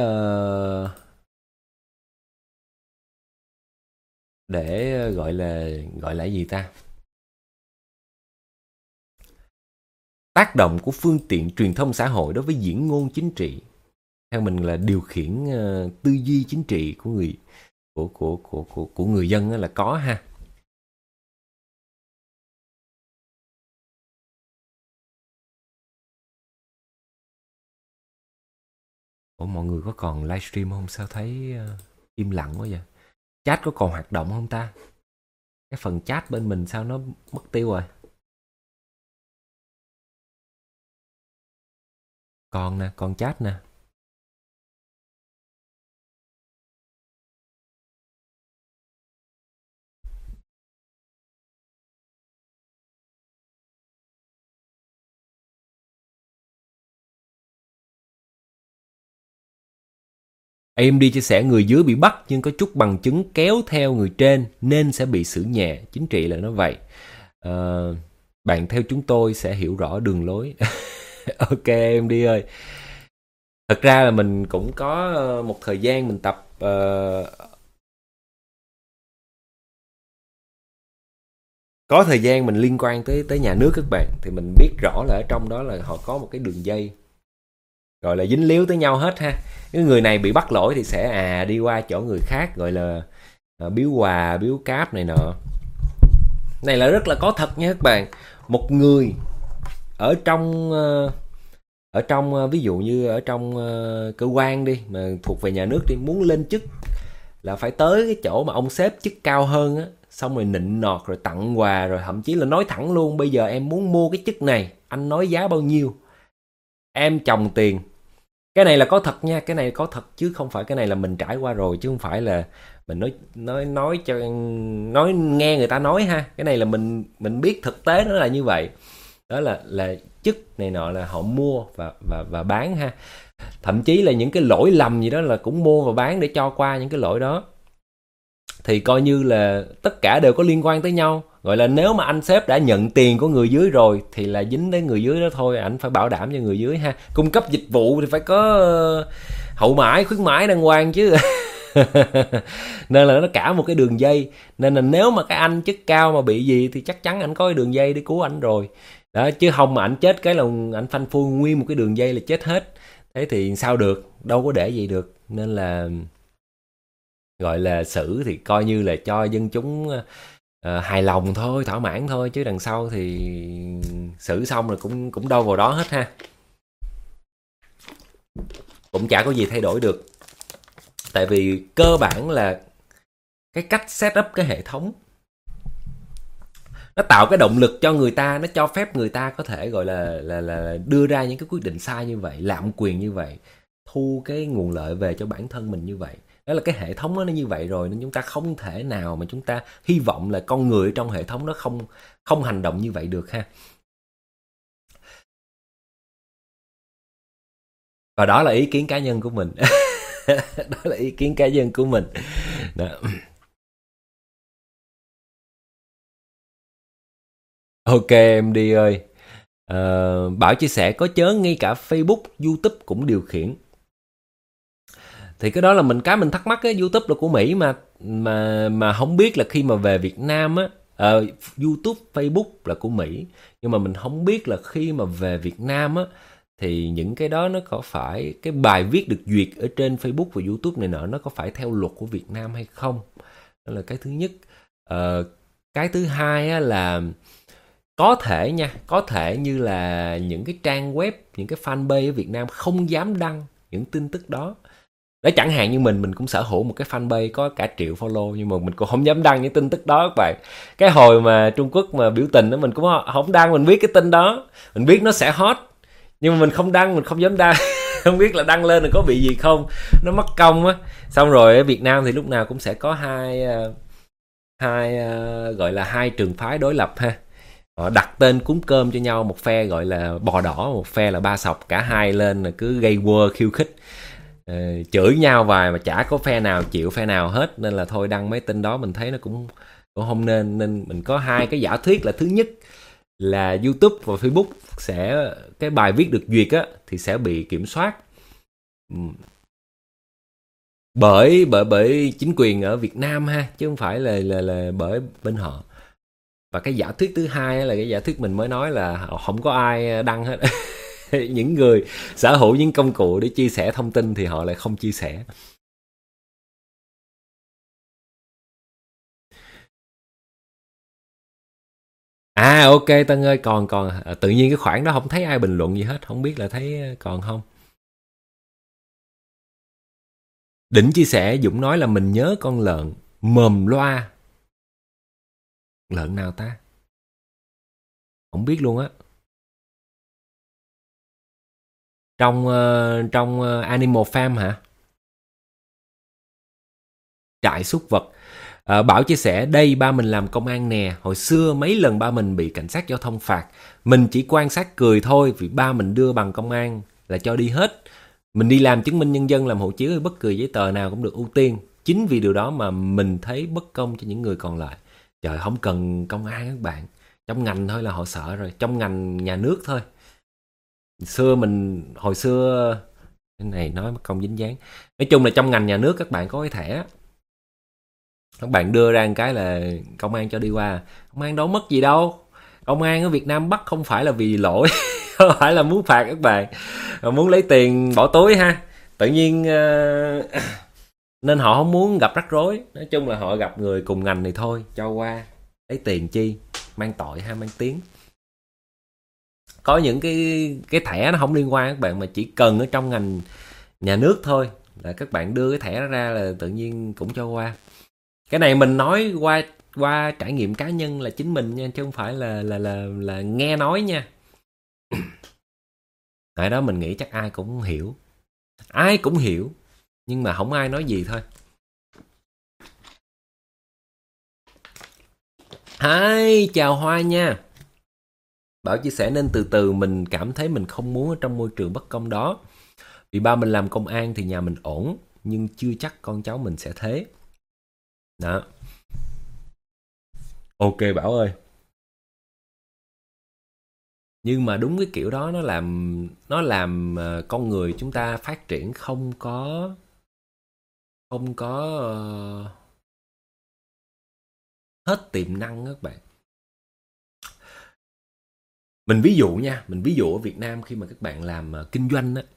để gọi là gì ta, tác động của phương tiện truyền thông xã hội đối với diễn ngôn chính trị, theo mình là điều khiển tư duy chính trị của người dân là có ha. Ủa, mọi người có còn livestream không? Sao thấy im lặng quá vậy? Chat có còn hoạt động không ta? Cái phần chat bên mình sao nó mất tiêu rồi? Còn nè, còn chat nè. AMD chia sẻ người dưới bị bắt nhưng có chút bằng chứng kéo theo người trên nên sẽ bị xử nhẹ. Chính trị là nó vậy. Bạn theo chúng tôi sẽ hiểu rõ đường lối. Ok AMD ơi. Thật ra là mình cũng có một thời gian mình tập có thời gian mình liên quan tới nhà nước các bạn, thì mình biết rõ là ở trong đó là họ có một cái đường dây gọi là dính líu tới nhau hết ha. Cái người này bị bắt lỗi thì sẽ đi qua chỗ người khác, gọi là biếu quà, biếu cáp này nọ. Này là rất là có thật nha các bạn. Một người ở trong ví dụ như ở trong cơ quan đi, mà thuộc về nhà nước đi, muốn lên chức là phải tới cái chỗ mà ông sếp chức cao hơn á, xong rồi nịnh nọt rồi tặng quà, rồi thậm chí là nói thẳng luôn: bây giờ em muốn mua cái chức này, anh nói giá bao nhiêu, em chồng tiền. Cái này là có thật nha, cái này có thật chứ không phải, cái này là mình trải qua rồi chứ không phải là mình nói nghe người ta nói ha. Cái này là mình biết thực tế nó là như vậy. Đó là chức này nọ là họ mua và bán ha. Thậm chí là những cái lỗi lầm gì đó là cũng mua và bán để cho qua những cái lỗi đó. Thì coi như là tất cả đều có liên quan tới nhau. Gọi là nếu mà anh sếp đã nhận tiền của người dưới rồi thì là dính đến người dưới đó thôi, ảnh phải bảo đảm cho người dưới ha. Cung cấp dịch vụ thì phải có hậu mãi, khuyến mãi đàng hoàng chứ. Nên là nó cả một cái đường dây. Nên là nếu mà cái anh chức cao mà bị gì thì chắc chắn ảnh có cái đường dây để cứu ảnh rồi. Đó, chứ không mà ảnh chết cái là ảnh phanh phui nguyên một cái đường dây là chết hết. Thế thì sao được, đâu có để gì được. Nên là gọi là xử thì coi như là cho dân chúng hài lòng thôi, thỏa mãn thôi, chứ đằng sau thì xử xong rồi cũng đâu vào đó hết ha. Cũng chả có gì thay đổi được. Tại vì cơ bản là cái cách set up cái hệ thống nó tạo cái động lực cho người ta, nó cho phép người ta có thể gọi là đưa ra những cái quyết định sai như vậy, lạm quyền như vậy, thu cái nguồn lợi về cho bản thân mình như vậy. Đó là cái hệ thống nó như vậy rồi, nên chúng ta không thể nào mà chúng ta hy vọng là con người trong hệ thống nó không hành động như vậy được ha. Và đó là ý kiến cá nhân của mình. Đó là ý kiến cá nhân của mình. Đó. Ok em đi ơi. Bảo chia sẻ có chớ ngay cả Facebook, YouTube cũng điều khiển. Thì cái đó là mình thắc mắc á. YouTube là của Mỹ mà không biết là khi mà về Việt Nam á, YouTube, Facebook là của Mỹ, nhưng mà mình không biết là khi mà về Việt Nam á thì những cái đó nó có phải cái bài viết được duyệt ở trên Facebook và YouTube này nọ nó có phải theo luật của Việt Nam hay không. Đó là cái thứ nhất. Cái thứ hai á là có thể như là những cái trang web, những cái fanpage ở Việt Nam không dám đăng những tin tức đó. Đó, chẳng hạn như mình cũng sở hữu một cái fanpage có cả triệu follow, nhưng mà mình cũng không dám đăng những tin tức đó các bạn. Cái hồi mà Trung Quốc mà biểu tình đó mình cũng không đăng, mình biết cái tin đó, mình biết nó sẽ hot, nhưng mà mình không đăng, mình không dám đăng. Không biết là đăng lên là có bị gì không, nó mất công á. Xong rồi ở Việt Nam thì lúc nào cũng sẽ có gọi là hai trường phái đối lập ha. Họ đặt tên cúng cơm cho nhau, một phe gọi là bò đỏ, một phe là ba sọc, cả hai lên là cứ gây quơ khiêu khích, chửi nhau vài mà chả có phe nào chịu phe nào hết. Nên là thôi, đăng mấy tin đó mình thấy nó cũng không nên. Nên mình có hai cái giả thuyết là thứ nhất là YouTube và Facebook sẽ, cái bài viết được duyệt á thì sẽ bị kiểm soát bởi chính quyền ở Việt Nam ha, chứ không phải là bởi bên họ. Và cái giả thuyết thứ hai là cái giả thuyết mình mới nói là không có ai đăng hết. Những người sở hữu những công cụ để chia sẻ thông tin thì họ lại không chia sẻ. Ok Tân ơi, còn tự nhiên cái khoản đó không thấy ai bình luận gì hết, không biết là thấy còn không. Đỉnh chia sẻ Dũng nói là mình nhớ con lợn mồm loa. Lợn nào ta? Không biết luôn á. Trong Animal Farm hả? Trại súc vật. Bảo chia sẻ đây, ba mình làm công an nè, hồi xưa mấy lần ba mình bị cảnh sát giao thông phạt, mình chỉ quan sát cười thôi, vì ba mình đưa bằng công an là cho đi hết. Mình đi làm chứng minh nhân dân, làm hộ chiếu hay bất cứ giấy tờ nào cũng được ưu tiên. Chính vì điều đó mà mình thấy bất công cho những người còn lại. Trời, không cần công an các bạn, trong ngành thôi là họ sợ rồi, trong ngành nhà nước thôi. Hồi xưa cái này nói mất công dính dáng. Nói chung là trong ngành nhà nước các bạn có cái thẻ, các bạn đưa ra một cái là công an cho đi qua. Công an đâu mất gì đâu. Công an ở Việt Nam bắt không phải là vì lỗi, không phải là muốn phạt các bạn, mà muốn lấy tiền bỏ túi ha. Tự nhiên nên họ không muốn gặp rắc rối. Nói chung là họ gặp người cùng ngành thì thôi cho qua, lấy tiền chi. mang tội hay mang tiếng. Có những cái thẻ nó không liên quan các bạn, mà chỉ cần ở trong ngành nhà nước thôi là các bạn đưa cái thẻ đó ra là tự nhiên cũng cho qua. Cái này mình nói qua trải nghiệm cá nhân là chính mình nha, chứ không phải là nghe nói nha. Tại đó mình nghĩ chắc ai cũng hiểu, nhưng mà không ai nói gì thôi. Hi, chào Hoa nha. Bảo chia sẻ nên từ từ, mình cảm thấy mình không muốn ở trong môi trường bất công đó. Vì ba mình làm công an thì nhà mình ổn, nhưng chưa chắc con cháu mình sẽ thế. Đó. Ok Bảo ơi. Nhưng mà đúng cái kiểu đó nó làm con người chúng ta phát triển không có hết tiềm năng các bạn. Mình ví dụ ở Việt Nam khi mà các bạn làm kinh doanh á,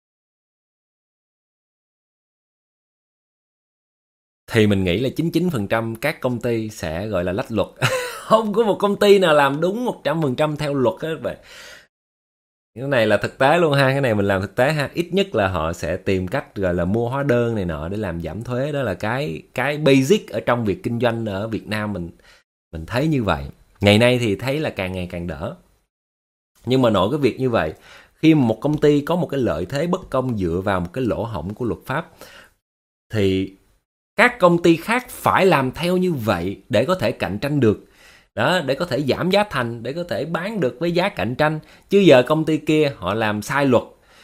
thì mình nghĩ là 99% các công ty sẽ gọi là lách luật. Không có một công ty nào làm đúng 100% theo luật hết các bạn. Cái này là thực tế luôn ha, cái này mình làm thực tế ha. Ít nhất là họ sẽ tìm cách gọi là mua hóa đơn này nọ để làm giảm thuế. Đó là cái basic ở trong việc kinh doanh ở Việt Nam mình thấy như vậy. Ngày nay thì thấy là càng ngày càng đỡ. Nhưng mà nội cái việc như vậy, khi mà một công ty có một cái lợi thế bất công dựa vào một cái lỗ hổng của luật pháp, thì các công ty khác phải làm theo như vậy để có thể cạnh tranh được. Đó, để có thể giảm giá thành, để có thể bán được với giá cạnh tranh. Chứ giờ công ty kia họ làm sai luật,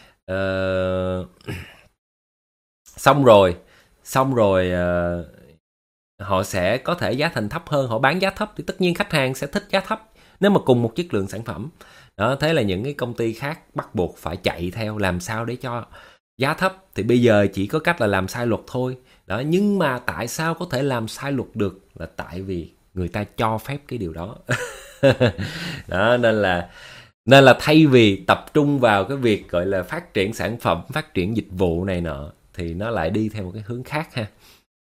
xong rồi họ sẽ có thể giá thành thấp hơn, họ bán giá thấp thì tất nhiên khách hàng sẽ thích giá thấp nếu mà cùng một chất lượng sản phẩm. Đó, thế là những cái công ty khác bắt buộc phải chạy theo làm sao để cho giá thấp, thì bây giờ chỉ có cách là làm sai luật thôi. Đó, nhưng mà tại sao có thể làm sai luật được, là tại vì người ta cho phép cái điều đó. Đó, nên là thay vì tập trung vào cái việc gọi là phát triển sản phẩm, phát triển dịch vụ này nọ, thì nó lại đi theo một cái hướng khác ha.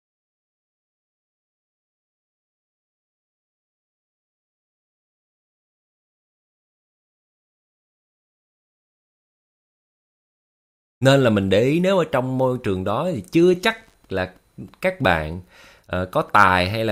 Nên là mình để ý, nếu ở trong môi trường đó thì chưa chắc là các bạn có tài hay là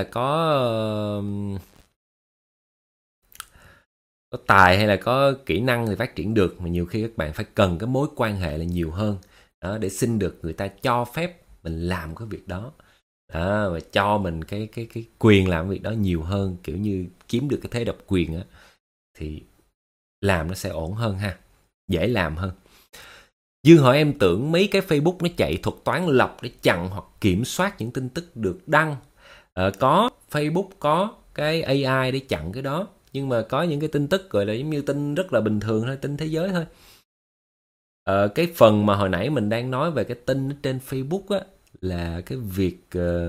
có tài hay là có kỹ năng thì phát triển được, mà nhiều khi các bạn phải cần cái mối quan hệ là nhiều hơn đó, để xin được người ta cho phép mình làm cái việc đó. Đó, và cho mình cái quyền làm việc đó nhiều hơn, kiểu như kiếm được cái thế độc quyền á, thì làm nó sẽ ổn hơn ha, dễ làm hơn. Dương hỏi em tưởng mấy cái Facebook nó chạy thuật toán lọc để chặn hoặc kiểm soát những tin tức được đăng. Có, Facebook có cái AI để chặn cái đó, nhưng mà có những cái tin tức gọi là giống như tin rất là bình thường thôi, tin thế giới thôi. Cái phần mà hồi nãy mình đang nói về cái tin trên Facebook á, là cái việc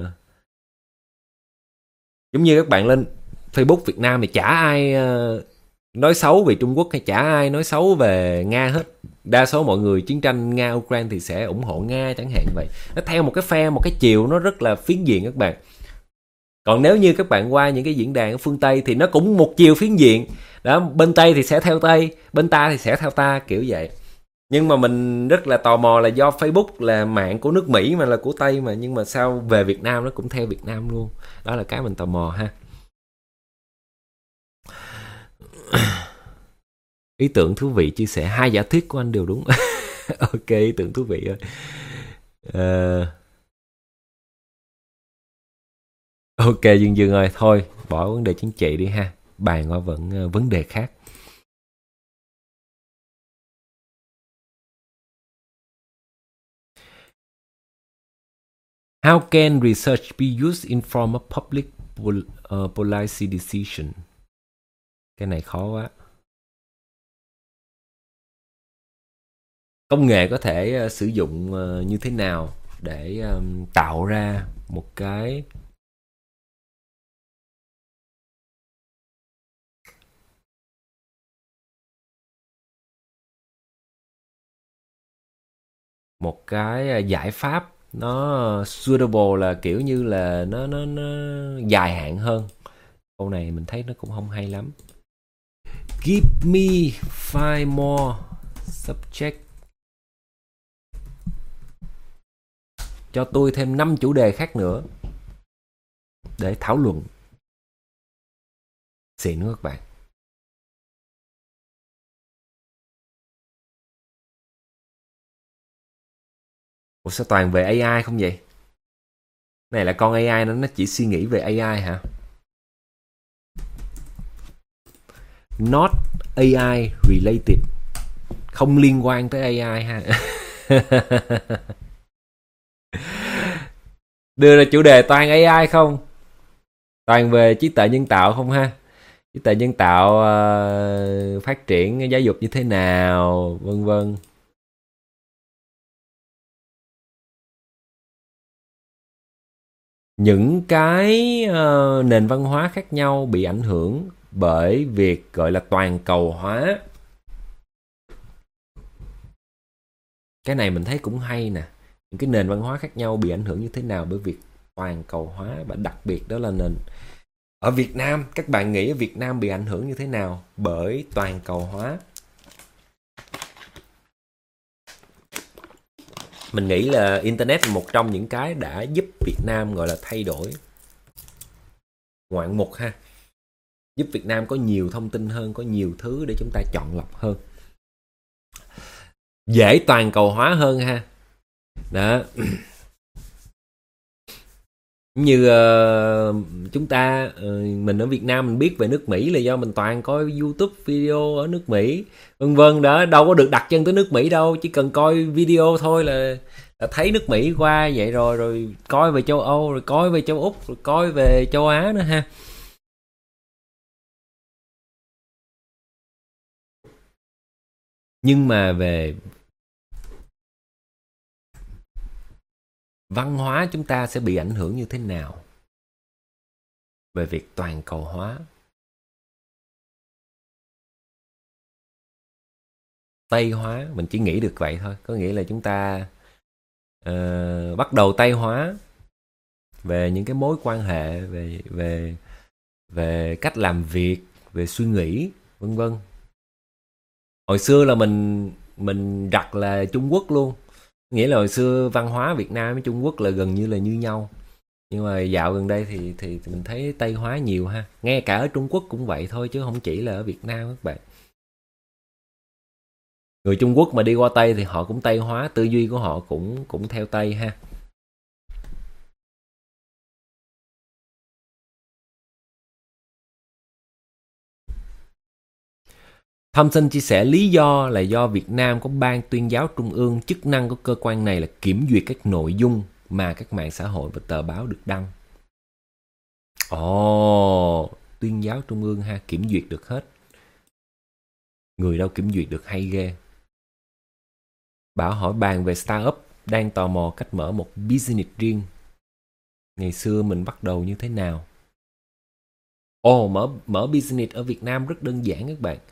giống như các bạn lên Facebook Việt Nam thì chả ai nói xấu về Trung Quốc hay chả ai nói xấu về Nga hết. Đa số mọi người chiến tranh Nga-Ukraine thì sẽ ủng hộ Nga chẳng hạn vậy. Nó theo một cái phe, một cái chiều nó rất là phiến diện các bạn. Còn nếu như các bạn qua những cái diễn đàn ở phương Tây thì nó cũng một chiều phiến diện. Đó, bên Tây thì sẽ theo Tây, bên ta thì sẽ theo ta, kiểu vậy. Nhưng mà mình rất là tò mò là do Facebook là mạng của nước Mỹ mà là của Tây mà, nhưng mà sao về Việt Nam nó cũng theo Việt Nam luôn. Đó là cái mình tò mò ha. Ý tưởng thú vị, chia sẻ 2 giả thuyết của anh đều đúng. Ok, ý tưởng thú vị ơi. Ok Dương Dương ơi, thôi bỏ vấn đề chính trị đi ha, bàn qua vấn đề khác. How can research be used in form of public policy decision? Cái này khó quá. Công nghệ có thể sử dụng như thế nào để tạo ra một cái giải pháp nó suitable, là kiểu như là nó dài hạn hơn, Câu này mình thấy nó cũng không hay lắm. Give me 5 more subject. Cho tôi thêm 5 chủ đề khác nữa để thảo luận. Xịn nữa các bạn. Ủa sao toàn về AI không vậy? Này là con AI nó chỉ suy nghĩ về AI hả? Not AI related. Không liên quan tới AI ha. Đưa ra chủ đề toàn AI không? Toàn về trí tuệ nhân tạo không ha? Trí tuệ nhân tạo phát triển giáo dục như thế nào, vân vân. Những cái nền văn hóa khác nhau bị ảnh hưởng bởi việc gọi là toàn cầu hóa. Cái này mình thấy cũng hay nè. Những cái nền văn hóa khác nhau bị ảnh hưởng như thế nào bởi việc toàn cầu hóa, và đặc biệt đó là nền ở Việt Nam. Các bạn nghĩ ở Việt Nam bị ảnh hưởng như thế nào bởi toàn cầu hóa? Mình nghĩ là Internet là một trong những cái đã giúp Việt Nam gọi là thay đổi ngoạn mục ha. Giúp Việt Nam có nhiều thông tin hơn, có nhiều thứ để chúng ta chọn lọc hơn. Dễ toàn cầu hóa hơn ha. Đó. Như chúng ta, mình ở Việt Nam mình biết về nước Mỹ là do mình toàn coi YouTube video ở nước Mỹ, vân vân đó, đâu có được đặt chân tới nước Mỹ đâu, chỉ cần coi video thôi là thấy nước Mỹ qua vậy rồi, rồi coi về châu Âu, rồi coi về châu Úc, rồi coi về châu Á nữa ha. Nhưng mà về văn hóa chúng ta sẽ bị ảnh hưởng như thế nào về việc toàn cầu hóa? Tây hóa, mình chỉ nghĩ được vậy thôi. Có nghĩa là chúng ta bắt đầu Tây hóa về những cái mối quan hệ, về cách làm việc, về suy nghĩ, vân vân. Hồi xưa là mình đặt là Trung Quốc luôn. Nghĩa là hồi xưa văn hóa Việt Nam với Trung Quốc là gần như là như nhau. Nhưng mà dạo gần đây thì mình thấy Tây hóa nhiều ha. Ngay cả ở Trung Quốc cũng vậy thôi, chứ không chỉ là ở Việt Nam các bạn. Người Trung Quốc mà đi qua Tây thì họ cũng Tây hóa, tư duy của họ cũng theo Tây ha. Thompson chia sẻ lý do là do Việt Nam có Ban Tuyên giáo Trung ương, chức năng của cơ quan này là kiểm duyệt các nội dung mà các mạng xã hội và tờ báo được đăng. Ồ, Tuyên giáo Trung ương ha, kiểm duyệt được hết. Người đâu kiểm duyệt được hay ghê. Bảo hỏi bàn về startup, đang tò mò cách mở một business riêng. Ngày xưa mình bắt đầu như thế nào? Ồ, mở business ở Việt Nam rất đơn giản các bạn.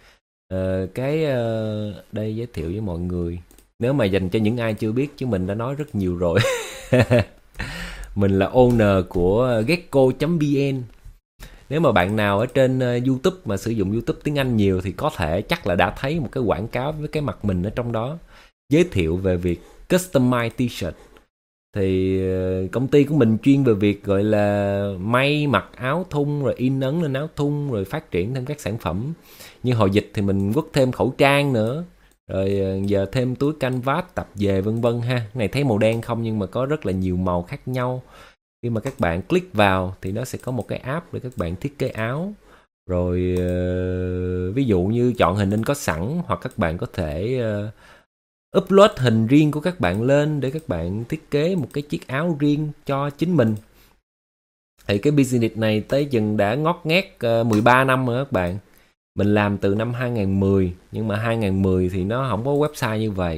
Đây giới thiệu với mọi người. Nếu mà dành cho những ai chưa biết, chứ mình đã nói rất nhiều rồi. Mình là owner của Gecko.vn. Nếu mà bạn nào ở trên YouTube mà sử dụng YouTube tiếng Anh nhiều thì có thể chắc là đã thấy một cái quảng cáo với cái mặt mình ở trong đó, giới thiệu về việc customize t-shirt. Thì công ty của mình chuyên về việc gọi là may mặc áo thun, rồi in ấn lên áo thun, rồi phát triển thêm các sản phẩm. Như hồi dịch thì mình quất thêm khẩu trang nữa, rồi giờ thêm túi canvas, tập về vân vân ha. Này thấy màu đen không, nhưng mà có rất là nhiều màu khác nhau. Khi mà các bạn click vào thì nó sẽ có một cái app để các bạn thiết kế áo. Rồi ví dụ như chọn hình in có sẵn, hoặc các bạn có thể upload hình riêng của các bạn lên để các bạn thiết kế một cái chiếc áo riêng cho chính mình. Thì cái business này tới chừng đã ngót nghét 13 năm rồi các bạn. Mình làm từ năm 2010, nhưng mà 2010 thì nó không có website như vậy.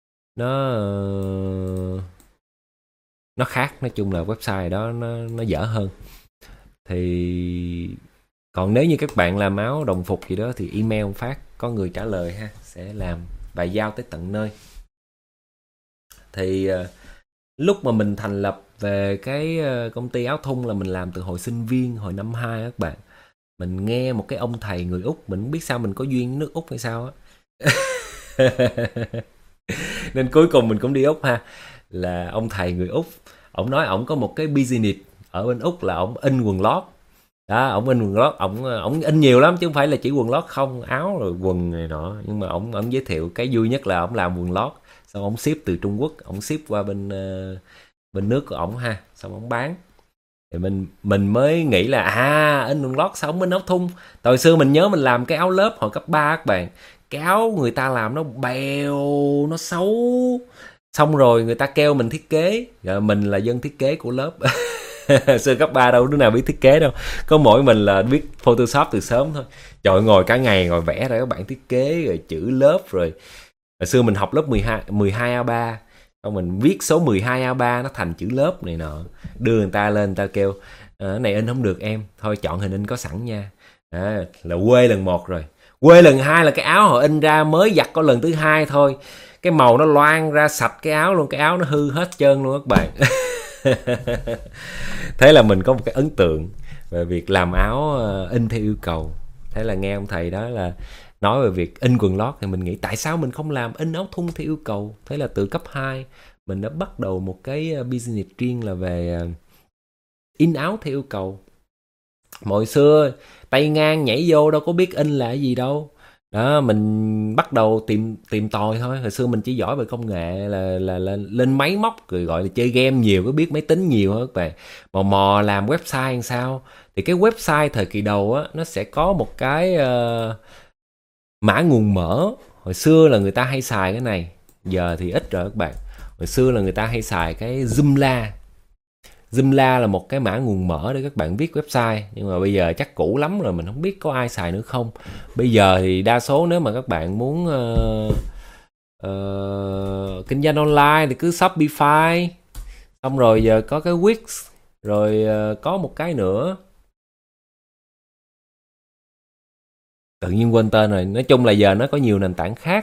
Nó khác, nói chung là website đó nó dở hơn. Thì còn nếu như các bạn làm áo đồng phục gì đó thì email phát, có người trả lời ha, sẽ làm và giao tới tận nơi. Thì lúc mà mình thành lập về cái công ty áo thun là mình làm từ hồi sinh viên, hồi năm 2 các bạn. Mình nghe một cái ông thầy người Úc, mình không biết sao mình có duyên nước Úc hay sao á. Nên cuối cùng mình cũng đi Úc ha. Là ông thầy người Úc, ổng nói ổng có một cái business ở bên Úc là ổng in quần lót. Đó, ổng in quần lót, ổng in nhiều lắm chứ không phải là chỉ quần lót không, áo rồi quần này nọ, nhưng mà ổng giới thiệu cái vui nhất là ổng làm quần lót, xong ổng ship từ Trung Quốc, ổng ship qua bên nước của ổng ha, xong ổng bán. Thì mình mới nghĩ là in quần lót sao ổng in áo thun. Hồi xưa mình nhớ mình làm cái áo lớp hồi cấp 3 các bạn, cái áo người ta làm nó bèo, nó xấu, xong rồi người ta kêu mình thiết kế, rồi mình là dân thiết kế của lớp. Xưa cấp 3 đâu đứa nào biết thiết kế đâu, có mỗi mình là biết Photoshop từ sớm thôi. Trời, ngồi cả ngày ngồi vẽ ra các bạn thiết kế rồi chữ lớp. Rồi hồi xưa mình học lớp 12 A3, xong mình viết số 12 A3 nó thành chữ lớp này nọ, đưa người ta lên, người ta kêu này in không được em, thôi chọn hình in có sẵn nha. Là quê lần 1 rồi. Quê lần 2 là cái áo họ in ra mới giặt có lần thứ 2 thôi, cái màu nó loang ra sạch cái áo luôn, cái áo nó hư hết trơn luôn các bạn. Thế là mình có một cái ấn tượng về việc làm áo in theo yêu cầu. Thế là nghe ông thầy đó là nói về việc in quần lót, thì mình nghĩ tại sao mình không làm in áo thun theo yêu cầu. Thế là từ cấp 2 mình đã bắt đầu một cái business riêng là về in áo theo yêu cầu. Hồi xưa tay ngang nhảy vô đâu có biết in là cái gì đâu. Đó, mình bắt đầu tìm tòi thôi. Hồi xưa mình chỉ giỏi về công nghệ là lên máy móc, rồi gọi là chơi game nhiều, có biết máy tính nhiều hơn các bạn. Mò làm website làm sao. Thì cái website thời kỳ đầu á, nó sẽ có một cái mã nguồn mở. Hồi xưa là người ta hay xài cái này, giờ thì ít rồi các bạn. Hồi xưa là người ta hay xài cái Joomla. Joomla là một cái mã nguồn mở để các bạn viết website, nhưng mà bây giờ chắc cũ lắm rồi, mình không biết có ai xài nữa không. Bây giờ thì đa số nếu mà các bạn muốn kinh doanh online thì cứ Shopify, xong rồi giờ có cái Wix, rồi có một cái nữa tự nhiên quên tên rồi. Nói chung là giờ nó có nhiều nền tảng khác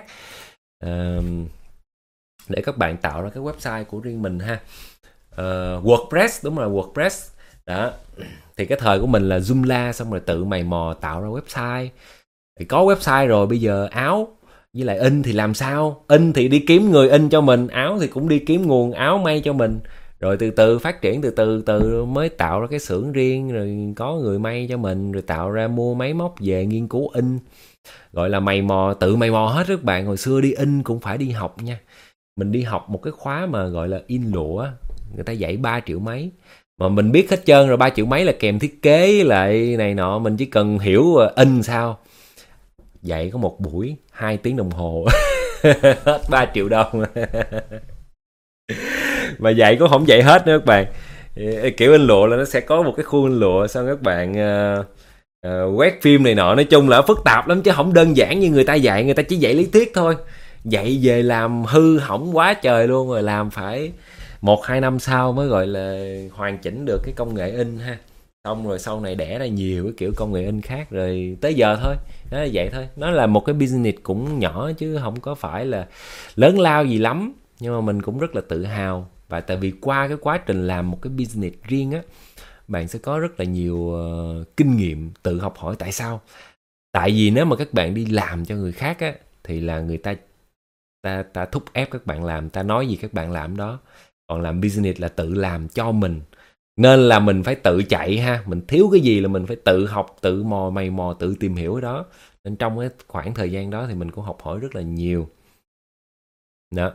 để các bạn tạo ra cái website của riêng mình ha. WordPress, đúng rồi, WordPress đó. Thì cái thời của mình là Joomla, xong rồi tự mày mò tạo ra website. Thì có website rồi, bây giờ áo với lại in thì làm sao? In thì đi kiếm người in cho mình, áo thì cũng đi kiếm nguồn áo may cho mình, rồi từ từ phát triển, từ từ mới tạo ra cái xưởng riêng, rồi có người may cho mình, rồi tạo ra mua máy móc về nghiên cứu in. Gọi là tự mày mò hết các bạn. Hồi xưa đi in cũng phải đi học nha. Mình đi học một cái khóa mà gọi là in lụa, người ta dạy 3 triệu mấy mà mình biết hết trơn rồi. 3 triệu mấy là kèm thiết kế lại này nọ, mình chỉ cần hiểu in sao. Dạy có một buổi 2 tiếng đồng hồ hết 3 triệu đồng. Mà dạy cũng không dạy hết nữa các bạn. Kiểu in lụa là nó sẽ có một cái khuôn in lụa, xong các bạn quét phim này nọ. Nói chung là phức tạp lắm chứ không đơn giản như người ta dạy. Người ta chỉ dạy lý thuyết thôi, dạy về làm hư hỏng quá trời luôn, rồi làm phải 1-2 năm sau mới gọi là hoàn chỉnh được cái công nghệ in ha. Xong rồi sau này đẻ ra nhiều cái kiểu công nghệ in khác, rồi tới giờ thôi. Nó là vậy thôi. Nó là một cái business cũng nhỏ chứ không có phải là lớn lao gì lắm, nhưng mà mình cũng rất là tự hào. Và tại vì qua cái quá trình làm một cái business riêng á, bạn sẽ có rất là nhiều kinh nghiệm tự học hỏi. Tại sao? Tại vì nếu mà các bạn đi làm cho người khác á, thì là người ta thúc ép các bạn làm, ta nói gì các bạn làm đó. Còn làm business là tự làm cho mình, nên là mình phải tự chạy ha. Mình thiếu cái gì là mình phải tự học, tự mày mò, tự tìm hiểu cái đó. Nên trong cái khoảng thời gian đó thì mình cũng học hỏi rất là nhiều đó.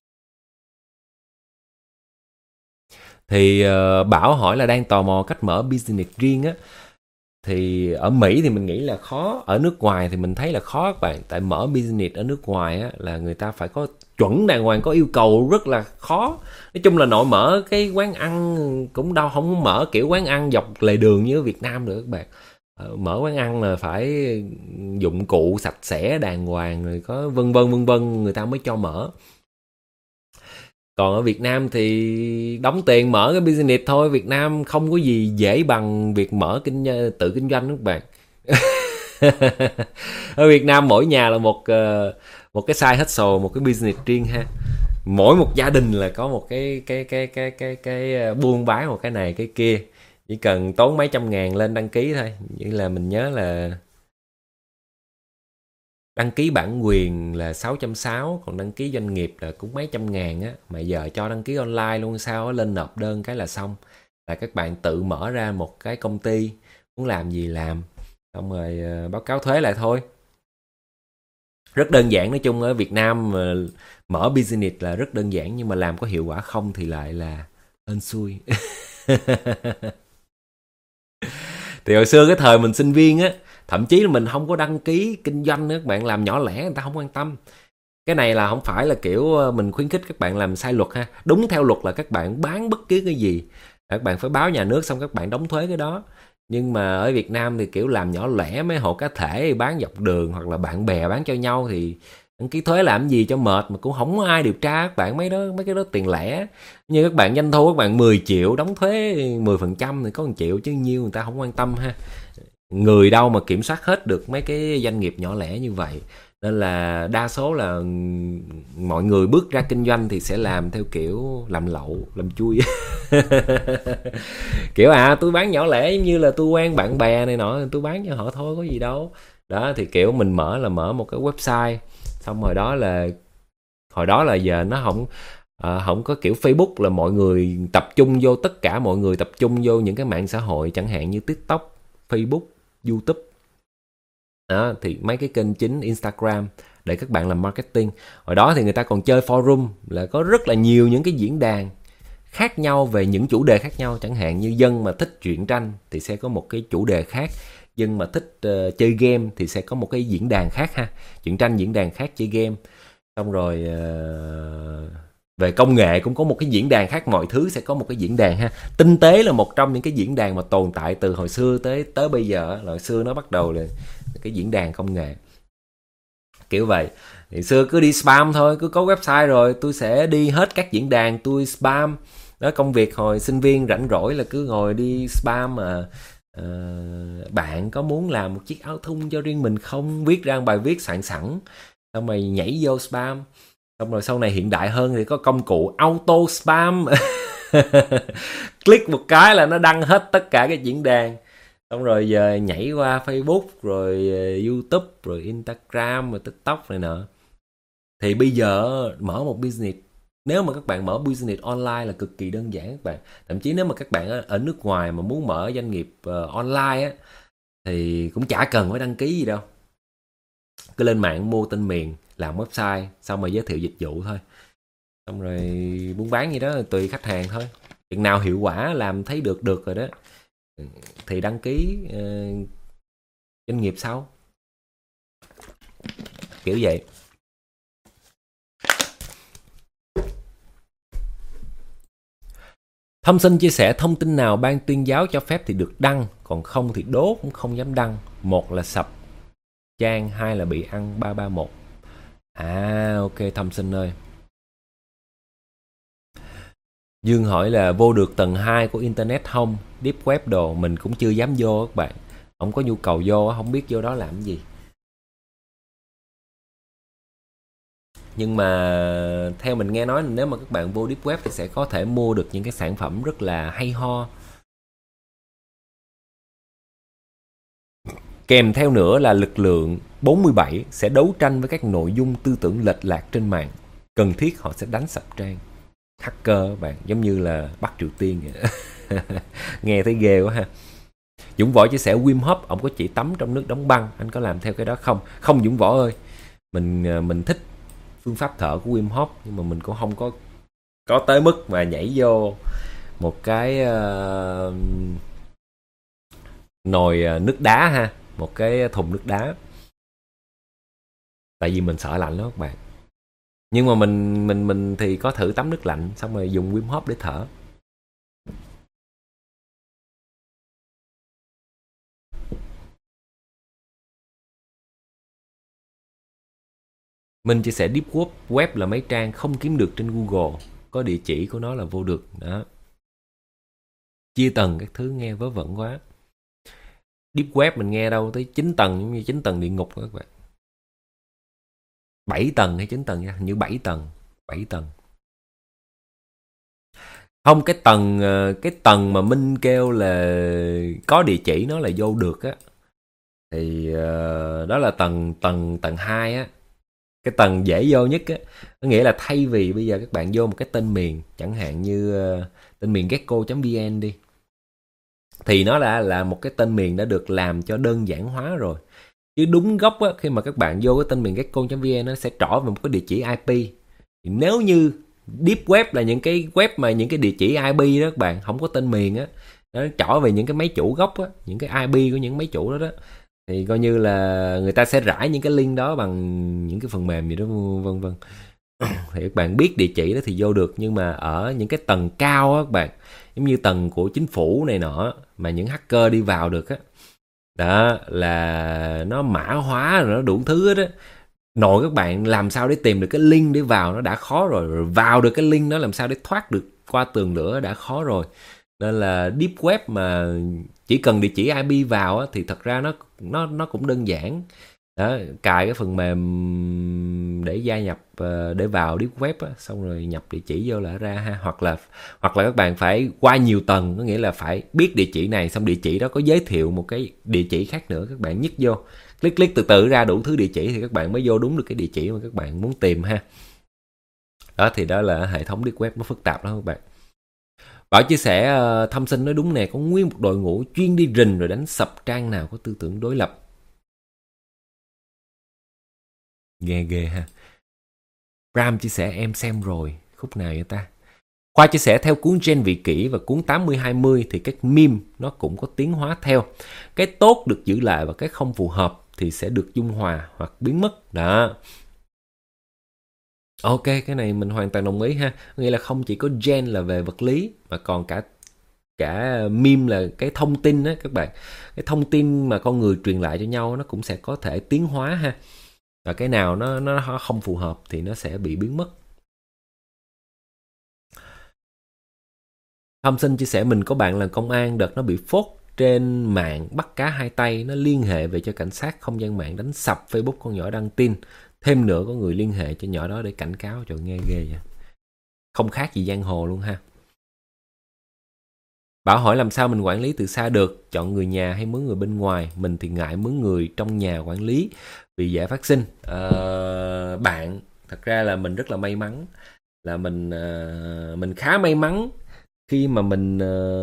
Thì Bảo hỏi là đang tò mò cách mở business riêng á. Thì ở Mỹ thì mình nghĩ là khó, ở nước ngoài thì mình thấy là khó các bạn. Tại mở business ở nước ngoài á, là người ta phải có chuẩn đàng hoàng, có yêu cầu rất là khó. Nói chung là nội mở cái quán ăn cũng đâu, không mở kiểu quán ăn dọc lề đường như ở Việt Nam được các bạn. Mở quán ăn là phải dụng cụ sạch sẽ đàng hoàng, rồi có vân vân người ta mới cho mở. Còn ở Việt Nam thì đóng tiền mở cái business thôi. Việt Nam không có gì dễ bằng việc mở tự kinh doanh các bạn. Ở Việt Nam mỗi nhà là một cái side hustle, một cái business riêng ha. Mỗi một gia đình là có một cái buôn bán một cái này cái kia. Chỉ cần tốn mấy trăm ngàn lên đăng ký thôi. Như là mình nhớ là đăng ký bản quyền là 660, còn đăng ký doanh nghiệp là cũng mấy trăm ngàn á. Mà giờ cho đăng ký online luôn sao á, lên nộp đơn cái là xong. Là các bạn tự mở ra một cái công ty, muốn làm gì làm, xong rồi báo cáo thuế lại thôi. Rất đơn giản, nói chung ở Việt Nam mở business là rất đơn giản, nhưng mà làm có hiệu quả không thì lại là hên xui. Thì hồi xưa cái thời mình sinh viên á, thậm chí là mình không có đăng ký kinh doanh nữa, các bạn làm nhỏ lẻ người ta không quan tâm. Cái này là không phải là kiểu mình khuyến khích các bạn làm sai luật ha. Đúng theo luật là các bạn bán bất cứ cái gì, các bạn phải báo nhà nước xong các bạn đóng thuế cái đó. Nhưng mà ở Việt Nam thì kiểu làm nhỏ lẻ, mấy hộ cá thể bán dọc đường hoặc là bạn bè bán cho nhau thì đăng ký thuế làm gì cho mệt, mà cũng không có ai điều tra các bạn. Mấy cái đó tiền lẻ. Như các bạn doanh thu các bạn 10 triệu đóng thuế 10% thì có 1 triệu chứ nhiêu, người ta không quan tâm ha. Người đâu mà kiểm soát hết được mấy cái doanh nghiệp nhỏ lẻ như vậy. Nên là đa số là mọi người bước ra kinh doanh thì sẽ làm theo kiểu làm lậu, làm chui. Kiểu tôi bán nhỏ lẻ giống như là tôi quen bạn bè này nọ, tôi bán cho họ thôi, có gì đâu. Đó thì kiểu mình mở một cái website, xong hồi đó là giờ nó không có kiểu Facebook là mọi người tập trung vô, tất cả mọi người tập trung vô những cái mạng xã hội chẳng hạn như TikTok, Facebook, YouTube. Đó, thì mấy cái kênh chính Instagram để các bạn làm marketing. Hồi đó thì người ta còn chơi forum, là có rất là nhiều những cái diễn đàn khác nhau về những chủ đề khác nhau. Chẳng hạn như dân mà thích truyện tranh thì sẽ có một cái chủ đề khác, dân mà thích chơi game thì sẽ có một cái diễn đàn khác ha. Truyện tranh diễn đàn khác, chơi game. Xong rồi về công nghệ cũng có một cái diễn đàn khác, mọi thứ sẽ có một cái diễn đàn ha. Tinh tế là một trong những cái diễn đàn mà tồn tại từ hồi xưa tới bây giờ. Hồi xưa nó bắt đầu là cái diễn đàn công nghệ kiểu vậy. Thì xưa cứ đi spam thôi, cứ có website rồi tôi sẽ đi hết các diễn đàn tôi spam. Đó, công việc hồi sinh viên rảnh rỗi là cứ ngồi đi spam mà bạn có muốn làm một chiếc áo thun cho riêng mình không, viết ra bài viết soạn sẵn, xong rồi nhảy vô spam. Xong rồi sau này hiện đại hơn thì có công cụ auto spam. Click một cái là nó đăng hết tất cả các diễn đàn. Xong rồi giờ nhảy qua Facebook, rồi YouTube, rồi Instagram, rồi TikTok này nọ. Thì bây giờ mở một business, nếu mà các bạn mở business online là cực kỳ đơn giản các bạn. Thậm chí nếu mà các bạn ở nước ngoài mà muốn mở doanh nghiệp online á, thì cũng chả cần phải đăng ký gì đâu. Cứ lên mạng mua tên miền, làm website, xong rồi giới thiệu dịch vụ thôi. Xong rồi buôn bán gì đó tùy khách hàng thôi. Chuyện nào hiệu quả làm thấy được rồi đó thì đăng ký doanh nghiệp sau. Kiểu vậy. Thông sinh chia sẻ thông tin nào ban tuyên giáo cho phép thì được đăng, còn không thì đố cũng không dám đăng. Một là sập trang, hai là bị ăn 331. Ok Thông sinh ơi. Dương hỏi là vô được tầng 2 của internet không? Deep web đồ mình cũng chưa dám vô các bạn. Không có nhu cầu vô, không biết vô đó làm cái gì. Nhưng mà theo mình nghe nói, nếu mà các bạn vô Deep Web thì sẽ có thể mua được những cái sản phẩm rất là hay ho. Kèm theo nữa là lực lượng 47 sẽ đấu tranh với các nội dung tư tưởng lệch lạc trên mạng. Cần thiết họ sẽ đánh sập trang. Hacker các bạn, giống như là Bắc Triều Tiên vậy. Nghe thấy ghê quá ha. Dũng Võ chia sẻ Wim Hof, ông có chỉ tắm trong nước đóng băng, anh có làm theo cái đó không? Không Dũng Võ ơi, mình thích phương pháp thở của Wim Hof, nhưng mà mình cũng không có tới mức mà nhảy vô một cái nồi nước đá ha, một cái thùng nước đá, tại vì mình sợ lạnh lắm các bạn. Nhưng mà mình thì có thử tắm nước lạnh xong rồi dùng Wim Hof để thở. Mình chia sẻ Deep Web là mấy trang không kiếm được trên Google, có địa chỉ của nó là vô được đó. Chia tầng các thứ nghe vớ vẩn quá. Deep Web mình nghe đâu tới 9 tầng, giống như 9 tầng địa ngục đó các bạn. 7 tầng hay 9 tầng nha, hình như 7 tầng. 7 tầng. Không, cái tầng mà Minh kêu là có địa chỉ nó là vô được á, thì đó là tầng tầng tầng 2 á, cái tầng dễ vô nhất á. Có nghĩa là thay vì bây giờ các bạn vô một cái tên miền, chẳng hạn như tên miền gecko.vn đi, thì nó đã là một cái tên miền đã được làm cho đơn giản hóa rồi. Chứ đúng gốc á, khi mà các bạn vô cái tên miền gecko.vn nó sẽ trỏ về một cái địa chỉ IP. Thì nếu như deep web là những cái web mà những cái địa chỉ IP đó các bạn, không có tên miền á, nó trỏ về những cái máy chủ gốc á, những cái IP của những máy chủ đó đó, thì coi như là người ta sẽ rải những cái link đó bằng những cái phần mềm gì đó vân vân. Thì các bạn biết địa chỉ đó thì vô được, nhưng mà ở những cái tầng cao á các bạn, giống như tầng của chính phủ này nọ mà những hacker đi vào được á, đó là nó mã hóa rồi nó đủ thứ hết á. Nội các bạn làm sao để tìm được cái link để vào nó đã khó rồi vào được cái link đó làm sao để thoát được qua tường lửa đã khó rồi. Nên là deep web mà chỉ cần địa chỉ IP vào á, thì thật ra nó cũng đơn giản. Đó, cài cái phần mềm để gia nhập để vào deep web á, xong rồi nhập địa chỉ vô là ra ha. Hoặc là các bạn phải qua nhiều tầng, có nghĩa là phải biết địa chỉ này, xong địa chỉ đó có giới thiệu một cái địa chỉ khác nữa, các bạn nhấp vô click từ từ ra đủ thứ địa chỉ thì các bạn mới vô đúng được cái địa chỉ mà các bạn muốn tìm ha. Đó thì đó là hệ thống deep web nó phức tạp lắm các bạn. Bảo chia sẻ Thâm Sinh nói đúng nè, có nguyên một đội ngũ chuyên đi rình rồi đánh sập trang nào có tư tưởng đối lập. Ghê ha. Ram chia sẻ em xem rồi, khúc nào vậy ta? Khoa chia sẻ theo cuốn Gen Vị Kỷ và cuốn 80-20 thì các meme nó cũng có tiến hóa theo. Cái tốt được giữ lại và cái không phù hợp thì sẽ được dung hòa hoặc biến mất. Đó. Ok, cái này mình hoàn toàn đồng ý ha. Nghĩa là không chỉ có gen là về vật lý mà còn cả meme là cái thông tin á các bạn. Cái thông tin mà con người truyền lại cho nhau nó cũng sẽ có thể tiến hóa ha. Và cái nào nó không phù hợp thì nó sẽ bị biến mất. Thâm Sinh chia sẻ mình có bạn là công an, đợt nó bị phốt trên mạng bắt cá hai tay, nó liên hệ về cho cảnh sát không gian mạng đánh sập Facebook con nhỏ đăng tin. Thêm nữa có người liên hệ cho nhỏ đó để cảnh cáo, trời nghe ghê vậy. Không khác gì giang hồ luôn ha. Bảo hỏi làm sao mình quản lý từ xa được, chọn người nhà hay mướn người bên ngoài. Mình thì ngại mướn người trong nhà quản lý vì dễ phát sinh. Bạn, thật ra là mình rất là may mắn, là mình khá may mắn khi mà mình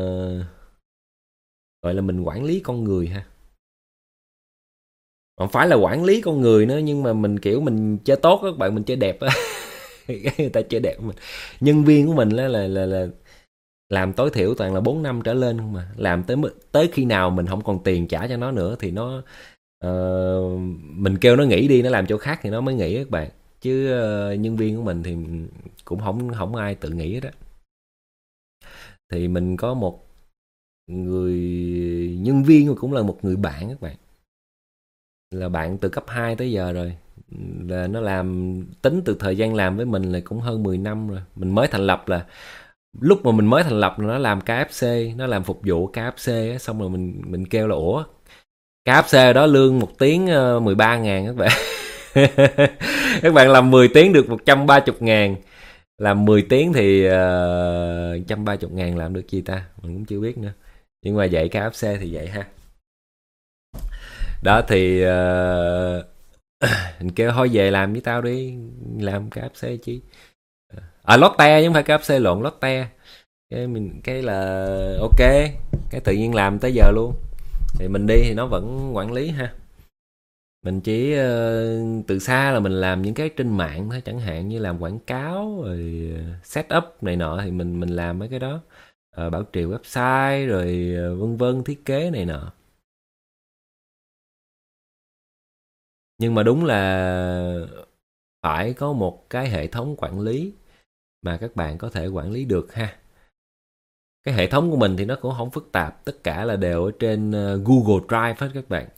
gọi là mình quản lý con người ha. Không phải là quản lý con người nữa, nhưng mà mình kiểu mình chơi tốt các bạn, mình chơi đẹp á. Người ta chơi đẹp của mình. Nhân viên của mình là làm tối thiểu toàn là 4 năm trở lên không mà. Làm tới khi nào mình không còn tiền trả cho nó nữa thì nó mình kêu nó nghỉ đi, nó làm chỗ khác thì nó mới nghỉ các bạn. Chứ nhân viên của mình thì cũng không ai tự nghỉ hết á. Thì mình có một người nhân viên cũng là một người bạn các bạn, là bạn từ cấp 2 tới giờ rồi, là nó làm tính từ thời gian làm với mình là cũng hơn 10 năm rồi. Mình mới thành lập là lúc mà mình mới thành lập là nó làm KFC, nó làm phục vụ KFC á, xong rồi mình kêu là ủa KFC đó lương một tiếng 13.000 các bạn. Các bạn làm 10 tiếng được 130.000, làm 10 tiếng thì 130.000 làm được gì ta, mình cũng chưa biết nữa, nhưng mà dạy KFC thì vậy ha. Đó thì mình kêu thôi về làm với tao đi, làm KFC chứ. Lotte chứ không phải KFC, lộn, Lotte. Cái là ok, cái tự nhiên làm tới giờ luôn. Thì mình đi thì nó vẫn quản lý ha. Mình chỉ từ xa là mình làm những cái trên mạng thôi, chẳng hạn như làm quảng cáo rồi set up này nọ thì mình làm mấy cái đó, bảo trì website rồi vân vân, thiết kế này nọ. Nhưng mà đúng là phải có một cái hệ thống quản lý mà các bạn có thể quản lý được ha. Cái hệ thống của mình thì nó cũng không phức tạp, tất cả là đều ở trên Google Drive hết các bạn.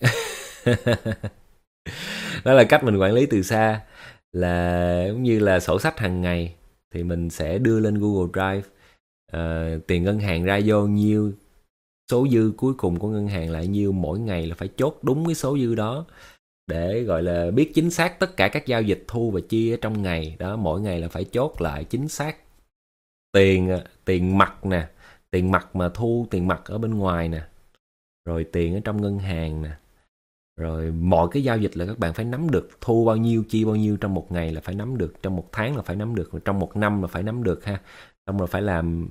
Đó là cách mình quản lý từ xa, là giống như là sổ sách hàng ngày thì mình sẽ đưa lên Google Drive, tiền ngân hàng ra vô nhiêu, số dư cuối cùng của ngân hàng lại nhiêu, mỗi ngày là phải chốt đúng cái số dư đó để gọi là biết chính xác tất cả các giao dịch thu và chi ở trong ngày đó. Mỗi ngày là phải chốt lại chính xác tiền mặt nè, tiền mặt mà thu tiền mặt ở bên ngoài nè, rồi tiền ở trong ngân hàng nè, rồi mọi cái giao dịch là các bạn phải nắm được, thu bao nhiêu chi bao nhiêu trong một ngày là phải nắm được, trong một tháng là phải nắm được, trong một năm là phải nắm được ha. Xong rồi phải làm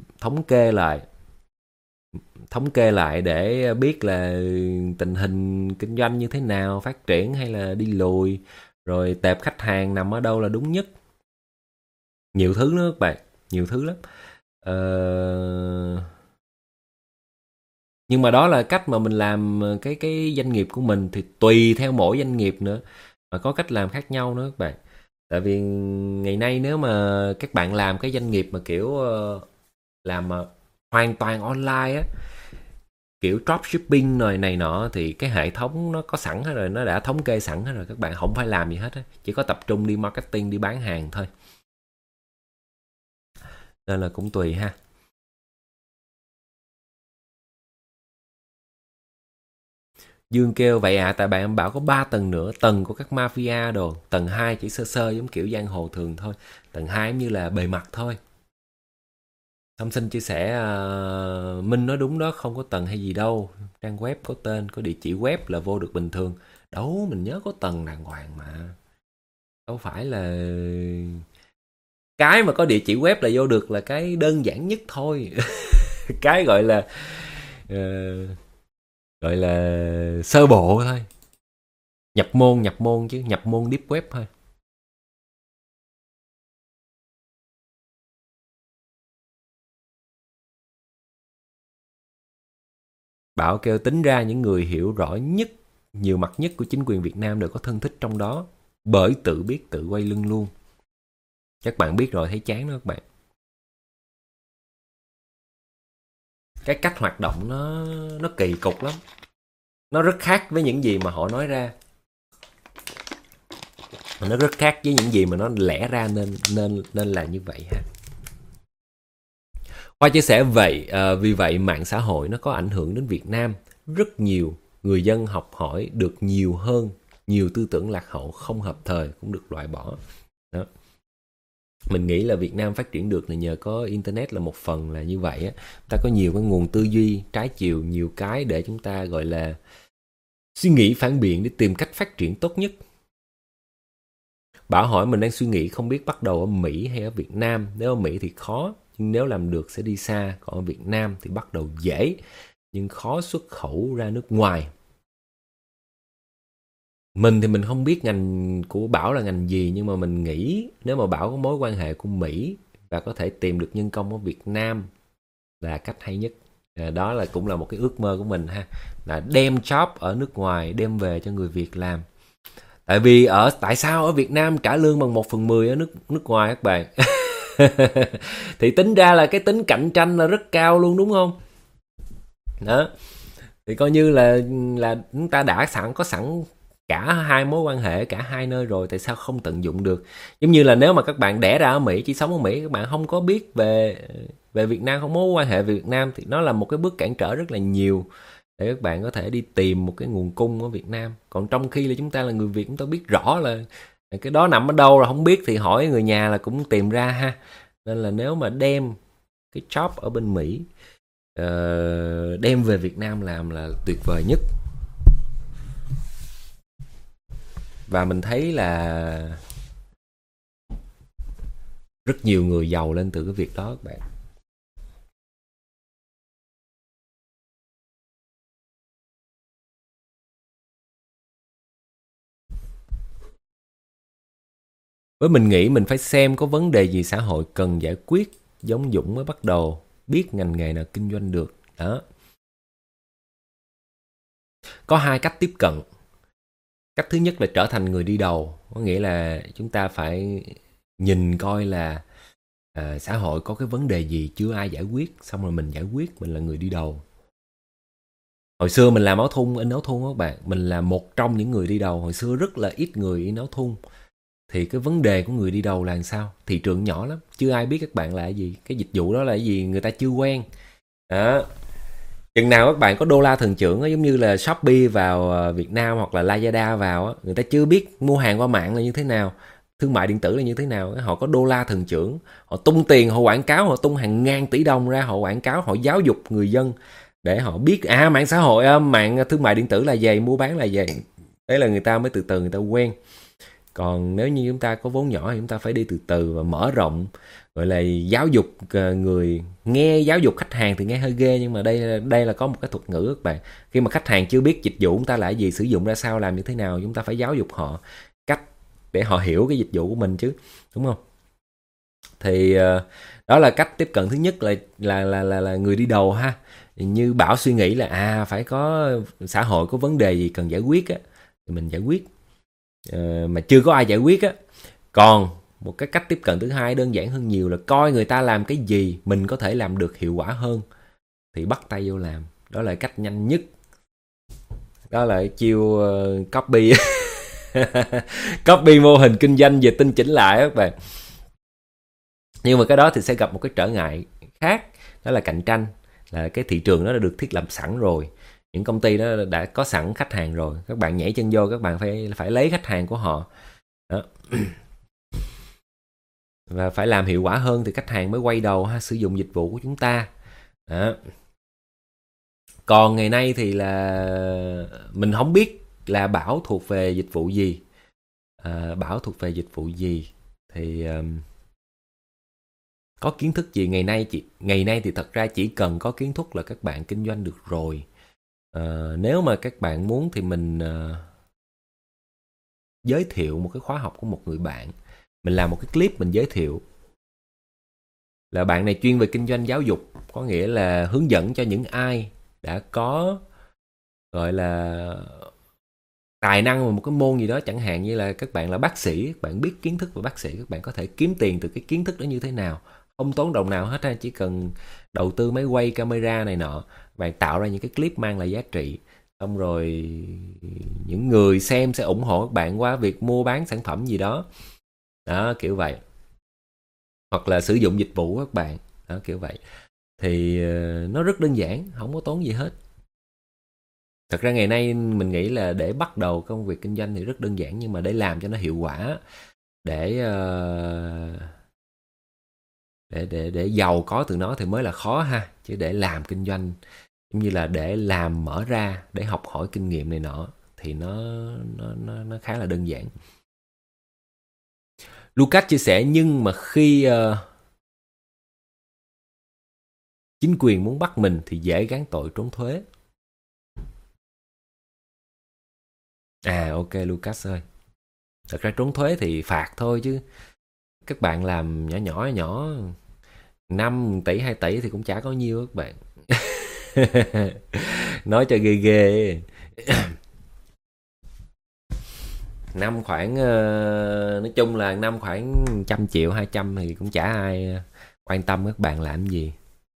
thống kê lại để biết là tình hình kinh doanh như thế nào, phát triển hay là đi lùi, rồi tệp khách hàng nằm ở đâu là đúng nhất. Nhiều thứ nữa các bạn, nhiều thứ lắm. Nhưng mà đó là cách mà mình làm cái doanh nghiệp của mình, thì tùy theo mỗi doanh nghiệp nữa mà có cách làm khác nhau nữa các bạn. Tại vì ngày nay nếu mà các bạn làm cái doanh nghiệp mà kiểu làm hoàn toàn online á, kiểu dropshipping rồi này nọ, thì cái hệ thống nó có sẵn hết rồi, nó đã thống kê sẵn hết rồi, các bạn không phải làm gì hết á, chỉ có tập trung đi marketing, đi bán hàng thôi. Nên là cũng tùy ha. Dương kêu vậy tại bạn bảo có 3 tầng nữa, tầng của các mafia đồ, tầng 2 chỉ sơ sơ giống kiểu giang hồ thường thôi, tầng 2 như là bề mặt thôi. Thông sinh chia sẻ Minh nói đúng đó, không có tầng hay gì đâu, trang web có tên, có địa chỉ web là vô được bình thường. Đâu, mình nhớ có tầng đàng hoàng mà. Đâu phải là cái mà có địa chỉ web là vô được là cái đơn giản nhất thôi. Cái gọi là sơ bộ thôi. Nhập môn chứ, nhập môn deep web thôi. Bảo kêu tính ra những người hiểu rõ nhất, nhiều mặt nhất của chính quyền Việt Nam đều có thân thích trong đó, bởi tự biết tự quay lưng luôn. Các bạn biết rồi, thấy chán đó các bạn. Cái cách hoạt động nó kỳ cục lắm. Nó rất khác với những gì mà họ nói ra. Nó rất khác với những gì mà nó lẽ ra nên là như vậy ha. Khoa chia sẻ vậy, vì vậy mạng xã hội nó có ảnh hưởng đến Việt Nam rất nhiều. Người dân học hỏi được nhiều hơn, nhiều tư tưởng lạc hậu không hợp thời cũng được loại bỏ. Đó. Mình nghĩ là Việt Nam phát triển được là nhờ có internet, là một phần là như vậy á. Ta có nhiều cái nguồn tư duy trái chiều, nhiều cái để chúng ta gọi là suy nghĩ phản biện để tìm cách phát triển tốt nhất. Bảo hỏi mình đang suy nghĩ không biết bắt đầu ở Mỹ hay ở Việt Nam. Nếu ở Mỹ thì khó, nhưng nếu làm được sẽ đi xa. Còn ở Việt Nam thì bắt đầu dễ, nhưng khó xuất khẩu ra nước ngoài. Mình thì mình không biết ngành của Bảo là ngành gì, nhưng mà mình nghĩ nếu mà Bảo có mối quan hệ của Mỹ và có thể tìm được nhân công ở Việt Nam là cách hay nhất. Đó là cũng là một cái ước mơ của mình ha, là đem job ở nước ngoài đem về cho người Việt làm. Tại vì tại sao ở Việt Nam trả lương bằng 1/10 ở nước ngoài các bạn? Thì tính ra là cái tính cạnh tranh là rất cao luôn đúng không? Đó. Thì coi như là chúng ta đã có sẵn cả hai mối quan hệ, cả hai nơi rồi, tại sao không tận dụng được? Giống như là nếu mà các bạn đẻ ra ở Mỹ, chỉ sống ở Mỹ, các bạn không có biết về Việt Nam, không mối quan hệ về Việt Nam, thì nó là một cái bước cản trở rất là nhiều để các bạn có thể đi tìm một cái nguồn cung ở Việt Nam. Còn trong khi là chúng ta là người Việt, chúng ta biết rõ là cái đó nằm ở đâu, là không biết thì hỏi người nhà là cũng tìm ra ha. Nên là nếu mà đem cái job ở bên Mỹ đem về Việt Nam làm là tuyệt vời nhất. Và mình thấy là rất nhiều người giàu lên từ cái việc đó các bạn. Với mình nghĩ mình phải xem có vấn đề gì xã hội cần giải quyết, giống Dũng mới bắt đầu biết ngành nghề nào kinh doanh được. Đó. Có hai cách tiếp cận. Cách thứ nhất là trở thành người đi đầu, có nghĩa là chúng ta phải nhìn coi là xã hội có cái vấn đề gì chưa ai giải quyết, xong rồi mình giải quyết, mình là người đi đầu. Hồi xưa mình làm áo thun, in áo thun các bạn, mình là một trong những người đi đầu. Hồi xưa rất là ít người in áo thun. Thì cái vấn đề của người đi đầu là làm sao? Thị trường nhỏ lắm, chưa ai biết các bạn là cái gì, cái dịch vụ đó là cái gì, người ta chưa quen. Đó. Chừng nào các bạn có đô la thần trưởng, giống như là Shopee vào Việt Nam hoặc là Lazada vào, người ta chưa biết mua hàng qua mạng là như thế nào. thương mại điện tử là như thế nào. Họ có đô la thần trưởng, họ tung tiền, họ quảng cáo, họ tung hàng ngàn tỷ đồng ra, họ quảng cáo, họ giáo dục người dân để họ biết mạng xã hội, mạng thương mại điện tử là gì, mua bán là gì. Đấy là người ta mới từ từ người ta quen. Còn nếu như chúng ta có vốn nhỏ thì chúng ta phải đi từ từ và mở rộng, gọi là giáo dục người. Nghe giáo dục khách hàng thì nghe hơi ghê, nhưng mà đây là có một cái thuật ngữ các bạn. Khi mà khách hàng chưa biết dịch vụ chúng ta là gì, sử dụng ra sao, làm như thế nào, chúng ta phải giáo dục họ cách để họ hiểu cái dịch vụ của mình chứ, đúng không? Thì đó là cách tiếp cận thứ nhất, là người đi đầu ha. Như Bảo suy nghĩ là phải có xã hội có vấn đề gì cần giải quyết á thì mình giải quyết, mà chưa có ai giải quyết á. Còn một cái cách tiếp cận thứ hai đơn giản hơn nhiều là coi người ta làm cái gì mình có thể làm được hiệu quả hơn thì bắt tay vô làm. Đó là cách nhanh nhất. Đó là chiêu copy copy mô hình kinh doanh về tinh chỉnh lại các bạn. Nhưng mà cái đó thì sẽ gặp một cái trở ngại khác, đó là cạnh tranh. Là cái thị trường nó đã được thiết lập sẵn rồi, những công ty đó đã có sẵn khách hàng rồi, các bạn nhảy chân vô, các bạn phải lấy khách hàng của họ đó. Và phải làm hiệu quả hơn thì khách hàng mới quay đầu sử dụng dịch vụ của chúng ta đó. Còn ngày nay thì là mình không biết là Bảo thuộc về dịch vụ gì. Bảo thuộc về dịch vụ gì thì có kiến thức gì. Ngày nay thì thật ra chỉ cần có kiến thức là các bạn kinh doanh được rồi. Nếu mà các bạn muốn thì mình giới thiệu một cái khóa học của một người bạn. Mình làm một cái clip mình giới thiệu là bạn này chuyên về kinh doanh giáo dục, có nghĩa là hướng dẫn cho những ai đã có gọi là tài năng vào một cái môn gì đó, chẳng hạn như là các bạn là bác sĩ, các bạn biết kiến thức về bác sĩ, các bạn có thể kiếm tiền từ cái kiến thức đó như thế nào, không tốn đồng nào hết ha, chỉ cần đầu tư máy quay, camera này nọ, bạn tạo ra những cái clip mang lại giá trị, xong rồi những người xem sẽ ủng hộ các bạn qua việc mua bán sản phẩm gì đó, kiểu vậy, hoặc là sử dụng dịch vụ của các bạn đó, kiểu vậy. Thì nó rất đơn giản, không có tốn gì hết. Thật ra ngày nay mình nghĩ là để bắt đầu công việc kinh doanh thì rất đơn giản, nhưng mà để làm cho nó hiệu quả, để giàu có từ nó thì mới là khó ha. Chứ để làm kinh doanh giống như là để làm mở ra, để học hỏi kinh nghiệm này nọ thì nó khá là đơn giản. Lucas chia sẻ, nhưng mà khi chính quyền muốn bắt mình thì dễ gán tội trốn thuế. Ok Lucas ơi, thật ra trốn thuế thì phạt thôi chứ các bạn làm nhỏ 5 tỷ 2 tỷ thì cũng chả có nhiêu các bạn. Nói cho ghê ghê. Năm khoảng nói chung là năm khoảng 100 triệu 200 thì cũng chả ai quan tâm các bạn làm gì.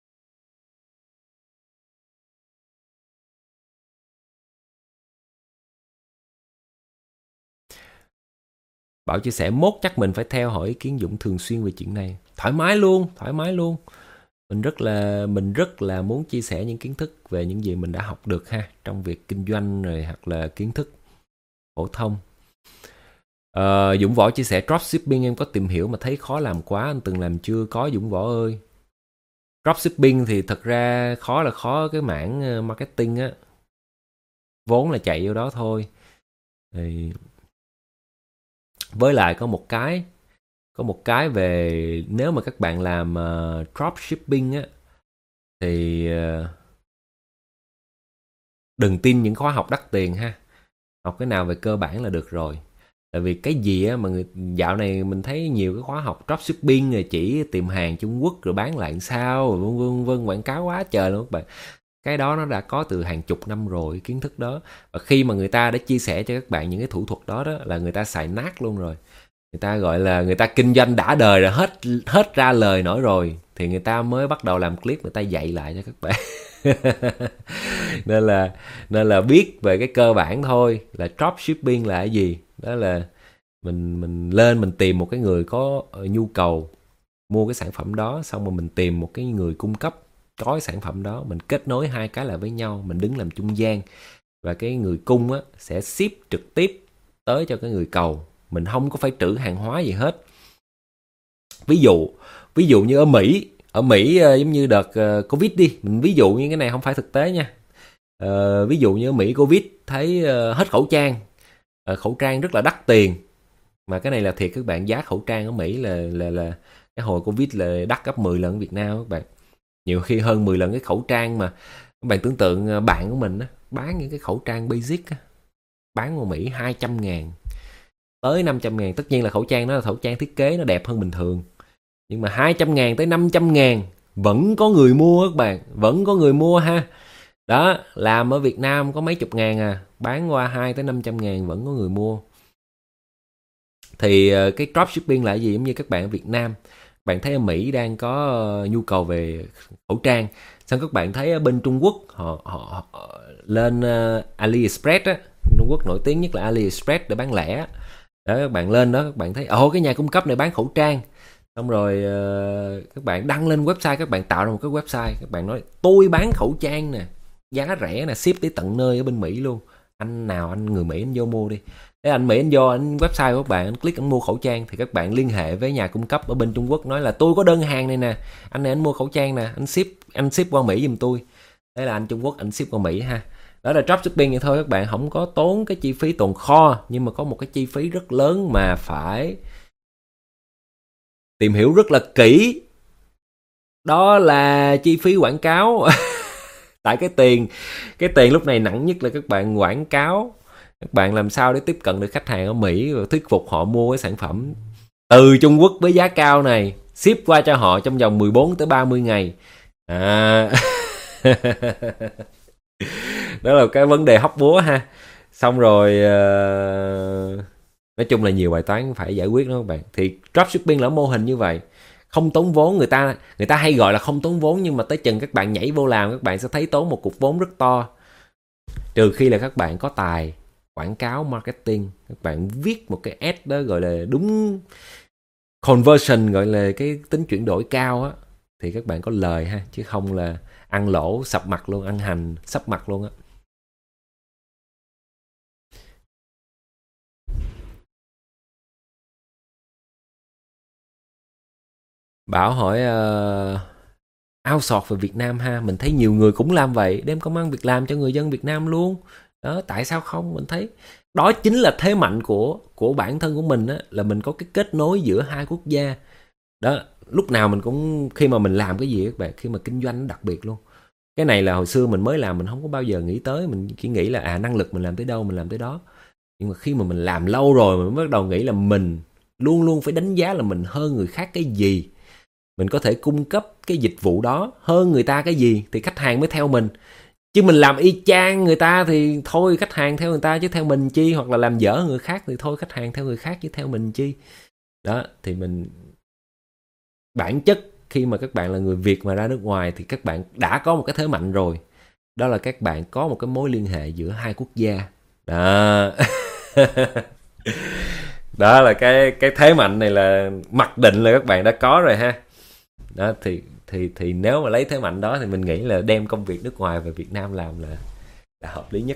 Bảo chia sẻ, mốt chắc mình phải theo hỏi ý kiến Dũng thường xuyên về chuyện này. Thoải mái luôn. Mình rất là muốn chia sẻ những kiến thức về những gì mình đã học được ha, trong việc kinh doanh rồi, hoặc là kiến thức phổ thông. Dũng Võ chia sẻ, dropshipping em có tìm hiểu mà thấy khó làm quá, anh từng làm chưa? Có Dũng Võ ơi. Dropshipping thì thật ra khó cái mảng marketing á, vốn là chạy vô đó thôi. Thì với lại có một cái về nếu mà các bạn làm dropshipping á thì đừng tin những khóa học đắt tiền ha. Học cái nào về cơ bản là được rồi. Tại vì cái gì á mà dạo này mình thấy nhiều cái khóa học dropshipping rồi chỉ tìm hàng Trung Quốc rồi bán lại sao, vân quảng cáo quá trời luôn các bạn. Cái đó nó đã có từ hàng chục năm rồi, kiến thức đó. Và khi mà người ta đã chia sẻ cho các bạn những cái thủ thuật đó là người ta xài nát luôn rồi. Người ta gọi là người ta kinh doanh đã đời rồi, hết ra lời nổi rồi thì người ta mới bắt đầu làm clip, người ta dạy lại cho các bạn. nên là biết về cái cơ bản thôi, là dropshipping là cái gì. Đó là mình lên mình tìm một cái người có nhu cầu mua cái sản phẩm đó, xong rồi mình tìm một cái người cung cấp có cái sản phẩm đó, mình kết nối hai cái lại với nhau, mình đứng làm trung gian, và cái người cung á sẽ ship trực tiếp tới cho cái người cầu. mình không có phải trữ hàng hóa gì hết. Ví dụ như ở Mỹ giống như đợt Covid đi, mình ví dụ như cái này không phải thực tế nha. Ví dụ như ở Mỹ Covid thấy hết khẩu trang, khẩu trang rất là đắt tiền, mà cái này là thiệt các bạn, giá khẩu trang ở Mỹ là cái hồi Covid là đắt gấp 10 lần ở Việt Nam các bạn, nhiều khi hơn 10 lần cái khẩu trang mà các bạn tưởng tượng. Bạn của mình á, bán những cái khẩu trang basic á, bán ở Mỹ 200.000 tới 500.000. Tất nhiên là khẩu trang đó là khẩu trang thiết kế, nó đẹp hơn bình thường, nhưng mà 200.000 tới 500.000 vẫn có người mua các bạn, vẫn có người mua ha. Đó, làm ở Việt Nam có mấy chục ngàn à, bán qua 2 tới 500.000 vẫn có người mua. Thì cái dropshipping là gì? Giống như các bạn ở Việt Nam, bạn thấy ở Mỹ đang có nhu cầu về khẩu trang, xong các bạn thấy ở bên Trung Quốc họ lên AliExpress á, Trung Quốc nổi tiếng nhất là AliExpress để bán lẻ. Đó, các bạn lên đó các bạn thấy cái nhà cung cấp này bán khẩu trang, xong rồi các bạn đăng lên website, các bạn tạo ra một cái website, các bạn nói tôi bán khẩu trang nè, giá rẻ nè, ship tới tận nơi ở bên Mỹ luôn, anh người Mỹ anh vô mua đi. Thế anh Mỹ anh vô anh website của các bạn, anh click anh mua khẩu trang, thì các bạn liên hệ với nhà cung cấp ở bên Trung Quốc, nói là tôi có đơn hàng này nè, anh này anh mua khẩu trang nè, anh ship qua Mỹ giùm tôi. Thế là anh Trung Quốc anh ship qua Mỹ ha. Đó là dropshipping vậy thôi các bạn, không có tốn cái chi phí tồn kho, nhưng mà có một cái chi phí rất lớn mà phải tìm hiểu rất là kỹ, đó là chi phí quảng cáo. Tại cái tiền lúc này nặng nhất là các bạn quảng cáo, các bạn làm sao để tiếp cận được khách hàng ở Mỹ và thuyết phục họ mua cái sản phẩm từ Trung Quốc với giá cao này, ship qua cho họ trong vòng 14 tới 30 ngày. Đó là cái vấn đề hóc búa ha. Xong rồi nói chung là nhiều bài toán phải giải quyết đó các bạn. Thì dropshipping là mô hình như vậy, không tốn vốn. Người ta hay gọi là không tốn vốn, nhưng mà tới chừng các bạn nhảy vô làm, các bạn sẽ thấy tốn một cục vốn rất to. Trừ khi là các bạn có tài quảng cáo marketing, các bạn viết một cái ad đó gọi là đúng conversion, gọi là cái tính chuyển đổi cao á, thì các bạn có lời ha, chứ không là ăn lỗ sập mặt luôn, ăn hành sắp mặt luôn á. Bảo hỏi outsource về Việt Nam ha, mình thấy nhiều người cũng làm vậy, đem công ăn việc làm cho người dân Việt Nam luôn. Đó, tại sao không? Mình thấy đó chính là thế mạnh của bản thân của mình á, là mình có cái kết nối giữa hai quốc gia. Đó, lúc nào mình cũng, khi mà mình làm cái gì các bạn, khi mà kinh doanh đặc biệt luôn. Cái này là hồi xưa mình mới làm mình không có bao giờ nghĩ tới, mình chỉ nghĩ là năng lực mình làm tới đâu mình làm tới đó. Nhưng mà khi mà mình làm lâu rồi mình bắt đầu nghĩ là mình luôn luôn phải đánh giá là mình hơn người khác cái gì, mình có thể cung cấp cái dịch vụ đó hơn người ta cái gì thì khách hàng mới theo mình. Chứ mình làm y chang người ta thì thôi khách hàng theo người ta chứ theo mình chi, hoặc là làm dở người khác thì thôi khách hàng theo người khác chứ theo mình chi. Đó, thì mình bản chất khi mà các bạn là người Việt mà ra nước ngoài thì các bạn đã có một cái thế mạnh rồi, đó là các bạn có một cái mối liên hệ giữa hai quốc gia. Đó. Đó là cái thế mạnh này là mặc định là các bạn đã có rồi ha. Đó, thì nếu mà lấy thế mạnh đó thì mình nghĩ là đem công việc nước ngoài về Việt Nam làm là hợp lý nhất.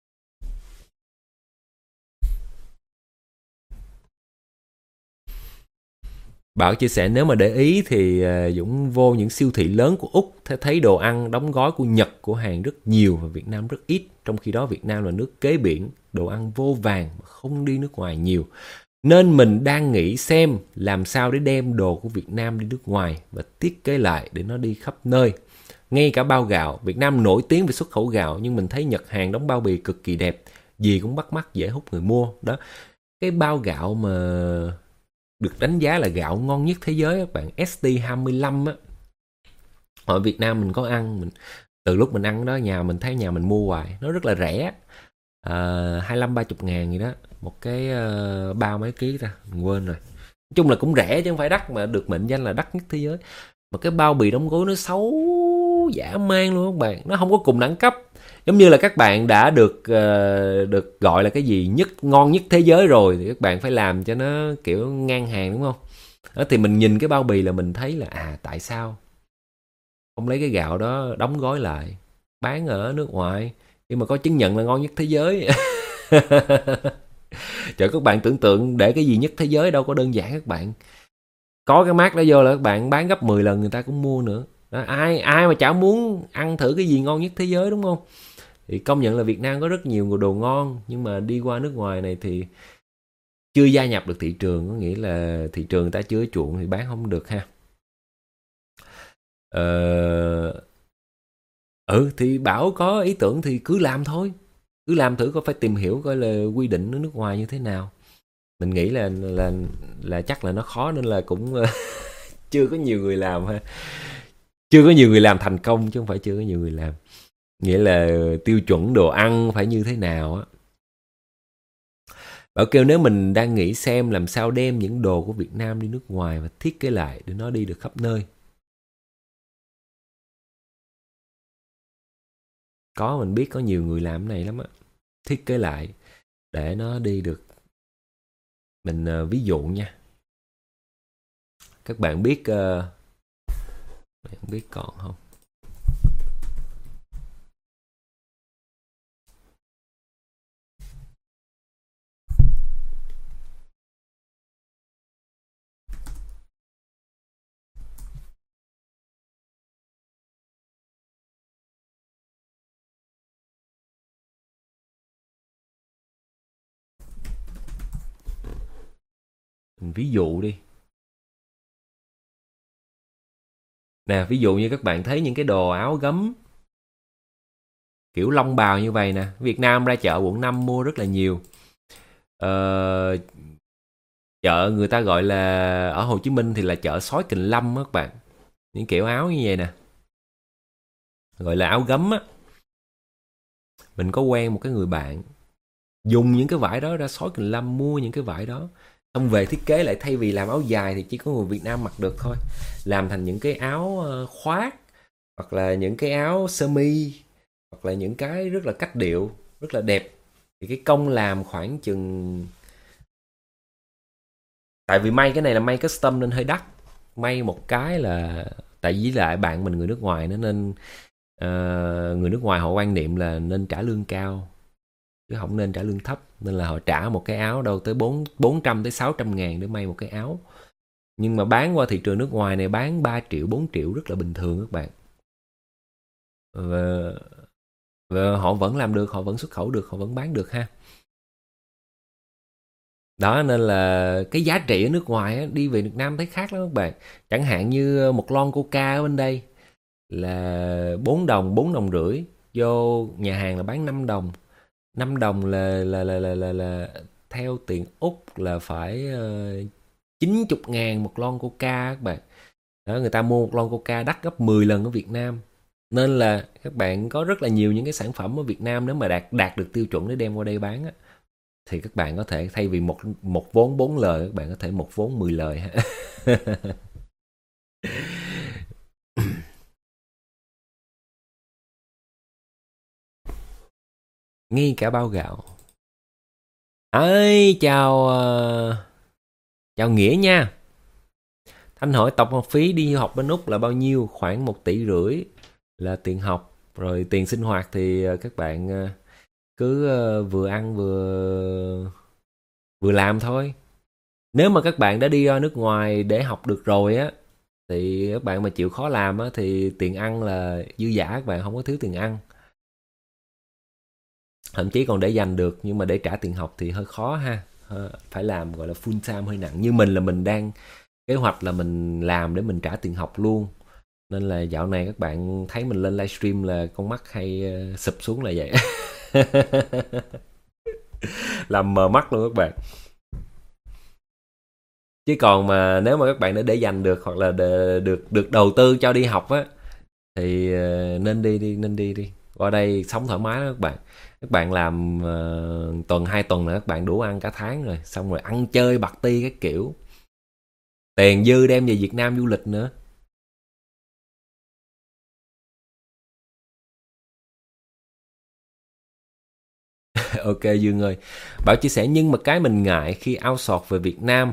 Bảo chia sẻ nếu mà để ý thì Dũng vô những siêu thị lớn của Úc thấy đồ ăn đóng gói của Nhật, của Hàn rất nhiều và Việt Nam rất ít. Trong khi đó Việt Nam là nước kế biển, đồ ăn vô vàn, không đi nước ngoài nhiều. Nên mình đang nghĩ xem làm sao để đem đồ của Việt Nam đi nước ngoài và thiết kế lại để nó đi khắp nơi. Ngay cả bao gạo, Việt Nam nổi tiếng về xuất khẩu gạo, nhưng mình thấy Nhật Hàn đóng bao bì cực kỳ đẹp, gì cũng bắt mắt, dễ hút người mua. Đó, cái bao gạo mà được đánh giá là gạo ngon nhất thế giới các bạn, ST25 á, ở Việt Nam mình có ăn, từ lúc mình ăn đó nhà mình thấy nhà mình mua hoài, nó rất là rẻ, 25-30 ngàn gì đó một cái, bao mấy ký ra mình quên rồi, nói chung là cũng rẻ chứ không phải đắt, mà được mệnh danh là đắt nhất thế giới. Mà cái bao bì đóng gói nó xấu dã man luôn các bạn, nó không có cùng đẳng cấp. Giống như là các bạn đã được gọi là cái gì ngon nhất thế giới rồi thì các bạn phải làm cho nó kiểu ngang hàng, đúng không? Đó, thì mình nhìn cái bao bì là mình thấy là tại sao không lấy cái gạo đó đóng gói lại bán ở nước ngoài nhưng mà có chứng nhận là ngon nhất thế giới. Trời, các bạn tưởng tượng để cái gì nhất thế giới đâu có đơn giản các bạn. Có cái mác đó vô là các bạn bán gấp 10 lần người ta cũng mua nữa. Đó, ai mà chả muốn ăn thử cái gì ngon nhất thế giới, đúng không? Thì công nhận là Việt Nam có rất nhiều đồ ngon, nhưng mà đi qua nước ngoài này thì chưa gia nhập được thị trường, có nghĩa là thị trường người ta chưa chuộng thì bán không được ha. Thì Bảo có ý tưởng thì cứ làm thôi, cứ làm thử, có phải tìm hiểu coi là quy định ở nước ngoài như thế nào. Mình nghĩ là chắc là nó khó nên là cũng chưa có nhiều người làm ha, chưa có nhiều người làm thành công chứ không phải chưa có nhiều người làm. Nghĩa là tiêu chuẩn đồ ăn phải như thế nào á. Bảo kêu nếu mình đang nghĩ xem làm sao đem những đồ của Việt Nam đi nước ngoài và thiết kế lại để nó đi được khắp nơi. Mình biết có nhiều người làm cái này lắm á, thiết kế lại để nó đi được. Mình ví dụ nha, các bạn biết không biết còn không, mình ví dụ đi nè. Ví dụ như các bạn thấy những cái đồ áo gấm kiểu lông bào như vậy nè, Việt Nam ra chợ quận 5 mua rất là nhiều. Chợ người ta gọi là, ở Hồ Chí Minh thì là chợ Sói Kình Lâm á các bạn. Những kiểu áo như vậy nè, gọi là áo gấm á. Mình có quen một cái người bạn dùng những cái vải đó ra Sói Kình Lâm mua những cái vải đó, xong về thiết kế lại, thay vì làm áo dài thì chỉ có người Việt Nam mặc được thôi, làm thành những cái áo khoác, hoặc là những cái áo sơ mi, hoặc là những cái rất là cách điệu, rất là đẹp. Thì cái công làm khoảng chừng, tại vì may cái này là may custom nên hơi đắt. May một cái là tại vì lại bạn mình người nước ngoài nữa, nên người nước ngoài họ quan niệm là nên trả lương cao chứ không nên trả lương thấp, nên là họ trả một cái áo đâu tới 400 tới 600 ngàn để may một cái áo. Nhưng mà bán qua thị trường nước ngoài này bán 3 triệu 4 triệu rất là bình thường các bạn. Và họ vẫn làm được, họ vẫn xuất khẩu được, họ vẫn bán được ha. Đó, nên là cái giá trị ở nước ngoài á, đi về Việt Nam thấy khác lắm các bạn. Chẳng hạn như một lon Coca ở bên đây là 4 đồng, 4 đồng rưỡi, vô nhà hàng là bán 5 đồng. 5 đồng là theo tiền Úc là phải 90 ngàn một lon Coca các bạn. Đó, người ta mua một lon Coca đắt gấp 10 lần ở Việt Nam. Nên là các bạn có rất là nhiều những cái sản phẩm ở Việt Nam, nếu mà đạt được tiêu chuẩn để đem qua đây bán á, thì các bạn có thể thay vì một vốn 4 lời, các bạn có thể một vốn 10 lời ha. Ngay cả bao gạo. Chào Nghĩa nha. Thanh hỏi tổng học phí đi học bên Úc là bao nhiêu? Khoảng 1,5 tỷ là tiền học. Rồi tiền sinh hoạt thì các bạn cứ vừa ăn vừa làm thôi. Nếu mà các bạn đã đi ra nước ngoài để học được rồi á, thì các bạn mà chịu khó làm á, thì tiền ăn là dư dả, các bạn không có thiếu tiền ăn. Thậm chí còn để dành được, nhưng mà để trả tiền học thì hơi khó ha. Phải làm gọi là full time hơi nặng. Như mình là mình đang kế hoạch là mình làm để mình trả tiền học luôn. Nên là dạo này các bạn thấy mình lên livestream là con mắt hay sụp xuống là vậy. Làm mờ mắt luôn các bạn. Chứ còn mà nếu mà các bạn đã để dành được, hoặc là được đầu tư cho đi học á, thì nên đi qua đây sống thoải mái đó các bạn. Các bạn làm tuần 2 tuần là các bạn đủ ăn cả tháng rồi, xong rồi ăn chơi party các kiểu, tiền dư đem về Việt Nam du lịch nữa. Ok Dương ơi, Bảo chia sẻ, nhưng mà cái mình ngại khi outsource về Việt Nam,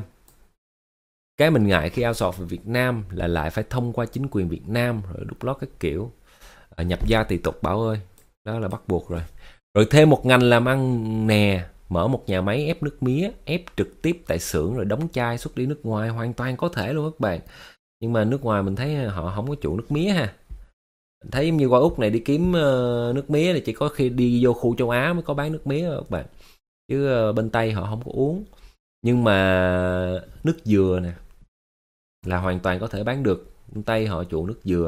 về Việt Nam là lại phải thông qua chính quyền Việt Nam rồi đút lót các kiểu, nhập gia tùy tục Bảo ơi, đó là bắt buộc rồi. Rồi thêm một ngành làm ăn nè, mở một nhà máy ép nước mía, ép trực tiếp tại xưởng rồi đóng chai xuất đi nước ngoài, hoàn toàn có thể luôn các bạn. Nhưng mà nước ngoài mình thấy họ không có chuộng nước mía ha. Thấy như qua Úc này đi kiếm nước mía thì chỉ có khi đi vô khu châu Á mới có bán nước mía các bạn, chứ bên Tây họ không có uống. Nhưng mà nước dừa nè là hoàn toàn có thể bán được, bên Tây họ chuộng nước dừa,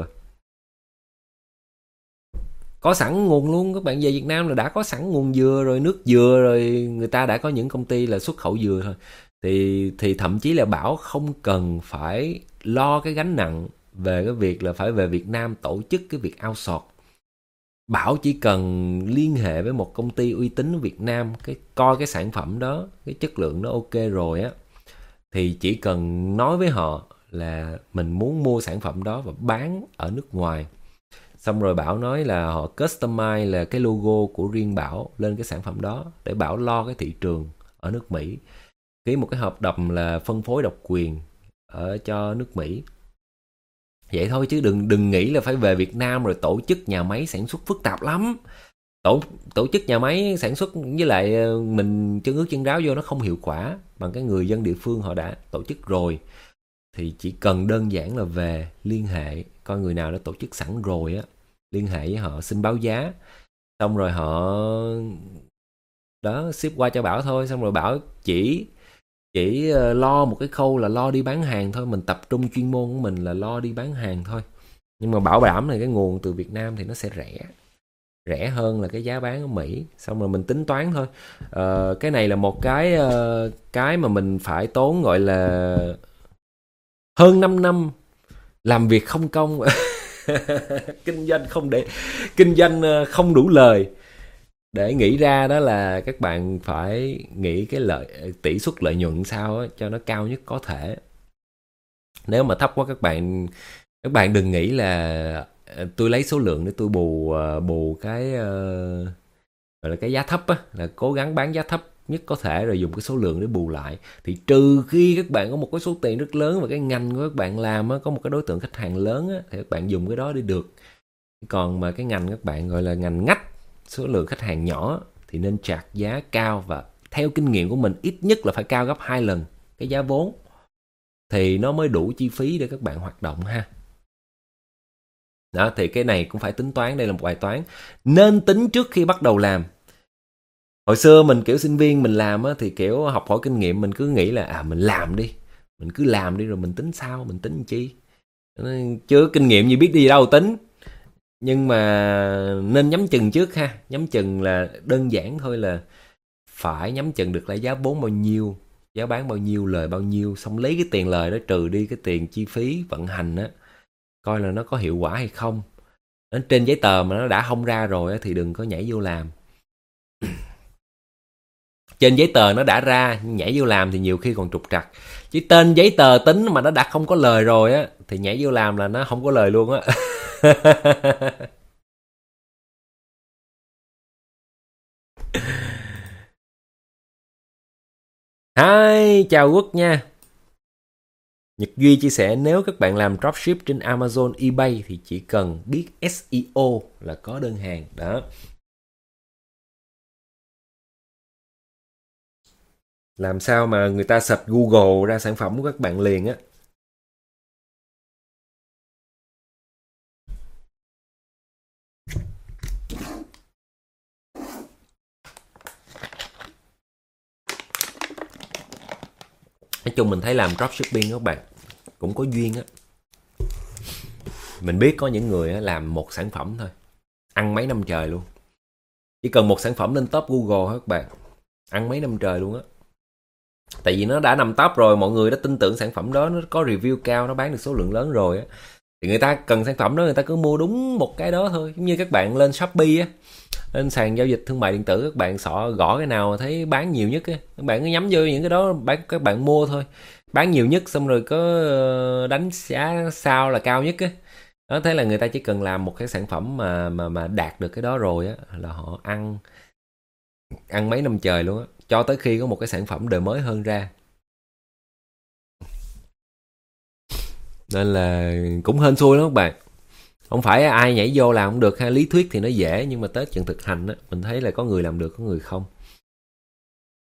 có sẵn nguồn luôn. Các bạn về Việt Nam là đã có sẵn nguồn dừa rồi, nước dừa rồi, người ta đã có những công ty là xuất khẩu dừa thôi. Thì thậm chí là Bảo không cần phải lo cái gánh nặng về cái việc là phải về Việt Nam tổ chức cái việc outsource. Bảo chỉ cần liên hệ với một công ty uy tín ở Việt Nam, coi cái sản phẩm đó, cái chất lượng nó ok rồi á, thì chỉ cần nói với họ là mình muốn mua sản phẩm đó và bán ở nước ngoài. Xong rồi Bảo nói là họ customize là cái logo của riêng Bảo lên cái sản phẩm đó để Bảo lo cái thị trường ở nước Mỹ. Ký một cái hợp đồng là phân phối độc quyền ở cho nước Mỹ. Vậy thôi chứ đừng nghĩ là phải về Việt Nam rồi tổ chức nhà máy sản xuất, phức tạp lắm. Tổ chức nhà máy sản xuất với lại mình chân ướt chân ráo vô nó không hiệu quả bằng cái người dân địa phương họ đã tổ chức rồi. Thì chỉ cần đơn giản là về liên hệ coi người nào đã tổ chức sẵn rồi á, liên hệ với họ xin báo giá, xong rồi họ đó ship qua cho Bảo thôi. Xong rồi Bảo chỉ lo một cái khâu là lo đi bán hàng thôi, mình tập trung chuyên môn của mình là lo đi bán hàng thôi. Nhưng mà bảo đảm là cái nguồn từ Việt Nam thì nó sẽ rẻ hơn là cái giá bán ở Mỹ. Xong rồi mình tính toán thôi. Cái này là một cái mà mình phải tốn gọi là hơn 5 năm làm việc không công. Kinh doanh không đủ lời để nghĩ ra. Đó là các bạn phải nghĩ cái tỷ suất lợi nhuận sao cho nó cao nhất có thể. Nếu mà thấp quá các bạn đừng nghĩ là tôi lấy số lượng để tôi bù cái gọi là cái giá thấp á, là cố gắng bán giá thấp nhất có thể rồi dùng cái số lượng để bù lại. Thì trừ khi các bạn có một cái số tiền rất lớn và cái ngành của các bạn làm á, có một cái đối tượng khách hàng lớn á, thì các bạn dùng cái đó để được. Còn mà cái ngành các bạn gọi là ngành ngách, số lượng khách hàng nhỏ thì nên chạc giá cao, và theo kinh nghiệm của mình ít nhất là phải cao gấp 2 lần cái giá vốn thì nó mới đủ chi phí để các bạn hoạt động ha. Đó, thì cái này cũng phải tính toán, đây là một bài toán nên tính trước khi bắt đầu làm. Hồi xưa mình kiểu sinh viên mình làm á, thì kiểu học hỏi kinh nghiệm, mình cứ nghĩ là mình làm đi, mình cứ làm đi rồi mình tính sau, mình tính chi. Chứ kinh nghiệm gì biết đi đâu tính. Nhưng mà nên nhắm chừng trước ha. Nhắm chừng là đơn giản thôi, là phải nhắm chừng được là giá vốn bao nhiêu, giá bán bao nhiêu, lời bao nhiêu. Xong lấy cái tiền lời đó trừ đi cái tiền chi phí vận hành á, coi là nó có hiệu quả hay không. Trên giấy tờ mà nó đã không ra rồi á, thì đừng có nhảy vô làm. Trên giấy tờ nó đã ra, nhảy vô làm thì nhiều khi còn trục trặc. Chứ tên giấy tờ tính mà nó đã không có lời rồi á, thì nhảy vô làm là nó không có lời luôn á. Hi, chào Quốc nha. Nhật Duy chia sẻ nếu các bạn làm dropship trên Amazon, eBay thì chỉ cần biết SEO là có đơn hàng. Đó. Làm sao mà người ta search Google ra sản phẩm của các bạn liền á. Nói chung mình thấy làm dropshipping các bạn cũng có duyên á. Mình biết có những người làm một sản phẩm thôi, ăn mấy năm trời luôn. Chỉ cần một sản phẩm lên top Google các bạn, ăn mấy năm trời luôn á. Tại vì nó đã nằm top rồi, mọi người đã tin tưởng sản phẩm đó, nó có review cao, nó bán được số lượng lớn rồi á. Thì người ta cần sản phẩm đó, người ta cứ mua đúng một cái đó thôi. Giống như các bạn lên Shopee á, lên sàn giao dịch thương mại điện tử, các bạn gõ cái nào thấy bán nhiều nhất á, các bạn cứ nhắm vô những cái đó các bạn mua thôi. Bán nhiều nhất xong rồi có đánh giá sao là cao nhất á. Đó, thế là người ta chỉ cần làm một cái sản phẩm mà đạt được cái đó rồi á, là họ ăn mấy năm trời luôn á, cho tới khi có một cái sản phẩm đời mới hơn ra. Nên là cũng hên xui lắm các bạn. Không phải ai nhảy vô làm cũng được ha. Lý thuyết thì nó dễ, nhưng mà tới trận thực hành á, mình thấy là có người làm được, có người không.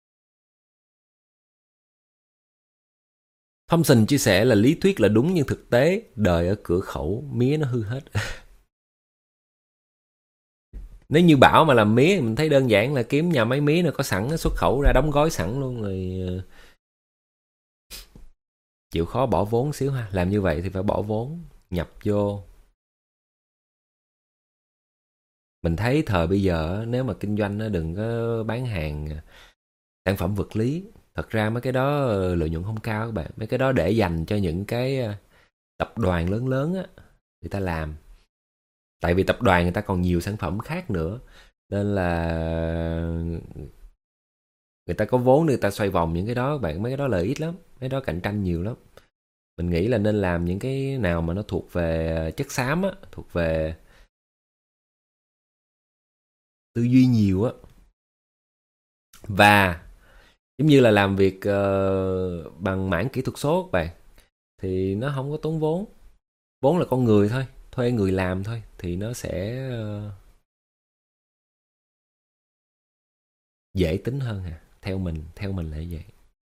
Thompson chia sẻ là lý thuyết là đúng nhưng thực tế đời ở cửa khẩu mía nó hư hết. Nếu như Bảo mà làm mía mình thấy đơn giản là kiếm nhà máy mía nó có sẵn, nó xuất khẩu ra đóng gói sẵn luôn rồi. Chịu khó bỏ vốn xíu ha. Làm như vậy thì phải bỏ vốn nhập vô. Mình thấy thời bây giờ nếu mà kinh doanh nó đừng có bán hàng sản phẩm vật lý. Thật ra mấy cái đó lợi nhuận không cao các bạn. Mấy cái đó để dành cho những cái tập đoàn lớn lớn á, người ta làm. Tại vì tập đoàn người ta còn nhiều sản phẩm khác nữa, nên là người ta có vốn để người ta xoay vòng những cái đó các bạn. Mấy cái đó lợi ích lắm, mấy đó cạnh tranh nhiều lắm. Mình nghĩ là nên làm những cái nào mà nó thuộc về chất xám á, thuộc về tư duy nhiều á, và giống như là làm việc bằng mảng kỹ thuật số các bạn, thì nó không có tốn vốn. Vốn là con người thôi, thuê người làm thôi, thì nó sẽ dễ tính hơn hả? Theo mình là vậy.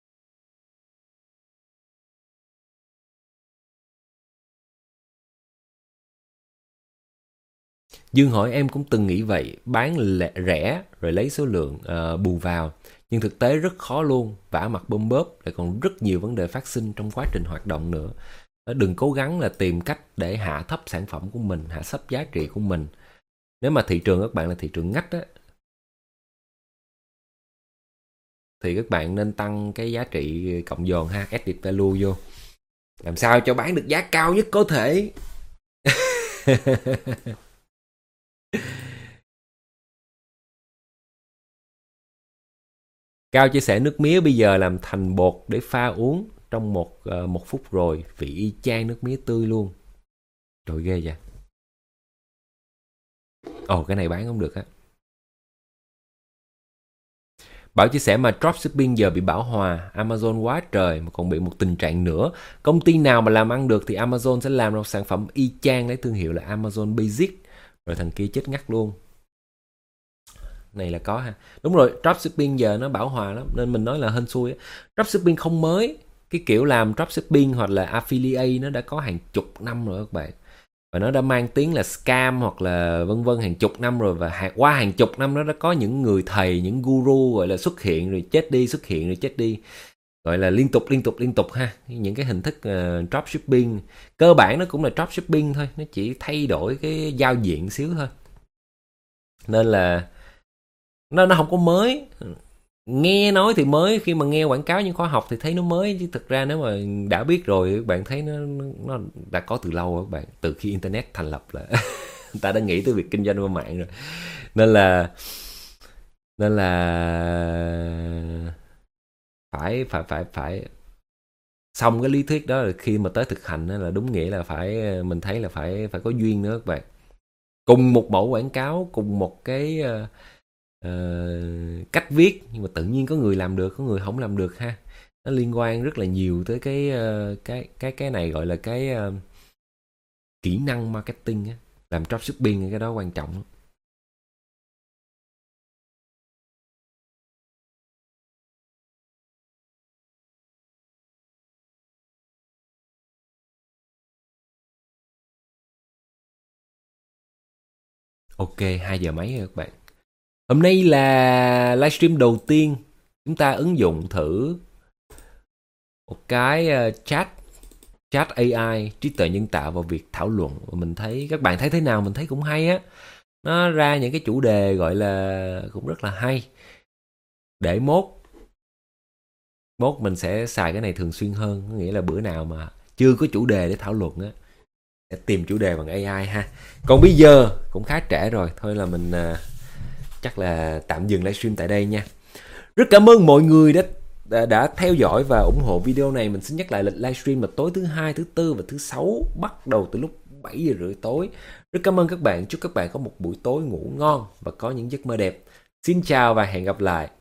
Dương hỏi em cũng từng nghĩ vậy, bán rẻ rồi lấy số lượng bù vào, nhưng thực tế rất khó luôn, vả mặt bơm bóp, lại còn rất nhiều vấn đề phát sinh trong quá trình hoạt động nữa. Đừng cố gắng là tìm cách để hạ thấp sản phẩm của mình, hạ thấp giá trị của mình. Nếu mà thị trường các bạn là thị trường ngách á, thì các bạn nên tăng cái giá trị cộng dồn ha, added value vô. Làm sao cho bán được giá cao nhất có thể. Cao chia sẻ nước mía bây giờ làm thành bột để pha uống trong một phút rồi, vị y chang nước mía tươi luôn. Trời ghê vậy. Ồ, cái này bán không được á. Bảo chia sẻ mà dropshipping giờ bị bão hòa, Amazon quá trời mà còn bị một tình trạng nữa. Công ty nào mà làm ăn được thì Amazon sẽ làm ra một sản phẩm y chang lấy thương hiệu là Amazon Basic, rồi thằng kia chết ngắt luôn. Này là có ha. Đúng rồi, dropshipping giờ nó bão hòa lắm, nên mình nói là hên xui á. Dropshipping không mới, cái kiểu làm dropshipping hoặc là affiliate nó đã có hàng chục năm rồi các bạn, và nó đã mang tiếng là scam hoặc là vân vân hàng chục năm rồi. Và qua hàng chục năm nó đã có những người thầy, những guru gọi là xuất hiện rồi chết đi, xuất hiện rồi chết đi, gọi là liên tục ha. Những cái hình thức dropshipping cơ bản nó cũng là dropshipping thôi, nó chỉ thay đổi cái giao diện xíu thôi, nên là nó không có mới. Nghe nói thì mới, khi mà nghe quảng cáo những khóa học thì thấy nó mới, chứ thực ra nếu mà đã biết rồi các bạn thấy nó đã có từ lâu rồi các bạn, từ khi internet thành lập là người ta đã nghĩ tới việc kinh doanh qua mạng rồi. Nên là phải xong cái lý thuyết đó rồi, khi mà tới thực hành là đúng nghĩa là phải, mình thấy là phải có duyên nữa các bạn. Cùng một mẫu quảng cáo, cùng một cái cách viết, nhưng mà tự nhiên có người làm được, có người không làm được ha. Nó liên quan rất là nhiều tới cái này gọi là cái kỹ năng marketing á. Làm dropshipping cái đó quan trọng. Ok, 2 giờ mấy rồi các bạn. Hôm nay là livestream đầu tiên chúng ta ứng dụng thử một cái chat AI, trí tuệ nhân tạo vào việc thảo luận. Mình thấy các bạn thấy thế nào? Mình thấy cũng hay á. Nó ra những cái chủ đề gọi là cũng rất là hay. Để mốt mình sẽ xài cái này thường xuyên hơn. Có nghĩa là bữa nào mà chưa có chủ đề để thảo luận á, sẽ tìm chủ đề bằng AI ha. Còn bây giờ cũng khá trễ rồi, thôi là mình chắc là tạm dừng livestream tại đây nha. Rất cảm ơn mọi người đã theo dõi và ủng hộ video này. Mình xin nhắc lại lịch livestream là tối thứ Hai, thứ Tư và thứ Sáu, bắt đầu từ lúc 7 giờ rưỡi tối. Rất cảm ơn các bạn. Chúc các bạn có một buổi tối ngủ ngon và có những giấc mơ đẹp. Xin chào và hẹn gặp lại.